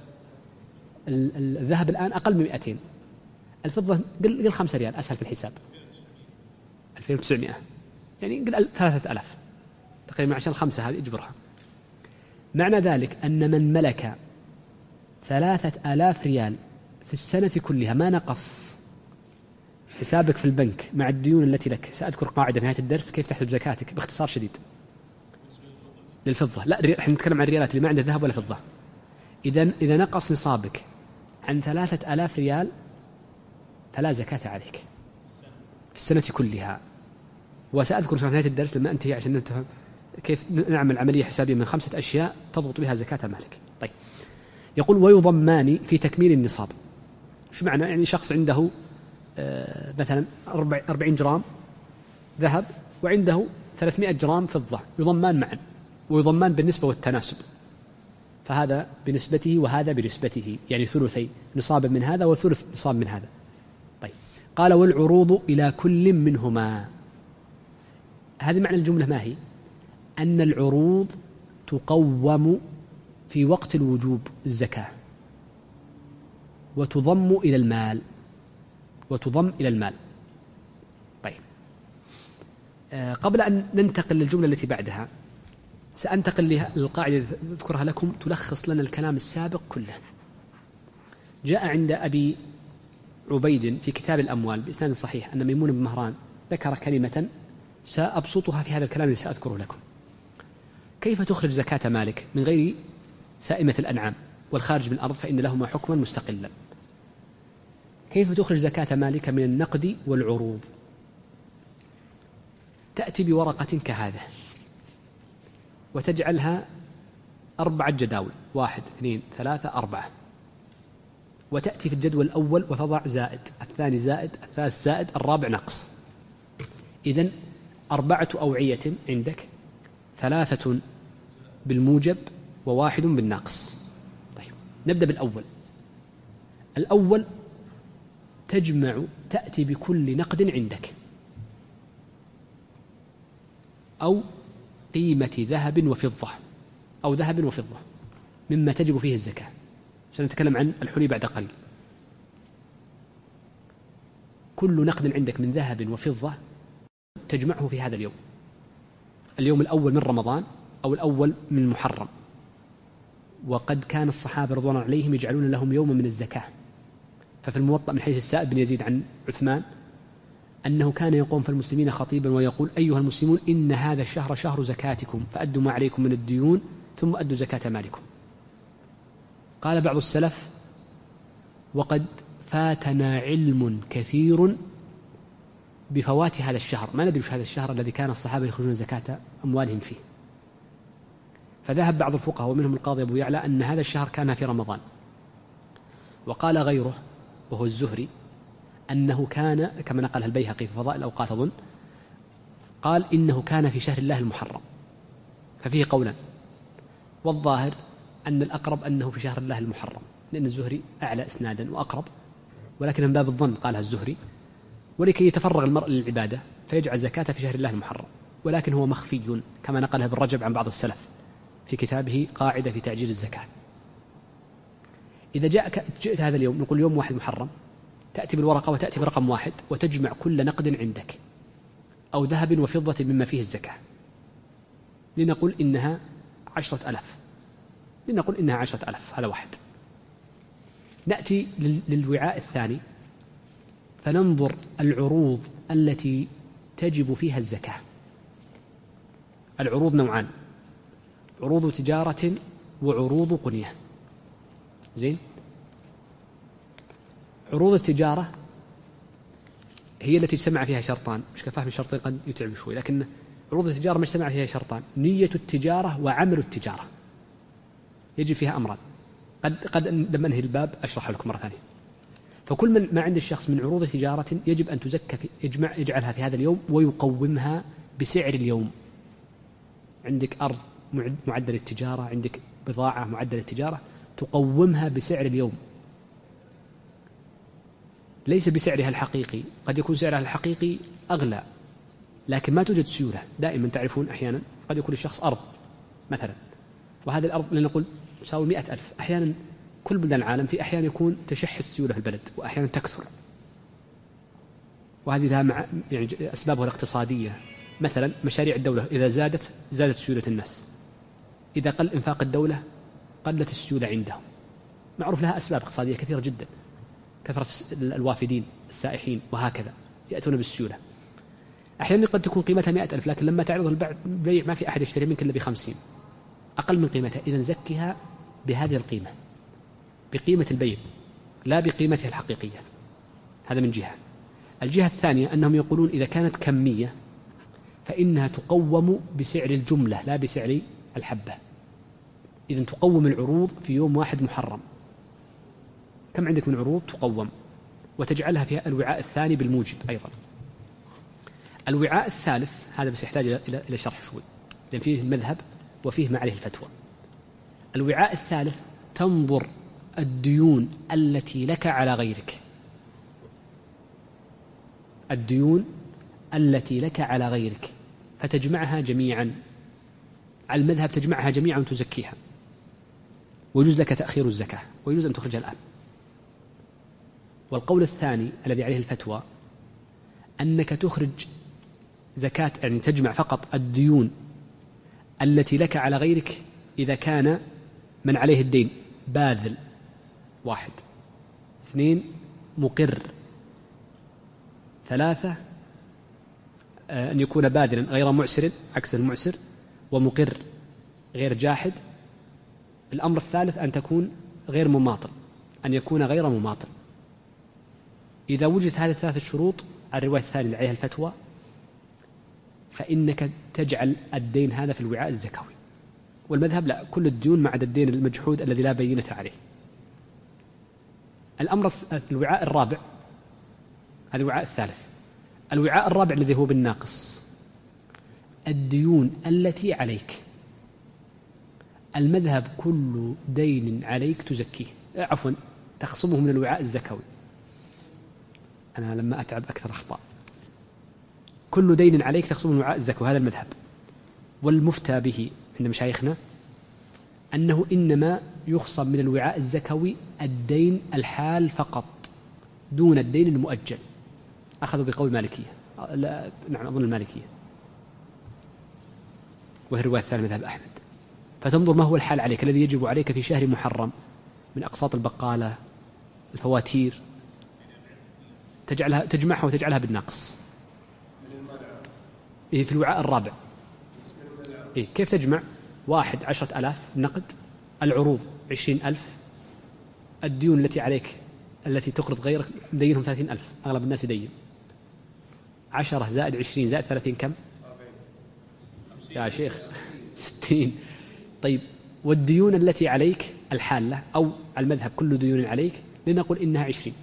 Speaker 1: الذهب الآن أقل من مئتين. الفضة قل قل خمسة ريال أسهل في الحساب ألفين وتسعمائة، يعني قل ثلاثة آلاف تقريبا عشان خمسة هذه اجبرها. معنى ذلك أن من ملك ثلاثة آلاف ريال في السنة كلها ما نقص حسابك في البنك مع الديون التي لك. سأذكر قاعدة نهاية الدرس كيف تحسب زكاتك باختصار شديد للفضة. لا احنا نتكلم عن الريالات اللي ما عنده ذهب ولا فضة. إذا إذا نقص نصابك عن ثلاثة آلاف ريال فلا زكاة عليك في السنة كلها. وسأذكر في نهاية الدرس لما أنتهي عشان نتفهم كيف نعمل عملية حسابية من خمسة أشياء تضبط بها زكاة مالك. طيب يقول ويضمان في تكميل النصاب. شو معنى؟ يعني شخص عنده آه مثلا أربعين جرام ذهب وعنده ثلاثمائة جرام فضة، يضمان معا، ويضمان بالنسبة والتناسب، فهذا بنسبته وهذا بنسبته، يعني ثلثي نصاب من هذا وثلث نصاب من هذا. طيب قال والعروض إلى كل منهما. هذه معنى الجملة ما هي؟ أن العروض تقوم في وقت الوجوب الزكاة وتضم إلى المال وتضم إلى المال. طيب آه قبل أن ننتقل للجملة التي بعدها سأنتقل للقاعدة التي أذكرها لكم تلخص لنا الكلام السابق كله. جاء عند أبي عبيد في كتاب الأموال بإسناد صحيح أن ميمون بن مهران ذكر كلمة سأبسطها في هذا الكلام الذي سأذكره لكم. كيف تخرج زكاة مالك من غير سائمة الأنعام والخارج من الأرض فإن لهما حكما مستقلا؟ كيف تخرج زكاة مالك من النقد والعروض؟ تأتي بورقة كهذا وتجعلها أربعة جداول، واحد اثنين ثلاثة أربعة، وتأتي في الجدول الأول وتضع زائد، الثاني زائد، الثالث زائد، الرابع نقص. إذن أربعة أوعية عندك، ثلاثة بالموجب وواحد بالنقص. طيب نبدأ بالأول. الأول تجمع تأتي بكل نقد عندك أو قيمة ذهب وفضة أو ذهب وفضة مما تجب فيه الزكاة. سنتكلم عن الحلي بعد قليل. كل نقد عندك من ذهب وفضة تجمعه في هذا اليوم، اليوم الأول من رمضان أو الأول من محرم. وقد كان الصحابة رضوان الله عليهم يجعلون لهم يوما من الزكاة. ففي الموطأ من حديث السائب بن يزيد عن عثمان أنه كان يقوم في المسلمين خطيبا ويقول أيها المسلمون إن هذا الشهر شهر زكاتكم فأدوا ما عليكم من الديون ثم أدوا زكاة مالكم. قال بعض السلف وقد فاتنا علم كثير بفوات هذا الشهر، ما ندري هذا الشهر الذي كان الصحابة يخرجون زكاة أموالهم فيه. فذهب بعض الفقهاء ومنهم القاضي أبو يعلى أن هذا الشهر كان في رمضان. وقال غيره وهو الزهري أنه كان كما نقله البيهقي في فضائل الأوقات أظن، قال إنه كان في شهر الله المحرم. ففيه قولا، والظاهر أن الأقرب أنه في شهر الله المحرم، لأن الزهري أعلى إسنادا وأقرب، ولكن من باب الظن قالها الزهري. ولكي يتفرغ المرء للعبادة فيجعل زكاة في شهر الله المحرم، ولكن هو مخفي كما نقلها ابن رجب عن بعض السلف في كتابه قاعدة في تعجيل الزكاة. إذا جاءك جئت هذا اليوم، نقول يوم واحد محرم، تأتي بالورقة وتأتي برقم واحد وتجمع كل نقد عندك أو ذهب وفضة مما فيه الزكاة، لنقول إنها عشرة ألاف، لنقول إنها عشرة ألاف، هذا واحد. نأتي للوعاء الثاني فننظر العروض التي تجب فيها الزكاة. العروض نوعان: عروض تجارة وعروض قنية. زين؟ عروض التجارة هي التي اجتمع فيها شرطان، مش كفاهم الشرطين قد يتعب شوي، لكن عروض التجارة ما اجتمع فيها شرطان: نية التجارة وعمل التجارة، يجب فيها أمران. قد قد لما انهي الباب أشرح لكم مرة ثانية. فكل من ما عند الشخص من عروض تجارة يجب أن تزكى في يجمع يجعلها في هذا اليوم ويقومها بسعر اليوم. عندك أرض معدل التجارة، عندك بضاعة معدل التجارة، تقومها بسعر اليوم، ليس بسعرها الحقيقي. قد يكون سعرها الحقيقي أغلى لكن ما توجد سيولة. دائما تعرفون أحيانا قد يكون الشخص أرض مثلا، وهذه الأرض لنقول تساوي مئة ألف. أحيانا كل بلدان العالم في أحيانا يكون تشح السيولة في البلد وأحيانا تكثر، وهذه لها مع يعني أسبابها الاقتصادية. مثلا مشاريع الدولة إذا زادت زادت سيولة الناس، إذا قل إنفاق الدولة قلت السيولة عندهم. معروف لها أسباب اقتصادية كثيرة جدا، كثرة الوافدين السائحين وهكذا يأتون بالسيولة. أحيانا قد تكون قيمتها مئة ألف لكن لما تعرض البيع ما في أحد يشتري منك إلا بخمسين، أقل من قيمتها. إذن زكها بهذه القيمة، بقيمة البيع لا بقيمتها الحقيقية. هذا من جهة. الجهة الثانية أنهم يقولون إذا كانت كمية فإنها تقوم بسعر الجملة لا بسعر الحبة. إذن تقوم العروض في يوم واحد محرم. كم عندك من عروض تقوم وتجعلها في الوعاء الثاني بالموجب أيضا. الوعاء الثالث هذا بس يحتاج إلى شرح شوي لأن فيه المذهب وفيه ما عليه الفتوى. الوعاء الثالث تنظر الديون التي لك على غيرك، الديون التي لك على غيرك فتجمعها جميعا. على المذهب تجمعها جميعا وتزكيها، ويجوز لك تأخير الزكاة ويجوز أن تخرجها الآن. والقول الثاني الذي عليه الفتوى أنك تخرج زكاة، يعني تجمع فقط الديون التي لك على غيرك إذا كان من عليه الدين باذل واحد، اثنين مقر، ثلاثة أن يكون باذلا غير معسر عكس المعسر، ومقر غير جاحد. الأمر الثالث أن تكون غير مماطل، أن يكون غير مماطل. إذا وجدت هذه الثلاث الشروط على الرواية الثانية اللي عليها الفتوى فإنك تجعل الدين هذا في الوعاء الزكوي. والمذهب لا، كل الديون ما عدا الدين المجحود الذي لا بينة عليه. الأمر الوعاء الرابع، هذا الوعاء الثالث. الوعاء الرابع الذي هو بالناقص الديون التي عليك. المذهب كل دين عليك تزكيه، عفوا تخصمه من الوعاء الزكوي. أنا لما أتعب أكثر أخطاء. كل دين عليك تخصمه من الوعاء الزكوي، هذا المذهب. والمفتى به عند مشايخنا أنه إنما يخصم من الوعاء الزكوي الدين الحال فقط دون الدين المؤجل. أخذوا بقول المالكية، لا نعم أظن المالكية، وهي الرواية الثانية مذهب أحمد. فتنظر ما هو الحال عليك الذي يجب عليك في شهر محرم من أقساط البقالة، الفواتير، تجعلها تجمعها وتجعلها بالناقص. إيه في الوعاء الرابع. إيه كيف تجمع؟ واحد عشرة ألاف نقد، العروض عشرين ألف، الديون التي عليك التي تقرض غيرك مدينهم ثلاثين ألف، أغلب الناس يدين. عشرة زائد عشرين زائد ثلاثين كم؟ يا شيخ ستين. طيب والديون التي عليك الحالة أو على المذهب كل ديون عليك لنقول إنها عشرين،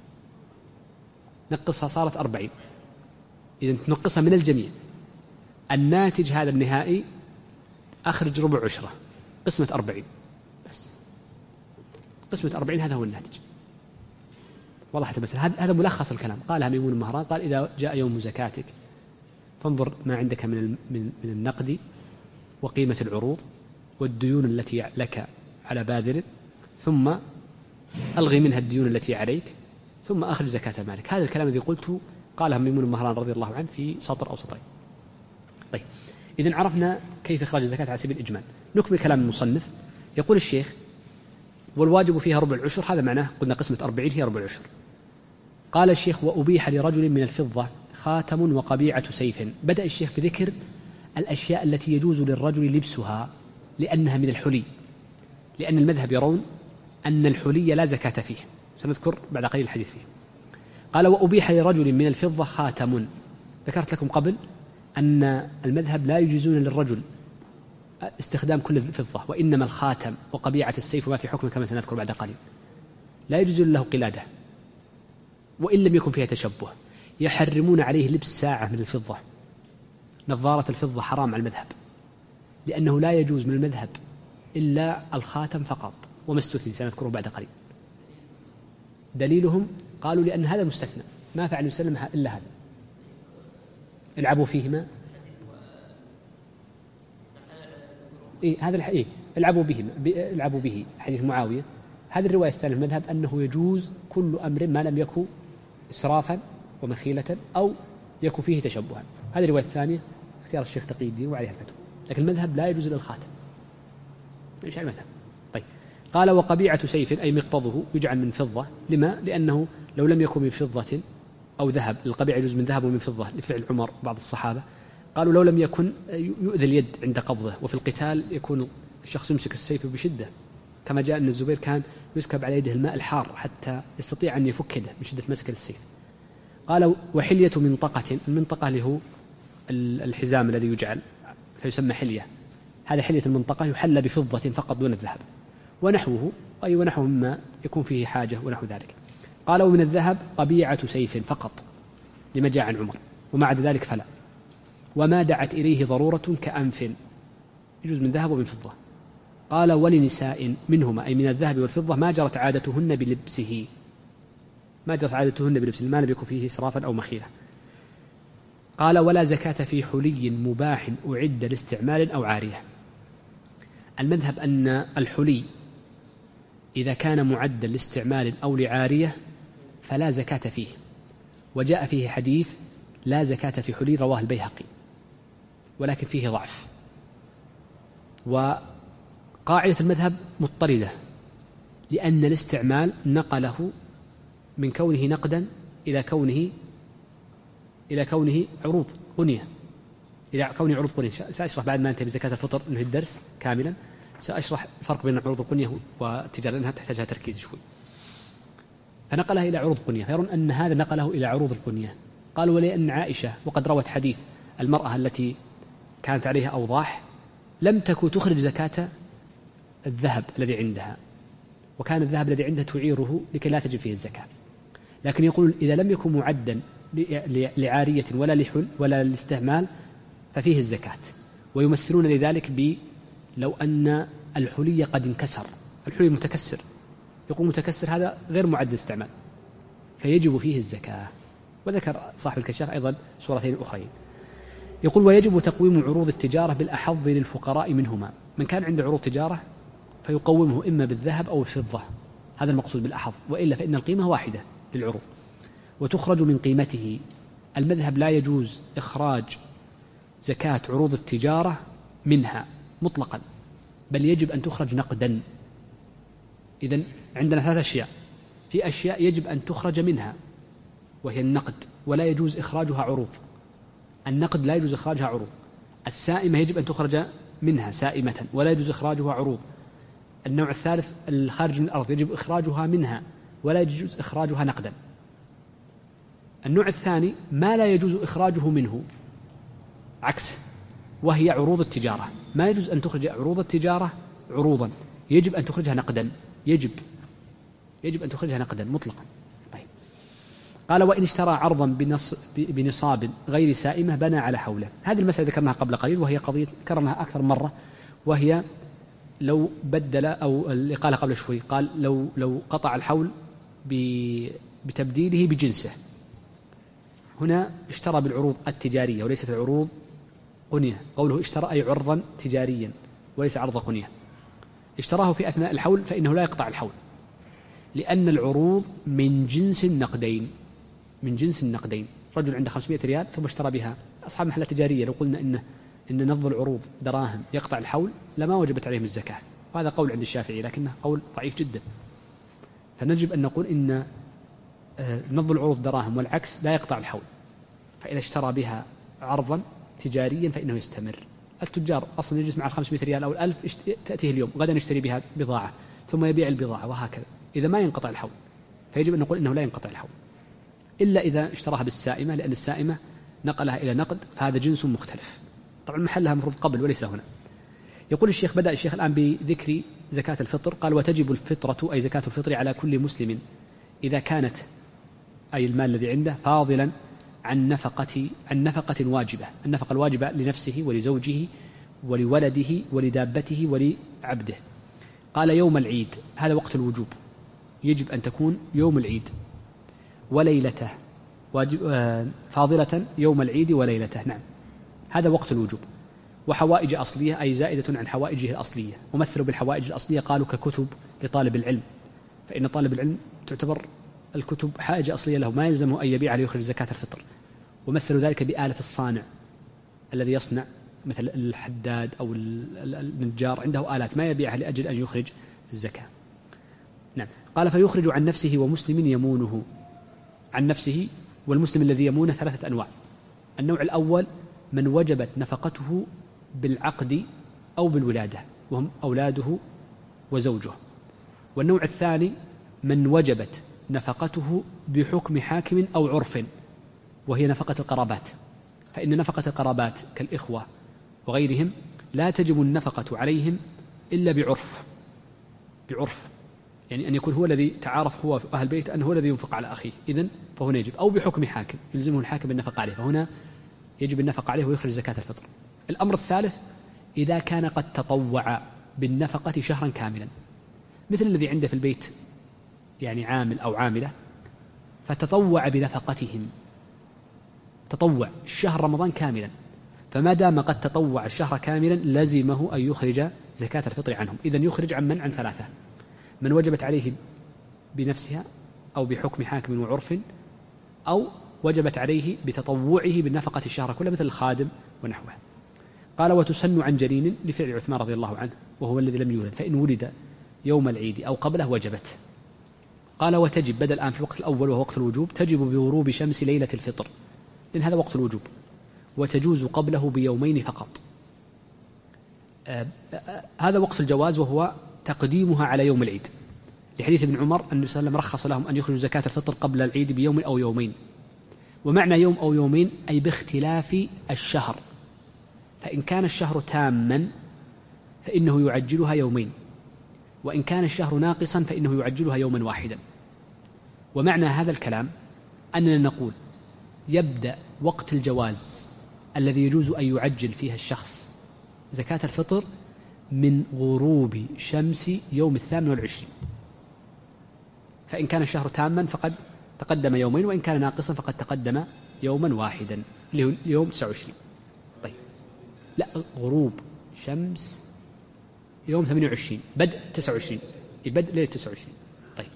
Speaker 1: نقصها صارت أربعين. إذن تنقصها من الجميع. الناتج هذا النهائي أخرج ربع عشرة، قسمة أربعين، بس قسمة أربعين هذا هو الناتج. وضحت المسألة. هذا ملخص الكلام. قالها ميمون المهران، قال إذا جاء يوم زكاتك فانظر ما عندك من من النقد وقيمة العروض والديون التي لك على باذر، ثم ألغي منها الديون التي عليك، ثم أخرج زكاة مالك. هذا الكلام الذي قلته قالها ميمون المهران رضي الله عنه في سطر أو سطرين. طيب، إذن عرفنا كيف إخراج الزكاة على سبيل الإجمال. نكمل كلام المصنف. يقول الشيخ: والواجب فيها ربع العشر. هذا معناه قلنا قسمة أربعين هي ربع العشر. قال الشيخ: وأبيح لرجل من الفضة خاتم وقبيعة سيف. بدأ الشيخ بذكر الأشياء التي يجوز للرجل لبسها لأنها من الحلي، لأن المذهب يرون أن الحلي لا زكاة فيه، سنذكر بعد قليل الحديث فيه. قال: وأبيح لرجل من الفضة خاتم. ذكرت لكم قبل أن المذهب لا يجيزون للرجل استخدام كل الفضة، وإنما الخاتم وقبيعة السيف وما في حكم كما سنذكر بعد قليل لا يجوز له قلادة وإن لم يكن فيها تشبه. يحرمون عليه لبس ساعة من الفضة. نظارة الفضة حرام على المذهب، لأنه لا يجوز من المذهب إلا الخاتم فقط وما استثني سنذكره بعد قليل. دليلهم قالوا لأن هذا مستثنى، ما فعل وسلم إلا هذا. العبوا فيهما، إيه هذا الح... إيه العبوا بهما ب... العبوا به حديث معاوية. هذه الرواية الثانية المذهب أنه يجوز كل أمر ما لم يكن إسرافا ومخيلة أو يكن فيه تشبها. هذه الرواية الثانية اختيار الشيخ تقي الدين وعليها الفتوى، لكن المذهب لا يجوز للخاتم. ايش المذهب؟ طيب. قال: وقبيعة سيف أي مقبضه يجعل من فضة. لما؟ لأنه لو لم يكن من فضة أو ذهب، القبيعة يجوز من ذهب ومن فضة لفعل عمر بعض الصحابة. قالوا لو لم يكن يؤذي اليد عند قبضه، وفي القتال يكون الشخص يمسك السيف بشدة، كما جاء أن الزبير كان يسكب على يده الماء الحار حتى يستطيع أن يفك يده من شدة مسك السيف. قال: وحلية منطقة. المنطقة اللي هو الحزام الذي يجعل فيسمى حلية. هذا حلية المنطقة يحلى بفضة فقط دون الذهب، ونحوه أي ونحوه مما يكون فيه حاجة ونحو ذلك. قال: ومن الذهب قبيعة سيف فقط لما جاء عن عمر، وما عدا ذلك فلا. وما دعت إليه ضرورة كأنف، يجوز من ذهب ومن فضة. قال: ولنساء منهما أي من الذهب والفضة ما جرت عادتهن بلبسه، ما جرت عادتهن بلبسه، ما لم يكن فيه إسرافا أو مخيلة. قال: ولا زكاة في حلي مباح أعد لاستعمال أو عارية. المذهب أن الحلي إذا كان معدا لاستعمال أو لعارية فلا زكاة فيه، وجاء فيه حديث لا زكاة في حلي رواه البيهقي، ولكن فيه ضعف. وقاعدة المذهب مضطردة، لأن الاستعمال نقله من كونه نقدا إلى كونه إلى كونه عروض غنية، إلى كونه عروض غنية. سأشرح بعد ما انتهي بزكاة الفطر أنه الدرس كاملا، سأشرح الفرق بين عروض الغنية والتجارة لأنها تحتاجها تركيز شوي. فنقلها إلى عروض غنية، فيرون أن هذا نقله إلى عروض الغنية. قالوا: ولأن عائشة وقد روت حديث المرأة التي كانت عليها أوضاح لم تكن تخرج زكاة الذهب الذي عندها، وكان الذهب الذي عندها تعيره لكي لا تجب فيه الزكاة. لكن يقول إذا لم يكن معدا لعارية ولا لحل ولا لاستعمال ففيه الزكاة. ويمثلون لذلك ب لو أن الحلي قد انكسر، الحلي متكسر، يقول متكسر هذا غير معد للاستعمال فيجب فيه الزكاة. وذكر صاحب الكشاف أيضا صورتين أخرين. يقول: ويجب تقويم عروض التجارة بالأحظ للفقراء منهما. من كان عنده عروض تجارة فيقومه إما بالذهب أو الفضة، هذا المقصود بالأحظ، وإلا فإن القيمة واحدة للعروض وتخرج من قيمته. المذهب لا يجوز إخراج زكاة عروض التجارة منها مطلقا، بل يجب أن تخرج نقدا. إذن عندنا ثلاث أشياء، في أشياء يجب أن تخرج منها وهي النقد، ولا يجوز إخراجها عروض. النقد لا يجوز إخراجها عروض. السائمة يجب أن تخرج منها سائمة ولا يجوز إخراجها عروض. النوع الثالث الخارج من الأرض يجب إخراجها منها ولا يجوز إخراجها نقدا. النوع الثاني ما لا يجوز إخراجه منه عكسه، وهي عروض التجارة. ما يجوز أن تخرج عروض التجارة عروضا، يجب أن تخرجها نقدا، يجب يجب أن تخرجها نقدا مطلقا. طيب. قال: وإن اشترى عرضا بنصاب غير سائمة بنى على حوله. هذه المسألة ذكرناها قبل قليل، وهي قضية ذكرناها أكثر مرة، وهي لو بدل أو اللي قال قبل شوي قال لو لو قطع الحول بتبديله بجنسه. هنا اشترى بالعروض التجارية وليست العروض قنية. قوله اشترى أي عرضا تجاريا وليس عرض قنية. اشتراه في أثناء الحول فإنه لا يقطع الحول، لأن العروض من جنس النقدين، من جنس النقدين. رجل عنده خمسمائة ريال ثم اشترى بها. أصحاب محلات تجارية لو قلنا إن إن نفض العروض دراهم يقطع الحول لما وجبت عليهم الزكاة، وهذا قول عند الشافعي لكنه قول ضعيف جدا. فنجب أن نقول إن نفض العروض دراهم والعكس لا يقطع الحول. فإذا اشترى بها عرضا تجاريا فإنه يستمر. التجار أصلا يجلس مع الخمسمائة ريال أو الألف تأتيه اليوم، غدا يشتري بها بضاعة ثم يبيع البضاعة وهكذا، إذا ما ينقطع الحول. فيجب أن نقول إنه لا ينقطع الحول إلا إذا اشتراها بالسائمة، لأن السائمة نقلها إلى نقد فهذا جنس مختلف. طبعا محلها مفروض قبل وليس هنا. يقول الشيخ، بدأ الشيخ الآن بذكر زكاة الفطر. قال: وتجب الفطرة أي زكاة الفطر على كل مسلم إذا كانت أي المال الذي عنده فاضلا عن نفقة عن نفقة واجبة، النفقة الواجبة لنفسه ولزوجه ولولده ولدابته ولعبده. قال: يوم العيد، هذا وقت الوجوب، يجب أن تكون يوم العيد وليلته، واجب فاضلة يوم العيد وليلته، نعم هذا وقت الوجوب. وحوائج أصلية أي زائدة عن حوائجه الأصلية. ومثلوا بالحوائج الأصلية قالوا ككتب لطالب العلم، فإن طالب العلم تعتبر الكتب حاجة أصلية له، ما يلزمه أن يبيعها ليخرج زكاة الفطر. ومثلوا ذلك بآلة الصانع الذي يصنع، مثل الحداد أو النجار عنده آلات ما يبيعها لأجل أن يخرج الزكاة. نعم. قال: فيخرج عن نفسه ومسلم يمونه. عن نفسه والمسلم الذي يمونه ثلاثة أنواع. النوع الأول من وجبت نفقته بالعقد أو بالولادة وهم أولاده وزوجه. والنوع الثاني من وجبت نفقته بحكم حاكم أو عرف، وهي نفقة القرابات. فإن نفقة القرابات كالإخوة وغيرهم لا تجب النفقة عليهم إلا بعرف، بعرف يعني أن يكون هو الذي تعارف هو أهل البيت أنه هو الذي ينفق على أخيه، إذن فهنا يجب، أو بحكم حاكم يلزمه الحاكم بالنفقة عليه، فهنا يجب النفقة عليه ويخرج زكاة الفطر. الأمر الثالث إذا كان قد تطوع بالنفقة شهرا كاملا، مثل الذي عنده في البيت يعني عامل أو عاملة فتطوع بنفقتهم، تطوع شهر رمضان كاملا، فما دام قد تطوع الشهر كاملا لزمه أن يخرج زكاة الفطر عنهم. إذن يخرج عن من؟ عن ثلاثة: من وجبت عليه بنفسها أو بحكم حاكم وعرف، أو وجبت عليه بتطوعه بالنفقة الشهر كله مثل الخادم ونحوه. قال: وتسن عن جنين لفعل عثمان رضي الله عنه وهو الذي لم يولد، فإن ولد يوم العيد أو قبله وجبت. قال: وتجب، بدأ الآن في الوقت الأول وهو وقت الوجوب، تجب بغروب شمس ليلة الفطر، لأن هذا وقت الوجوب، وتجوز قبله بيومين فقط. آه آه هذا وقت الجواز وهو تقديمها على يوم العيد، لحديث ابن عمر أن النبي صلى الله عليه وسلم رخص لهم أن يخرجوا زكاة الفطر قبل العيد بيوم أو يومين. ومعنى يوم أو يومين أي باختلاف الشهر، فإن كان الشهر تاما فإنه يعجلها يومين، وإن كان الشهر ناقصا فإنه يعجلها يوما واحدا. ومعنى هذا الكلام أننا نقول يبدأ وقت الجواز الذي يجوز أن يعجل فيها الشخص زكاة الفطر من غروب شمس يوم الثامن والعشرين، فإن كان الشهر تاما فقد تقدم يومين، وإن كان ناقصا فقد تقدم يوما واحدا اللي هو اليوم تسعة وعشرين. طيب لا، غروب شمس يوم ثمانية وعشرين، بدء تسعة وعشرين، بدء ليلة تسعة وعشرين. طيب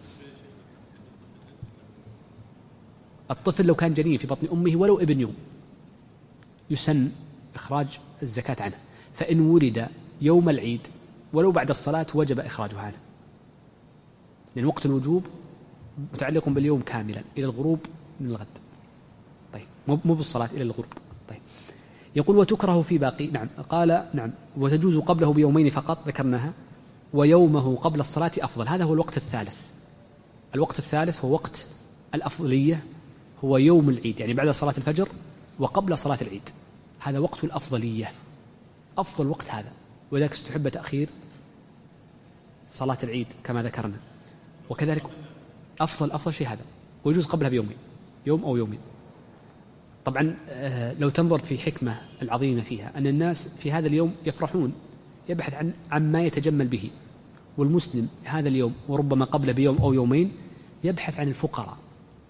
Speaker 1: الطفل لو كان جنين في بطن أمه ولو ابن يوم يسن إخراج الزكاة عنه، فإن ولد يوم العيد ولو بعد الصلاة وجب إخراجها عنه، لأن وقت الوجوب متعلق باليوم كاملا إلى الغروب من الغد. طيب مو بالصلاة إلى الغروب. طيب يقول: وتكره في باقي. نعم. قال: نعم. وتجوز قبله بيومين فقط ذكرناها، ويومه قبل الصلاة أفضل. هذا هو الوقت الثالث. الوقت الثالث هو وقت الأفضلية، هو يوم العيد يعني بعد صلاة الفجر وقبل صلاة العيد، هذا وقت الأفضلية، أفضل وقت هذا، وذلك استحب تأخير صلاة العيد كما ذكرنا. وكذلك أفضل أفضل شيء هذا، ويجوز قبلها بيومين، يوم أو يومين. طبعا لو تنظر في حكمة العظيمة فيها أن الناس في هذا اليوم يفرحون، يبحث عن عن ما يتجمل به، والمسلم هذا اليوم وربما قبل بيوم أو يومين يبحث عن الفقراء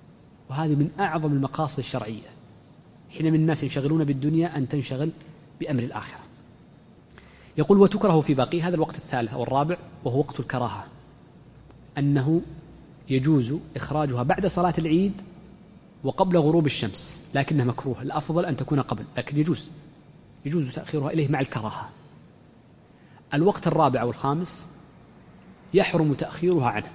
Speaker 1: وهذه من أعظم المقاصد الشرعية. حين من الناس ينشغلون بالدنيا أن تنشغل بأمر الآخرة. يقول وتكره في باقي هذا الوقت الثالث أو الرابع، وهو وقت الكراهة، أنه يجوز إخراجها بعد صلاة العيد وقبل غروب الشمس، لكنها مكروه، الأفضل أن تكون قبل، لكن يجوز يجوز تأخيرها إليه مع الكراهة. الوقت الرابع أو الخامس يحرم تأخيرها عنه،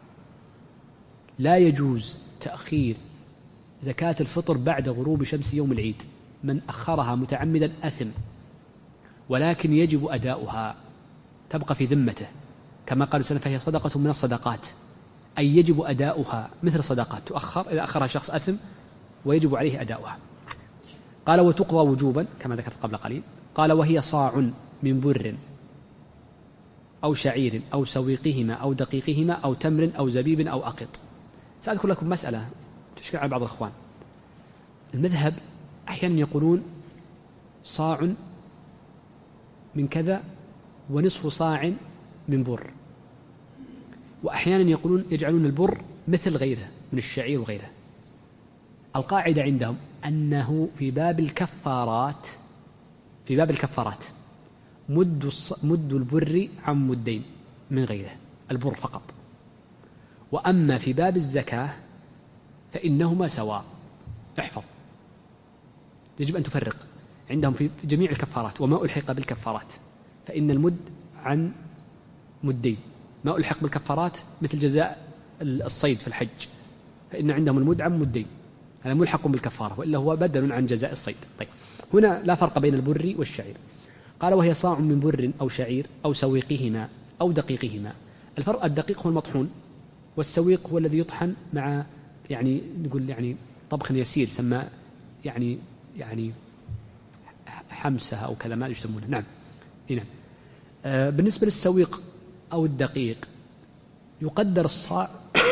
Speaker 1: لا يجوز تأخير زكاة الفطر بعد غروب شمس يوم العيد، من أخرها متعمدا أثم، ولكن يجب أداؤها، تبقى في ذمته، كما قال سلف فهي صدقة من الصدقات، أي يجب أداؤها مثل الصدقات، تؤخر إذا أخرها شخص أثم ويجب عليه أداؤها. قال وتقضى وجوبا كما ذكرت قبل قليل. قال وهي صاع من بر أو شعير أو سويقهما أو دقيقهما أو تمر أو زبيب أو أقط. سأذكر لكم مسألة تشكل على بعض الإخوان. المذهب أحيانا يقولون صاع من كذا ونصف صاع من بر، وأحيانا يقولون يجعلون البر مثل غيره من الشعير وغيره. القاعدة عندهم أنه في باب الكفارات في باب الكفارات مد مد البر عن مدين من غيره، البر فقط. وأما في باب الزكاة فإنهما سواء. احفظ، يجب أن تفرق عندهم في جميع الكفارات. وما ألحق بالكفارات فإن المد عن مدين، ما ألحق بالكفارات مثل جزاء الصيد في الحج، فإن عندهم المد عن مدين، هذا ملحق بالكفارة، وإلا هو بدل عن جزاء الصيد. طيب هنا لا فرق بين البر والشعير. قال وهي صاع من بر أو شعير أو سويقهما أو دقيقهما. الفرق الدقيق هو المطحون، والسويق هو الذي يطحن مع يعني نقول يعني طبخ يسير سمى يعني يعني حمسة أو كذا ما يسمونه. نعم نعم. آه بالنسبة للسويق أو الدقيق يقدر الصاع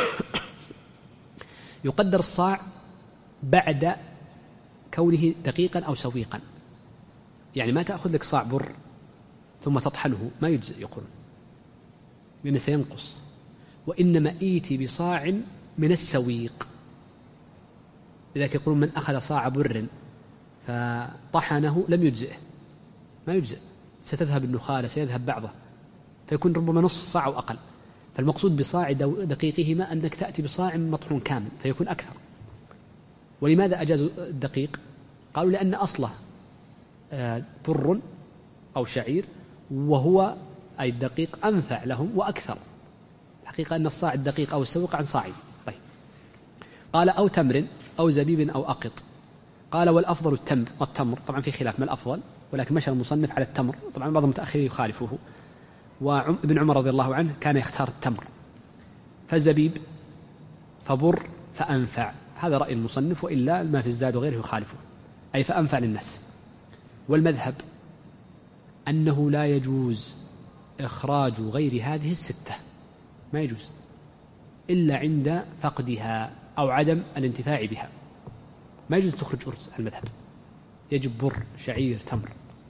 Speaker 1: يقدر الصاع بعد كونه دقيقا أو سويقا، يعني ما تأخذ لك صاع بر ثم تطحنه، ما يجزئ يقول لأنه سينقص، وإنما إيتي بصاع من السويق. لذلك يقولون من أخذ صاع بر فطحنه لم يجزئه، ما يجزئ، ستذهب النخالة، سيذهب بعضه، فيكون ربما نصف الصاع أو أقل. فالمقصود بصاع دقيقهما أنك تأتي بصاع مطحون كامل فيكون أكثر. ولماذا أجازوا الدقيق؟ قالوا لأن أصله بر أو شعير، وهو أي الدقيق أنفع لهم وأكثر. الحقيقة أن الصاع الدقيق أو السوق عن صاعي. طيب قال أو تمر أو زبيب أو أقط. قال والأفضل التمر التمر طبعا في خلاف ما الأفضل، ولكن مشى المصنف على التمر، طبعا بعض المتأخرين يخالفه، وابن عمر رضي الله عنه كان يختار التمر، فالزبيب فبر فأنفع، هذا رأي المصنف، وإلا ما في الزاد وغيره يخالفه، أي فأنفع للناس. والمذهب أنه لا يجوز إخراج غير هذه الستة، ما يجوز إلا عند فقدها أو عدم الانتفاع بها، ما يجوز تخرج أرز على المذهب، يجب بر شعير تمر.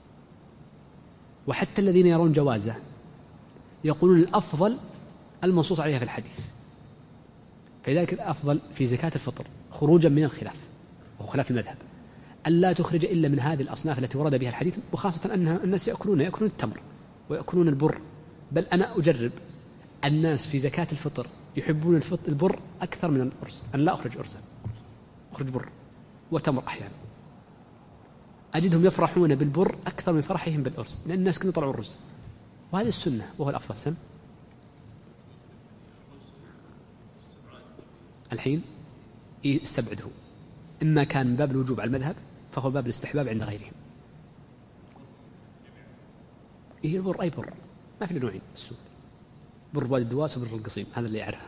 Speaker 1: وحتى الذين يرون جوازه يقولون الأفضل المنصوص عليها في الحديث، فلذلك الأفضل في زكاة الفطر خروجا من الخلاف وهو خلاف المذهب ألا تخرج إلا من هذه الأصناف التي ورد بها الحديث، وخاصة أن الناس يأكلون يأكلون التمر ويأكلون البر. بل أنا أجرب الناس في زكاة الفطر يحبون البر أكثر من الأرز، أنا لا أخرج أرزا، أخرج بر وتمر أحيانا، أجدهم يفرحون بالبر أكثر من فرحهم بالأرز، لأن الناس كانوا يطلعوا الرز، وهذه السنة وهو الأفضل. سم الحين استبعده، إما كان من باب الوجوب على المذهب فهو باب الاستحباب عند غيرهم. إيه البر أي بر، ما في نوعين السوق، بر وادي الدواس وبر القصيم، هذا اللي يعرفه.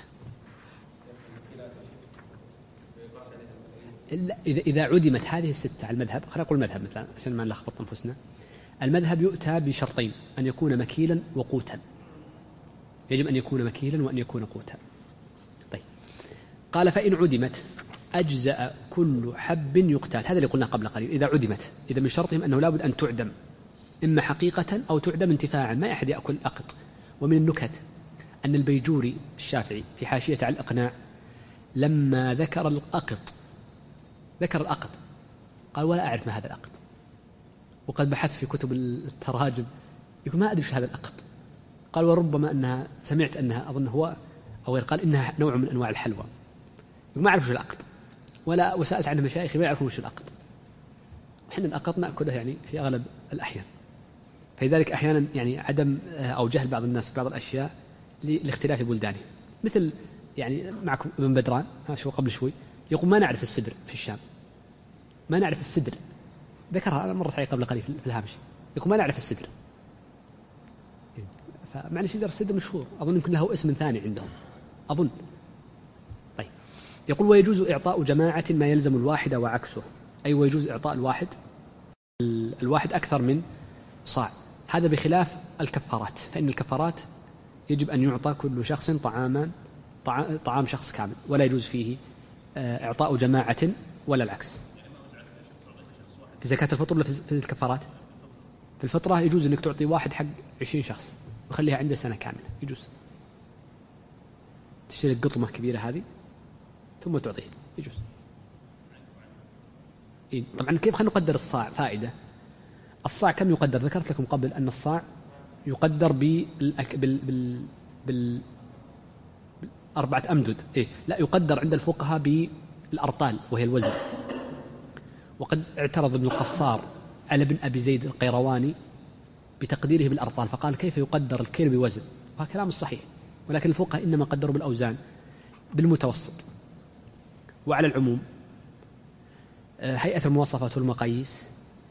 Speaker 1: إذا إذا عدمت هذه الستة على المذهب، خلينا نقول المذهب مثلا عشان ما نلخبط أنفسنا، المذهب يؤتى بشرطين: أن يكون مكيلا وقوتا، يجب أن يكون مكيلا وأن يكون قوتا. طيب قال فإن عدمت أجزأ كل حب يقتات، هذا اللي قلنا قبل قليل. إذا عدمت، إذا من شرطهم أنه لابد أن تعدم إما حقيقة أو تعدم انتفاعا، ما أحد يأكل أقط. ومن النكت أن البيجوري الشافعي في حاشية على الإقناع لما ذكر الأقط، ذكر الأقط قال ولا أعرف ما هذا الأقط، وقد بحثت في كتب التراجم يقول ما أدري ايش هذا الأقط، قال وربما أنها سمعت أنها أظن هو أو قال إنها نوع من أنواع الحلوى، يقول ما أعرف ايش الأقط، ولا وسألت عنه مشايخي ما يعرفون ايش الأقط، وحنا الأقط نأكله يعني في أغلب الأحيان. فلذلك أحيانا يعني عدم أو جهل بعض الناس في بعض الأشياء لاختلاف بلدانهم، مثل يعني معكم ابن بدران شو قبل شوي يقول ما نعرف السدر في الشام، ما نعرف السدر، ذكرها مرة علي قبل قليل في الهامش، يقول ما نعرف السدر، فمعنى شجر السدر مشهور أظن يمكن له اسم ثاني عندهم أظن. طيب يقول ويجوز إعطاء جماعة ما يلزم الواحد وعكسه، أي ويجوز إعطاء الواحد الواحد أكثر من صاع، هذا بخلاف الكفارات، فإن الكفارات يجب أن يعطى كل شخص طعاما طعام شخص كامل، ولا يجوز فيه إعطاء جماعة ولا العكس. في زكاة الفطر ولا في الكفارات؟ في الفطرة يجوز أنك تعطي واحد حق عشرين شخص وخليها عنده سنة كاملة، يجوز تشتري قطمة كبيرة هذه ثم تعطيه، يجوز. إيه؟ طبعا كيف خلينا نقدر الصاع؟ فائدة الصاع كم يقدر؟ ذكرت لكم قبل أن الصاع يقدر بالأك... بال... بال... بال... بالأربعة أمدد، إيه؟ لا يقدر عند الفقهاء بالأرطال وهي الوزن، وقد اعترض ابن القصار على ابن أبي زيد القيرواني بتقديره بالأرطال، فقال كيف يقدر الكيل بوزن؟ وهذا كلام صحيح، ولكن الفقهاء إنما قدروا بالأوزان بالمتوسط. وعلى العموم هيئة المواصفات والمقاييس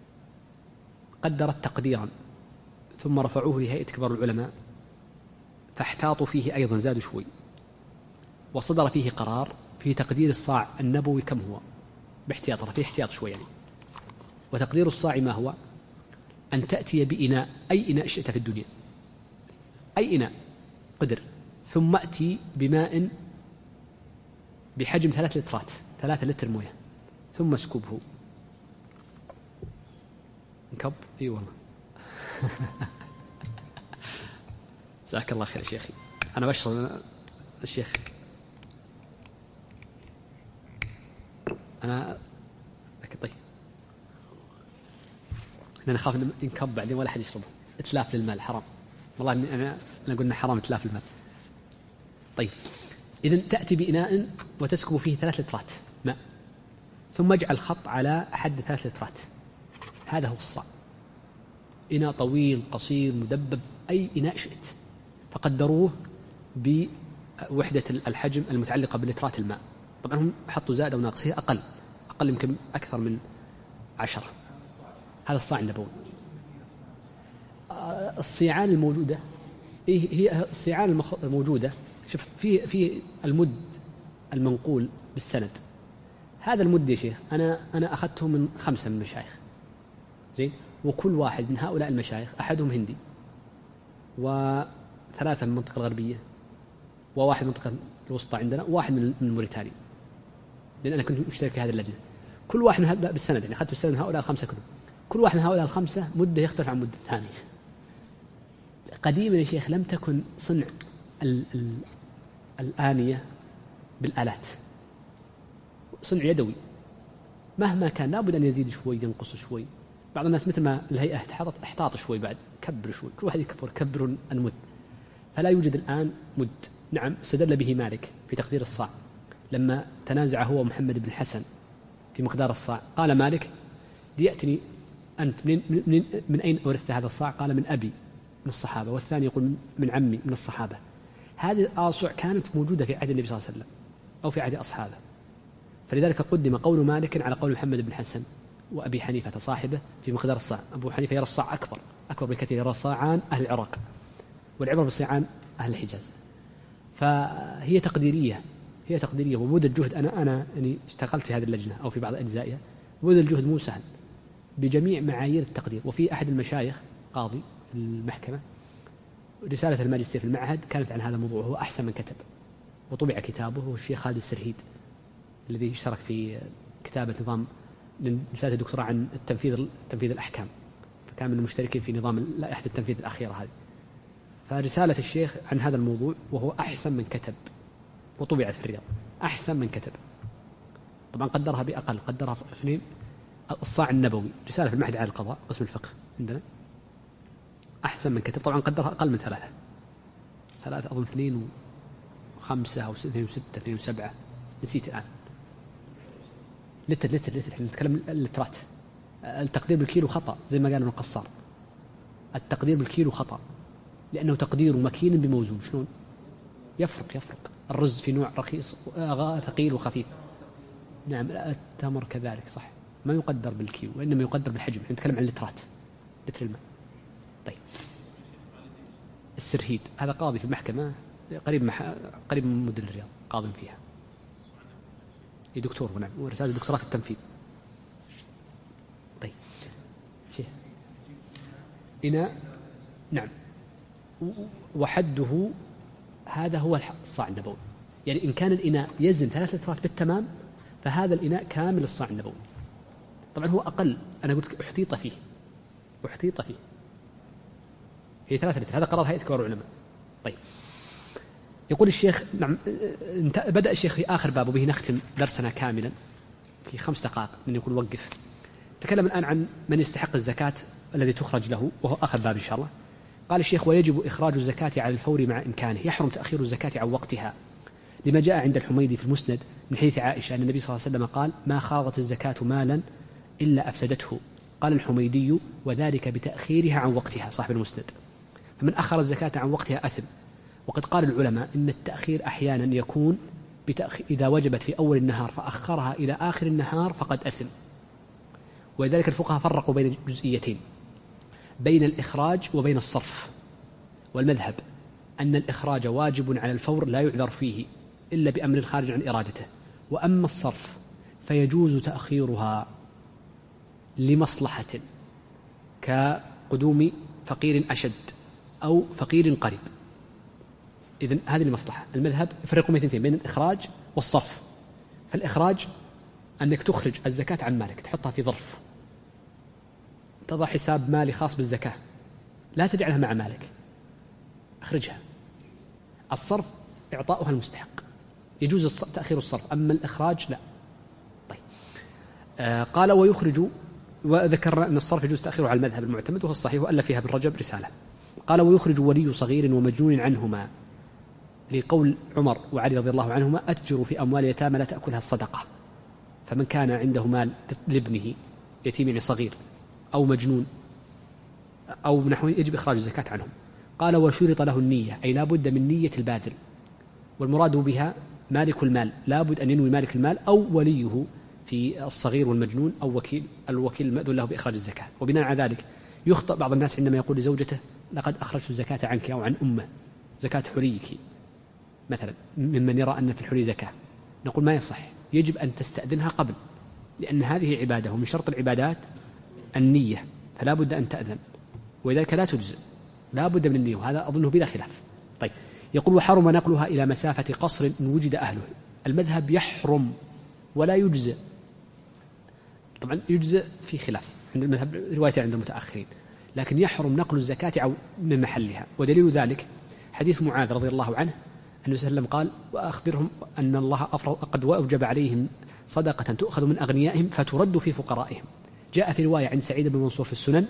Speaker 1: قدرت تقديرا ثم رفعوه لهيئة كبار العلماء فاحتاطوا فيه أيضا، زادوا شوي، وصدر فيه قرار في تقدير الصاع النبوي كم هو باحتياط، فيه احتياط شوي يعني. وتقدير الصاع ما هو؟ أن تأتي بإناء، أي إناء شئت في الدنيا، أي إناء قدر، ثم أتي بماء بحجم ثلاث لترات، ثلاثة لتر موية، ثم اسكبه. نكب؟ اي والله. جزاك الله خير شيخي، أنا بشرب الشيخ، أنا طيب أنا أخاف إن ينكب بعدين ولا أحد يشربه، إتلاف للمال حرام والله، أنا أنا قلنا حرام إتلاف المال. طيب إذن تأتي بإناء وتسكب فيه ثلاث لترات ماء، ثم اجعل خط على حد ثلاث لترات، هذا هو الصاع. إناء طويل قصير مدبب أي إناء شئت، فقدروه بوحدة الحجم المتعلقة بلترات الماء. طبعا هم حطوا زائد أو ناقص، هي أقل أقل يمكن أكثر من عشرة، هذا الصاع النبوي. الصيعان الموجودة إيه هي؟ الصيعان الموجودة شوف في في المد المنقول بالسند، هذا المد يا شيخ أنا أنا أخذته من خمسة من المشايخ، زين، وكل واحد من هؤلاء المشايخ أحدهم هندي، وثلاثة من المنطقة الغربية، وواحد من المنطقة الوسطى عندنا، وواحد من موريتانيا، لأن أنا كنت مشترك في هذه اللجنة. كل واحد من هؤلاء بالسند، يعني أخذت بالسند من هؤلاء الخمسة كلهم، كل واحد من هؤلاء الخمسة مدة يختلف عن مدة الثاني. قديما يا شيخ لم تكن صنع ال ال الآنية بالآلات، صنع يدوي، مهما كان لابد أن يزيد شوي ينقص شوي. بعض الناس مثل ما الهيئة احتاط احتاط شوي، بعد كبر شوي، كل واحد يكبر كبر المد، فلا يوجد الآن مد. نعم استدل به مالك في تقدير الصاع لما تنازع هو محمد بن الحسن في مقدار الصاع، قال مالك ليأتني أنت من, من, من أين أورثت هذا الصاع؟ قال من أبي من الصحابة، والثاني يقول من عمي من الصحابة. هذه الآصع كانت موجودة في عهد النبي صلى الله عليه وسلم أو في عهد أصحابه، فلذلك قدم قول مالك على قول محمد بن الحسن وأبي حنيفة صاحبه في مقدار الصاع. أبو حنيفة يرى الصاع أكبر أكبر بكثير، يرى الصاعان أهل العراق، والعبر بالصاعان أهل الحجاز. فهي تقديرية، هي تقديرية، وبذل الجهد. أنا أنا يعني اشتغلت في هذه اللجنة أو في بعض أجزائها، بذل الجهد مو سهل بجميع معايير التقدير. وفي أحد المشايخ قاضي في المحكمة رسالة الماجستير في المعهد كانت عن هذا الموضوع، هو أحسن من كتب، وطبع كتابه هو الشيخ خالد السرهيد الذي اشترك في كتابة نظام رسالة الدكتوراه عن التنفيذ تنفيذ الأحكام، فكان من المشتركين في نظام لائحة التنفيذ الأخيرة هذه. فرسالة الشيخ عن هذا الموضوع وهو أحسن من كتب، وطبعت في الرياض. أحسن من كتب. طبعا قدرها بأقل، قدرها في اثنين. الصاع النبوي رسالة في المعهد على القضاء قسم الفقه عندنا، أحسن من كتب. طبعا قدرها أقل من ثلاثة ثلاثة أظن اثنين وخمسة أو اثنين وستة اثنين وسبعة، نسيت الآن. لتر لتر لتر احنا نتكلم اللترات. التقدير بالكيلو خطأ زي ما قال ابن القصار، التقدير بالكيلو خطأ لأنه تقدير مكين بموزون. شلون يفرق؟ يفرق. الرز في نوع رخيص ثقيل وخفيف. نعم التمر كذلك صح، ما يقدر بالكيلو وإنما يقدر بالحجم. نتكلم عن اللترات، لتر الماء. طيب السرهيد هذا قاضي في المحكمة قريب مح... قريب من مدن الرياض، قاضي فيها، اي دكتور. نعم ورسالة دكتوراه في التنفيذ. طيب شيء إناء، نعم، وحده هذا هو الصاع النبوي. يعني إن كان الإناء يزن ثلاث لترات بالتمام فهذا الإناء كامل الصاع النبوي. طبعا هو أقل، أنا قلت لك احتيط فيه، احتيط فيه هي ثلاثة لتر، هذا قرار هيئة كبار العلماء. طيب يقول الشيخ، نعم بدأ الشيخ في آخر باب وبه نختم درسنا كاملا في خمس دقائق من يقول وقف. تكلم الآن عن من يستحق الزكاة الذي تخرج له، وهو آخر باب إن شاء الله. قال الشيخ ويجب إخراج الزكاة على الفور مع إمكانه، يحرم تأخير الزكاة عن وقتها، لما جاء عند الحميدي في المسند من حديث عائشة أن النبي صلى الله عليه وسلم قال ما خاضت الزكاة مالا إلا أفسدته. قال الحميدي وذلك بتأخيرها عن وقتها، صاحب المسند. فمن أخر الزكاة عن وقتها أثم. وقد قال العلماء إن التأخير أحيانا يكون بتأخير إذا وجبت في أول النهار فأخرها إلى آخر النهار فقد أثم. ولذلك الفقهاء فرقوا بين جزئيتين، بين الإخراج وبين الصرف. والمذهب أن الإخراج واجب على الفور لا يعذر فيه إلا بأمر خارج عن إرادته، وأما الصرف فيجوز تأخيرها لمصلحة كقدوم فقير أشد أو فقير قريب. إذن هذه المصلحة. المذهب يفرقوا بين بين الإخراج والصرف. فالإخراج أنك تخرج الزكاة عن مالك، تحطها في ظرف، تضع حساب مالي خاص بالزكاة، لا تجعلها مع مالك، أخرجها. الصرف إعطاؤها المستحق، يجوز تأخير الصرف، أما الإخراج لا. طيب آه قال ويخرج، وذكرنا أن الصرف يجوز تأخيره على المذهب المعتمد وهو الصحيح، وألا فيها ابن رجب رسالة. قال ويخرج ولي صغير ومجنون عنهما، لقول عمر وعلي رضي الله عنهما أتجروا في أموال يتامى لا تأكلها الصدقة. فمن كان عنده مال لابنه يتيم يعني صغير أو مجنون أو نحو يجب إخراج الزكاة عنهم. قال وشرط له النية، أي لا بد من نية البادل، والمراد بها مالك المال، لا بد أن ينوي مالك المال أو وليه في الصغير والمجنون أو وكيل الوكيل المأذون له بإخراج الزكاة. وبناء على ذلك يخطئ بعض الناس عندما يقول لزوجته لقد أخرجت الزكاة عنك أو عن أمه، زكاة حريك مثلا، ممن يرى أن في الحري زكاة. نقول ما يصح، يجب أن تستأذنها قبل، لأن هذه عبادة ومن شرط العبادات النية، فلا بد أن تأذن، ولذلك لا تجزئ، لا بد من النية، وهذا أظنه بلا خلاف. طيب يقول وحرم نقلها إلى مسافة قصر إن وجد أهله. المذهب يحرم ولا يجزئ. طبعا يجزئ في خلاف عند المذهب، رواية عند المتأخرين، لكن يحرم نقل الزكاة من محلها. ودليل ذلك حديث معاذ رضي الله عنه النبي صلى الله عليه وسلم قال وأخبرهم أن الله قد أوجب عليهم صدقة تؤخذ من أغنيائهم فترد في فقرائهم. جاء في رواية عند سعيد بن منصور في السنن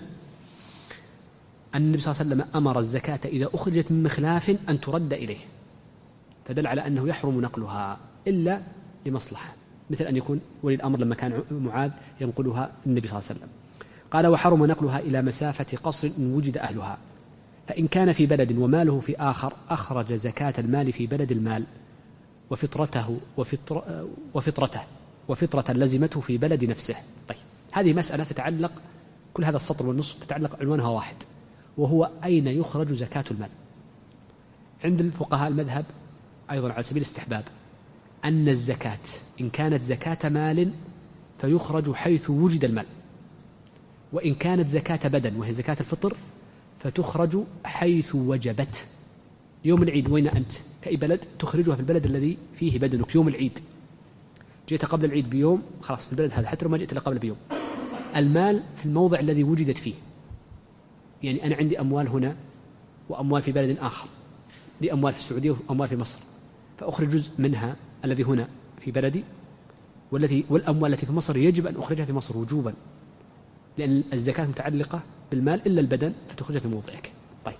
Speaker 1: أن النبي صلى الله عليه وسلم أمر الزكاة إذا أخرجت من مخلاف أن ترد إليه، فدل على أنه يحرم نقلها إلا لمصلحة، مثل أن يكون ولي الأمر لما كان معاذ ينقلها النبي صلى الله عليه وسلم. قال وحرم نقلها إلى مسافة قصر إن وجد أهلها. فإن كان في بلد وماله في آخر أخرج زكاة المال في بلد المال وفطرته وفطر وفطرته وفطرة لزمته في بلد نفسه. طيب هذه مسألة تتعلق، كل هذا السطر والنصف تتعلق عنوانها واحد، وهو أين يخرج زكاة المال. عند الفقهاء المذهب أيضا على سبيل الاستحباب أن الزكاة إن كانت زكاة مال فيخرج حيث وجد المال، وإن كانت زكاة بدن وهي زكاة الفطر فتخرج حيث وجبت. يوم العيد وين أنت كأي بلد تخرجها في البلد الذي فيه بدنك. يوم العيد جئت قبل العيد بيوم خلاص في البلد هذا، حتى لو ما جئت إلا قبل بيوم. المال في الموضع الذي وجدت فيه، يعني أنا عندي أموال هنا وأموال في بلد آخر، لي أموال في السعودية وأموال في مصر، فأخرج جزء منها الذي هنا في بلدي والتي والأموال التي في مصر يجب أن أخرجها في مصر وجوبا، لأن الزكاة متعلقة بالمال إلا البدن فتخرجها في موضعك. طيب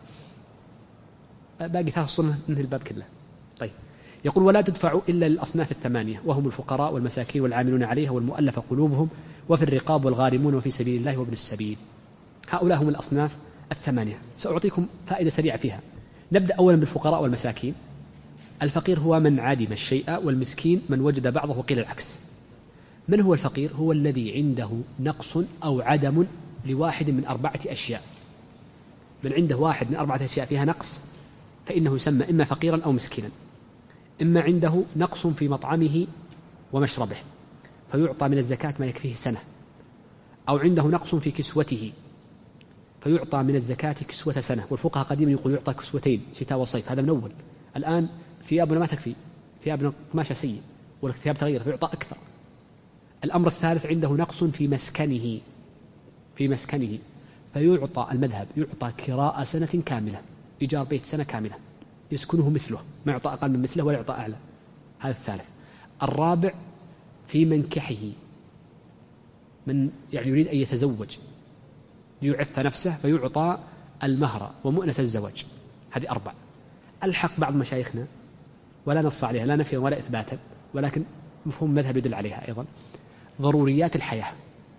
Speaker 1: باقي ثلاث صنة ننهي الباب كله. طيب يقول ولا تدفع إلا للأصناف الثمانية وهم الفقراء والمساكين والعاملون عليها والمؤلف قلوبهم وفي الرقاب والغارمون وفي سبيل الله وابن السبيل. هؤلاء هم الأصناف الثمانية. سأعطيكم فائدة سريعة فيها. نبدأ أولا بالفقراء والمساكين. الفقير هو من عدم الشيء والمسكين من وجد بعضه وقيل العكس. من هو الفقير؟ هو الذي عنده نقص أو عدم لواحد من أربعة أشياء. من عنده واحد من أربعة أشياء فيها نقص فإنه يسمى إما فقيرا أو مسكينا. إما عنده نقص في مطعمه ومشربه فيعطى من الزكاة ما يكفيه سنة، أو عنده نقص في كسوته فيعطى من الزكاة كسوة سنة. والفقهاء قديما يقول يعطى كسوتين شتاء وصيف، هذا من أول. الآن ثيابنا ما تكفي، ثيابنا قماشة سيء والثياب تغير فيعطى أكثر. الأمر الثالث عنده نقص في مسكنه في مسكنه فيعطى المذهب يعطى كراء سنة كاملة، إيجار بيت سنة كاملة يسكنه مثله، ما يعطى أقل من مثله ولا يعطى أعلى. هذا الثالث. الرابع في منكحه، من يعني يريد أن يتزوج ليعف نفسه فيعطى المهر ومؤنة الزواج. هذه أربع. ألحق بعض مشايخنا ولا نص عليها لا نفيا ولا إثباتا، ولكن مفهوم مذهب يدل عليها أيضا، ضروريات الحياة.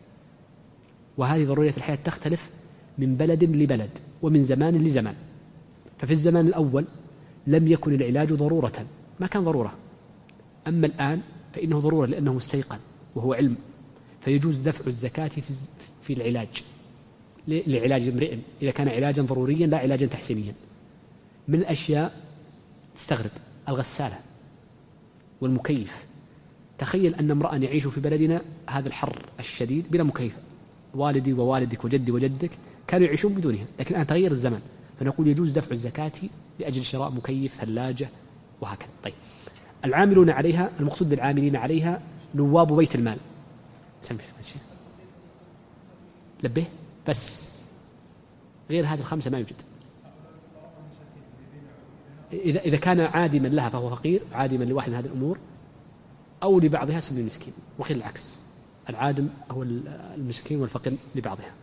Speaker 1: وهذه ضروريات الحياة تختلف من بلد لبلد ومن زمان لزمان. ففي الزمان الأول لم يكن العلاج ضرورة، ما كان ضرورة. أما الآن فإنه ضرورة لأنه مستيقن وهو علم، فيجوز دفع الزكاة في العلاج لعلاج امرئ إذا كان علاجا ضروريا لا علاجا تحسينيا. من الأشياء تستغرب الغسالة والمكيف. تخيل أن امرأة يعيش في بلدنا هذا الحر الشديد بلا مكيف، والدي ووالدك وجدي وجدك كانوا يعيشون بدونها، لكن الآن تغير الزمان فنقول يجوز دفع الزكاة لأجل شراء مكيف ثلاجة وهكذا. طيب العاملون عليها، المقصود بالعاملين عليها نواب بيت المال. سمي شيء لبيه بس، غير هذه الخمسة ما يوجد. إذا إذا كان عادما لها فهو فقير، عادما لواحد من هذه الأمور، أو لبعضها سمي مسكين، وخير العكس، العادم هو المسكين والفقير لبعضها.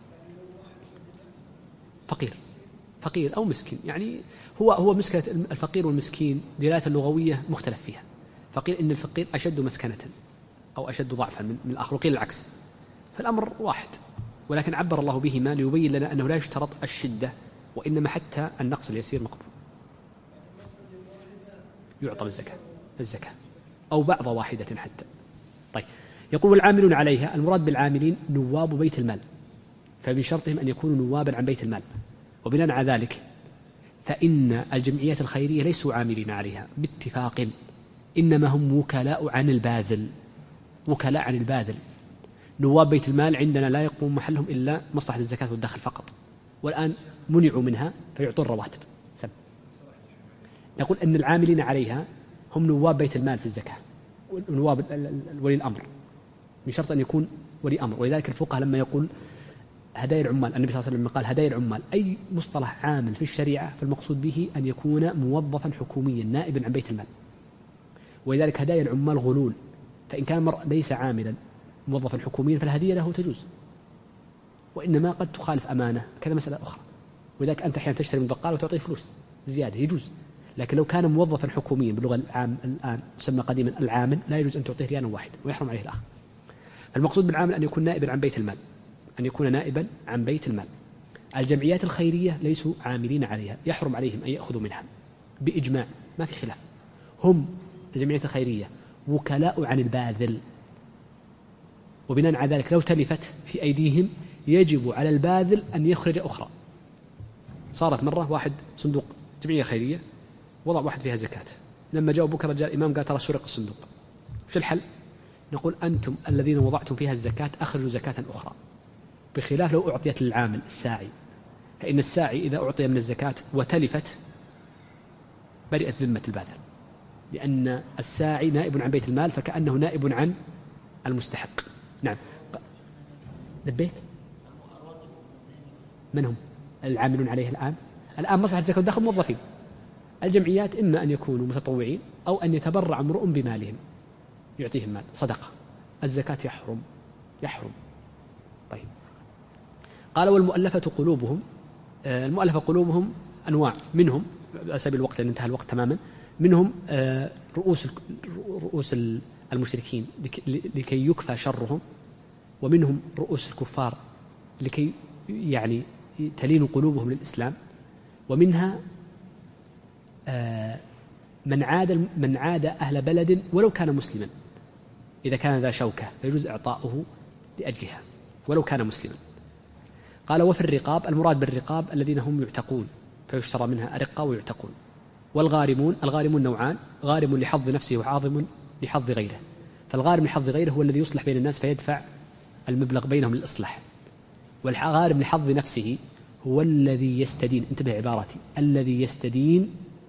Speaker 1: فقير فقير أو مسكين، يعني هو هو مسكنة الفقير والمسكين دلالة اللغوية مختلف فيها. فقير إن الفقير أشد مسكنة أو أشد ضعفا من, من الآخر، وقيل العكس، فالأمر واحد، ولكن عبر الله بهما ليبين لنا أنه لا يشترط الشدة، وإنما حتى النقص اليسير مقبول. يعطى الزكاة الزكاة أو بعض واحدة حتى. طيب يقول العاملون عليها، المراد بالعاملين نواب بيت المال، فمن شرطهم أن يكونوا نوابا عن بيت المال. وبناء على ذلك فإن الجمعيات الخيرية ليسوا عاملين عليها باتفاق، إنما هم وكلاء عن الباذل، وكلاء عن الباذل. نواب بيت المال عندنا لا يقوم محلهم إلا مصلحة الزكاة والدخل فقط، والآن منعوا منها فيعطون رواتب. سب. نقول أن العاملين عليها هم نواب بيت المال في الزكاة، ونواب ولي الأمر، من شرط أن يكون ولي أمر. ولذلك الفقهاء لما يقول هدايا العمال، النبي صلى الله عليه وسلم قال هدايا العمال أي مصطلح عامل في الشريعة فالمقصود به أن يكون موظفا حكوميا نائبا عن بيت المال. ولذلك هدايا العمال غلول، فإن كان المرء ليس عاملا موظفا حكوميا فالهدية له تجوز، وإنما قد تخالف أمانة كذا مسألة أخرى. ولذلك أنت أحيانا تشتري من بقال وتعطيه فلوس زيادة يجوز، لكن لو كان موظفا حكوميا باللغة العام الآن يسمى قديما العامل لا يجوز أن تعطيه ريالا واحد ويحرم عليه الآخر. فالمقصود بالعامل أن يكون نائبا عن بيت المال، أن يكون نائبا عن بيت المال. الجمعيات الخيرية ليسوا عاملين عليها، يحرم عليهم أن يأخذوا منها بإجماع، ما في خلاف. هم الجمعيات الخيرية وكلاء عن الباذل، وبناء على ذلك لو تلفت في أيديهم يجب على الباذل أن يخرج أخرى. صارت مرة واحد صندوق جمعية خيرية وضع واحد فيها زكاة، لما جاء بكرة جاء الإمام قال ترى سرق الصندوق، شو الحل؟ نقول أنتم الذين وضعتم فيها الزكاة أخرجوا زكاة أخرى، بخلاف لو أعطيت للعامل الساعي، فإن الساعي إذا أعطي من الزكاة وتلفت برئت ذمة الباذل، لأن الساعي نائب عن بيت المال فكأنه نائب عن المستحق. نعم. لبيك من هم العاملون عليه الآن؟ الآن مصلحة الزكاة والدخل موظفين. الجمعيات إما أن يكونوا متطوعين أو أن يتبرع امرؤ بمالهم، يعطيهم مال صدقة، الزكاة يحرم يحرم طيب. قال والمؤلفة قلوبهم، المؤلفة قلوبهم أنواع، منهم على سبيل الوقت لأن انتهى الوقت تماما، منهم رؤوس رؤوس المشركين لكي يكفى شرهم، ومنهم رؤوس الكفار لكي يعني تلين قلوبهم للإسلام، ومنها من عاد من عاد أهل بلد ولو كان مسلما إذا كان ذا شوكة فيجوز إعطاؤه لأجلها ولو كان مسلما. قال وفي الرقاب، المراد بالرقاب الذين هم يعتقون فيشترى منها أرقة ويعتقون. والغارمون، الغارمون نوعان، غارم لحظ نفسه وعاظم لحظ غيره. فالغارم لحظ غيره هو الذي يصلح بين الناس فيدفع المبلغ بينهم للإصلاح، والغارم لحظ نفسه هو الذي يستدين، انتبه عبارتي، الذي يستدين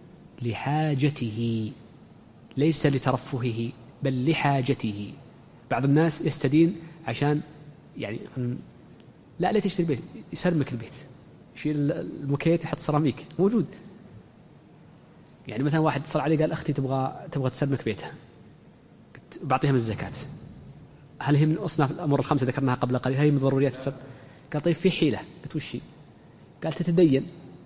Speaker 1: لحاجته ليس لترفهه بل لحاجته. بعض الناس يستدين عشان يعني لا لا تشتري بيت، يسرمك البيت، يشيل المكيت يحط سيراميك موجود. يعني مثلا واحد اتصل علي قال أختي تبغى تبغى تسرمك بيتها، بعطيها من الزكاة، هل هي من أصناف الأمور الخمسة ذكرناها قبل قليل، هي من ضروريات السرم؟ قال طيب في حيلة، قلت وش هي؟ قال تتدين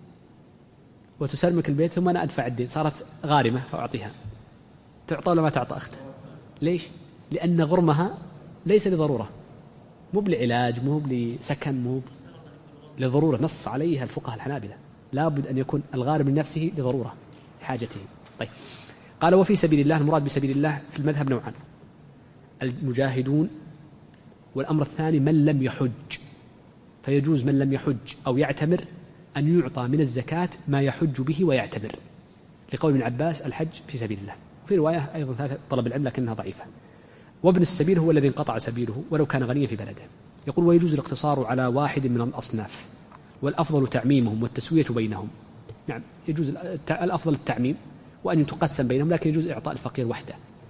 Speaker 1: وتسرمك البيت ثم أنا أدفع الدين، صارت غارمة فأعطيها. تعطى ولا ما تعطى أخته؟ ليش؟ لأن غرمها ليس لضرورة، مو بالعلاج، مو بسكن، مو لضرورة، نص عليها الفقهاء الحنابلة، لا بد أن يكون الغارم لنفسه لضرورة حاجته. طيب قال وفي سبيل الله، المراد بسبيل الله في المذهب نوعان، المجاهدون، والأمر الثاني من لم يحج، فيجوز من لم يحج أو يعتمر أن يعطى من الزكاة ما يحج به ويعتمر، لقول ابن عباس الحج في سبيل الله. في رواية أيضا ثالثة طلب العلم لكنها ضعيفة. وابن السبيل هو الذي انقطع سبيله ولو كان غنيا في بلده. يقول ويجوز الاقتصار على واحد من الأصناف، والأفضل تعميمهم والتسوية بينهم. نعم يجوز الأفضل التعميم وأن تقسم بينهم، لكن يجوز إعطاء الفقير وحده.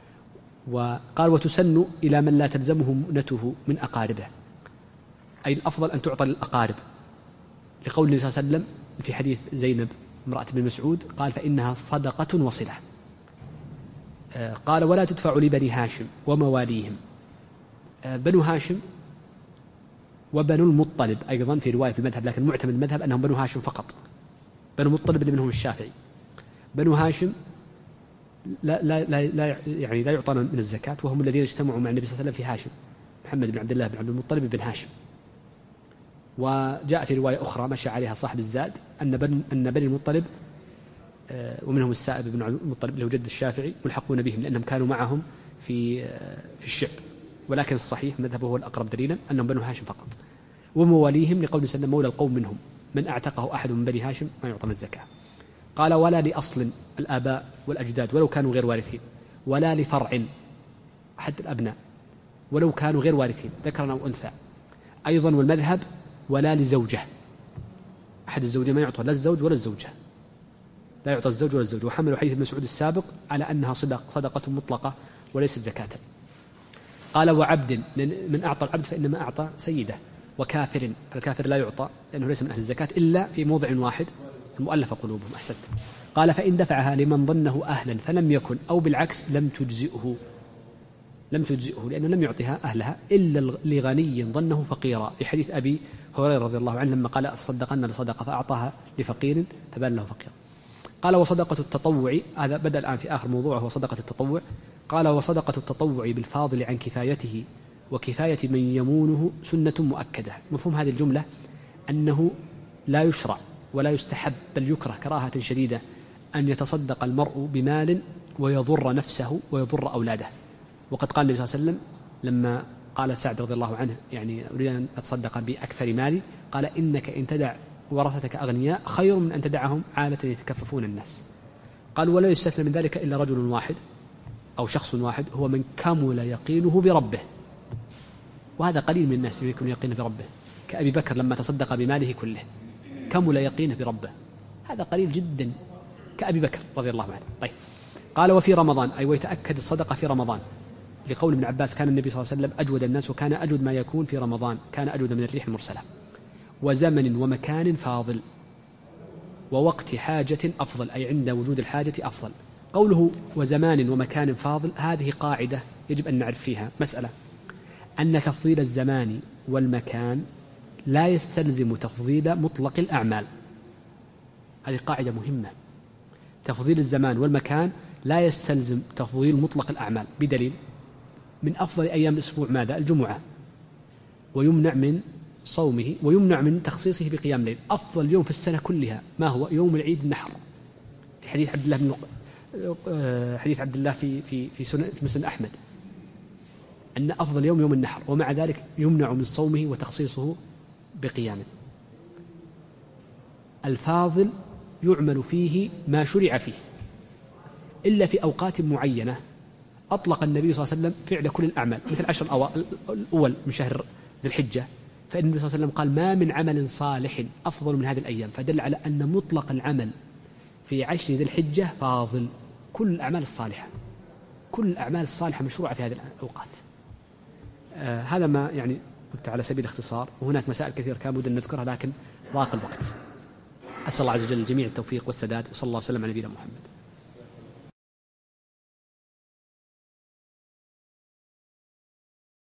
Speaker 1: وقال وتسن إلى من لا تلزمه مؤنته من أقاربه، أي الأفضل أن تعطى للأقارب، لقول النبي صلى الله عليه وسلم في حديث زينب امرأة ابن مسعود قال فإنها صدقة وصلة. قال ولا تدفع لبني هاشم ومواليهم، بنو هاشم وبنو المطلب أيضا في رواية في المذهب، لكن معتمد المذهب أنهم بنو هاشم فقط، بنو المطلب اللي منهم الشافعي. بنو هاشم لا, لا, لا, لا يعني لا يعطون من الزكاة، وهم الذين اجتمعوا مع النبي صلى الله عليه وسلم في هاشم، محمد بن عبد الله بن عبد المطلب بن هاشم. وجاء في رواية أخرى مشى عليها صاحب الزاد أن بن أن بني المطلب ومنهم السائب بن المطلب اللي هو جد الشافعي ملحقون بهم لأنهم كانوا معهم في في الشعب، ولكن الصحيح مذهبه هو الأقرب دليلا أنهم بنو هاشم فقط. ومواليهم لقول سلم مولى القوم منهم، من أعتقه أحد من بني هاشم ما يعطى من الزكاة. قال ولا لأصل الآباء والأجداد ولو كانوا غير وارثين، ولا لفرع أحد الأبناء ولو كانوا غير وارثين ذكرا أو أنثى. أيضا والمذهب ولا لزوجة، أحد الزوجين ما يعطى لا الزوج ولا الزوجة، لا يعطى الزوج ولا الزوج. وحملوا حديث ابن مسعود السابق على أنها صدق صدقة مطلقة وليست زكاة. قال وعبد، من أعطى العبد فإنما أعطى سيده. وكافر، فالكافر لا يعطى لأنه ليس من أهل الزكاة إلا في موضع واحد، المؤلفة قلوبهم. أحسنت. قال فإن دفعها لمن ظنه أهلا فلم يكن، أو بالعكس لم تجزئه، لم تجزئه لأنه لم يعطيها أهلها إلا لغني ظنه فقيرا، في حديث أبي هريرة رضي الله عنه لما قال أتصدقن بصدقة فأعطاها لفقير فبان له فقيرا. قال وصدقة التطوع، هذا بدأ الآن في آخر موضوع هو صدقة التطوع. قال وصدقة التطوع بالفاضل عن كفايته وكفاية من يمونه سنة مؤكدة. مفهوم هذه الجملة أنه لا يشرع ولا يستحب بل يكره كراهة شديدة أن يتصدق المرء بمال ويضر نفسه ويضر أولاده. وقد قال النبي صلى الله عليه وسلم لما قال سعد رضي الله عنه يعني أريد أن أتصدق بأكثر مالي، قال إنك إن تدع ورثتك أغنياء خير من أن تدعهم عالة يتكففون الناس. قال ولا يستثنى من ذلك إلا رجل واحد أو شخص واحد هو من كمل يقينه بربه، وهذا قليل من الناس يكون يقينه بربه، كأبي بكر لما تصدق بماله كله كمل يقينه بربه، هذا قليل جدا كأبي بكر رضي الله عنه. طيب قال وفي رمضان، أي ويتأكد الصدقة في رمضان، لقول ابن عباس كان النبي صلى الله عليه وسلم أجود الناس وكان أجود ما يكون في رمضان، كان أجود من الريح المرسلة. وزمن ومكان فاضل، ووقت حاجة أفضل، أي عند وجود الحاجة أفضل. قوله وزمان ومكان فاضل هذه قاعدة يجب أن نعرف فيها مسألة، أن تفضيل الزمان والمكان لا يستلزم تفضيل مطلق الأعمال. هذه قاعدة مهمة. تفضيل الزمان والمكان لا يستلزم تفضيل مطلق الأعمال، بدليل من أفضل أيام الأسبوع ماذا؟ الجمعة، ويمنع من صومه ويمنع من تخصيصه بقيام ليل. أفضل يوم في السنة كلها ما هو؟ يوم العيد النحر، في حديث عبد الله بن حديث عبد الله في في في سنن في مسند أحمد أن أفضل يوم يوم النحر، ومع ذلك يمنع من صومه وتخصيصه بقيامه. الفاضل يعمل فيه ما شرع فيه، إلا في أوقات معينة أطلق النبي صلى الله عليه وسلم فعل كل الأعمال، مثل عشر الأول من شهر ذي الحجة، فإن النبي صلى الله عليه وسلم قال ما من عمل صالح أفضل من هذه الأيام، فدل على أن مطلق العمل في عشر ذي الحجة فاضل. كل الأعمال الصالحة كل الأعمال الصالحة مشروعة في هذه الأوقات. آه هذا ما يعني قلت على سبيل الاختصار، وهناك مسائل كثيرة كان بد أن نذكرها لكن ضاق الوقت. أسأل الله عز وجل الجميع التوفيق والسداد، وصلى الله وسلم على نبينا محمد.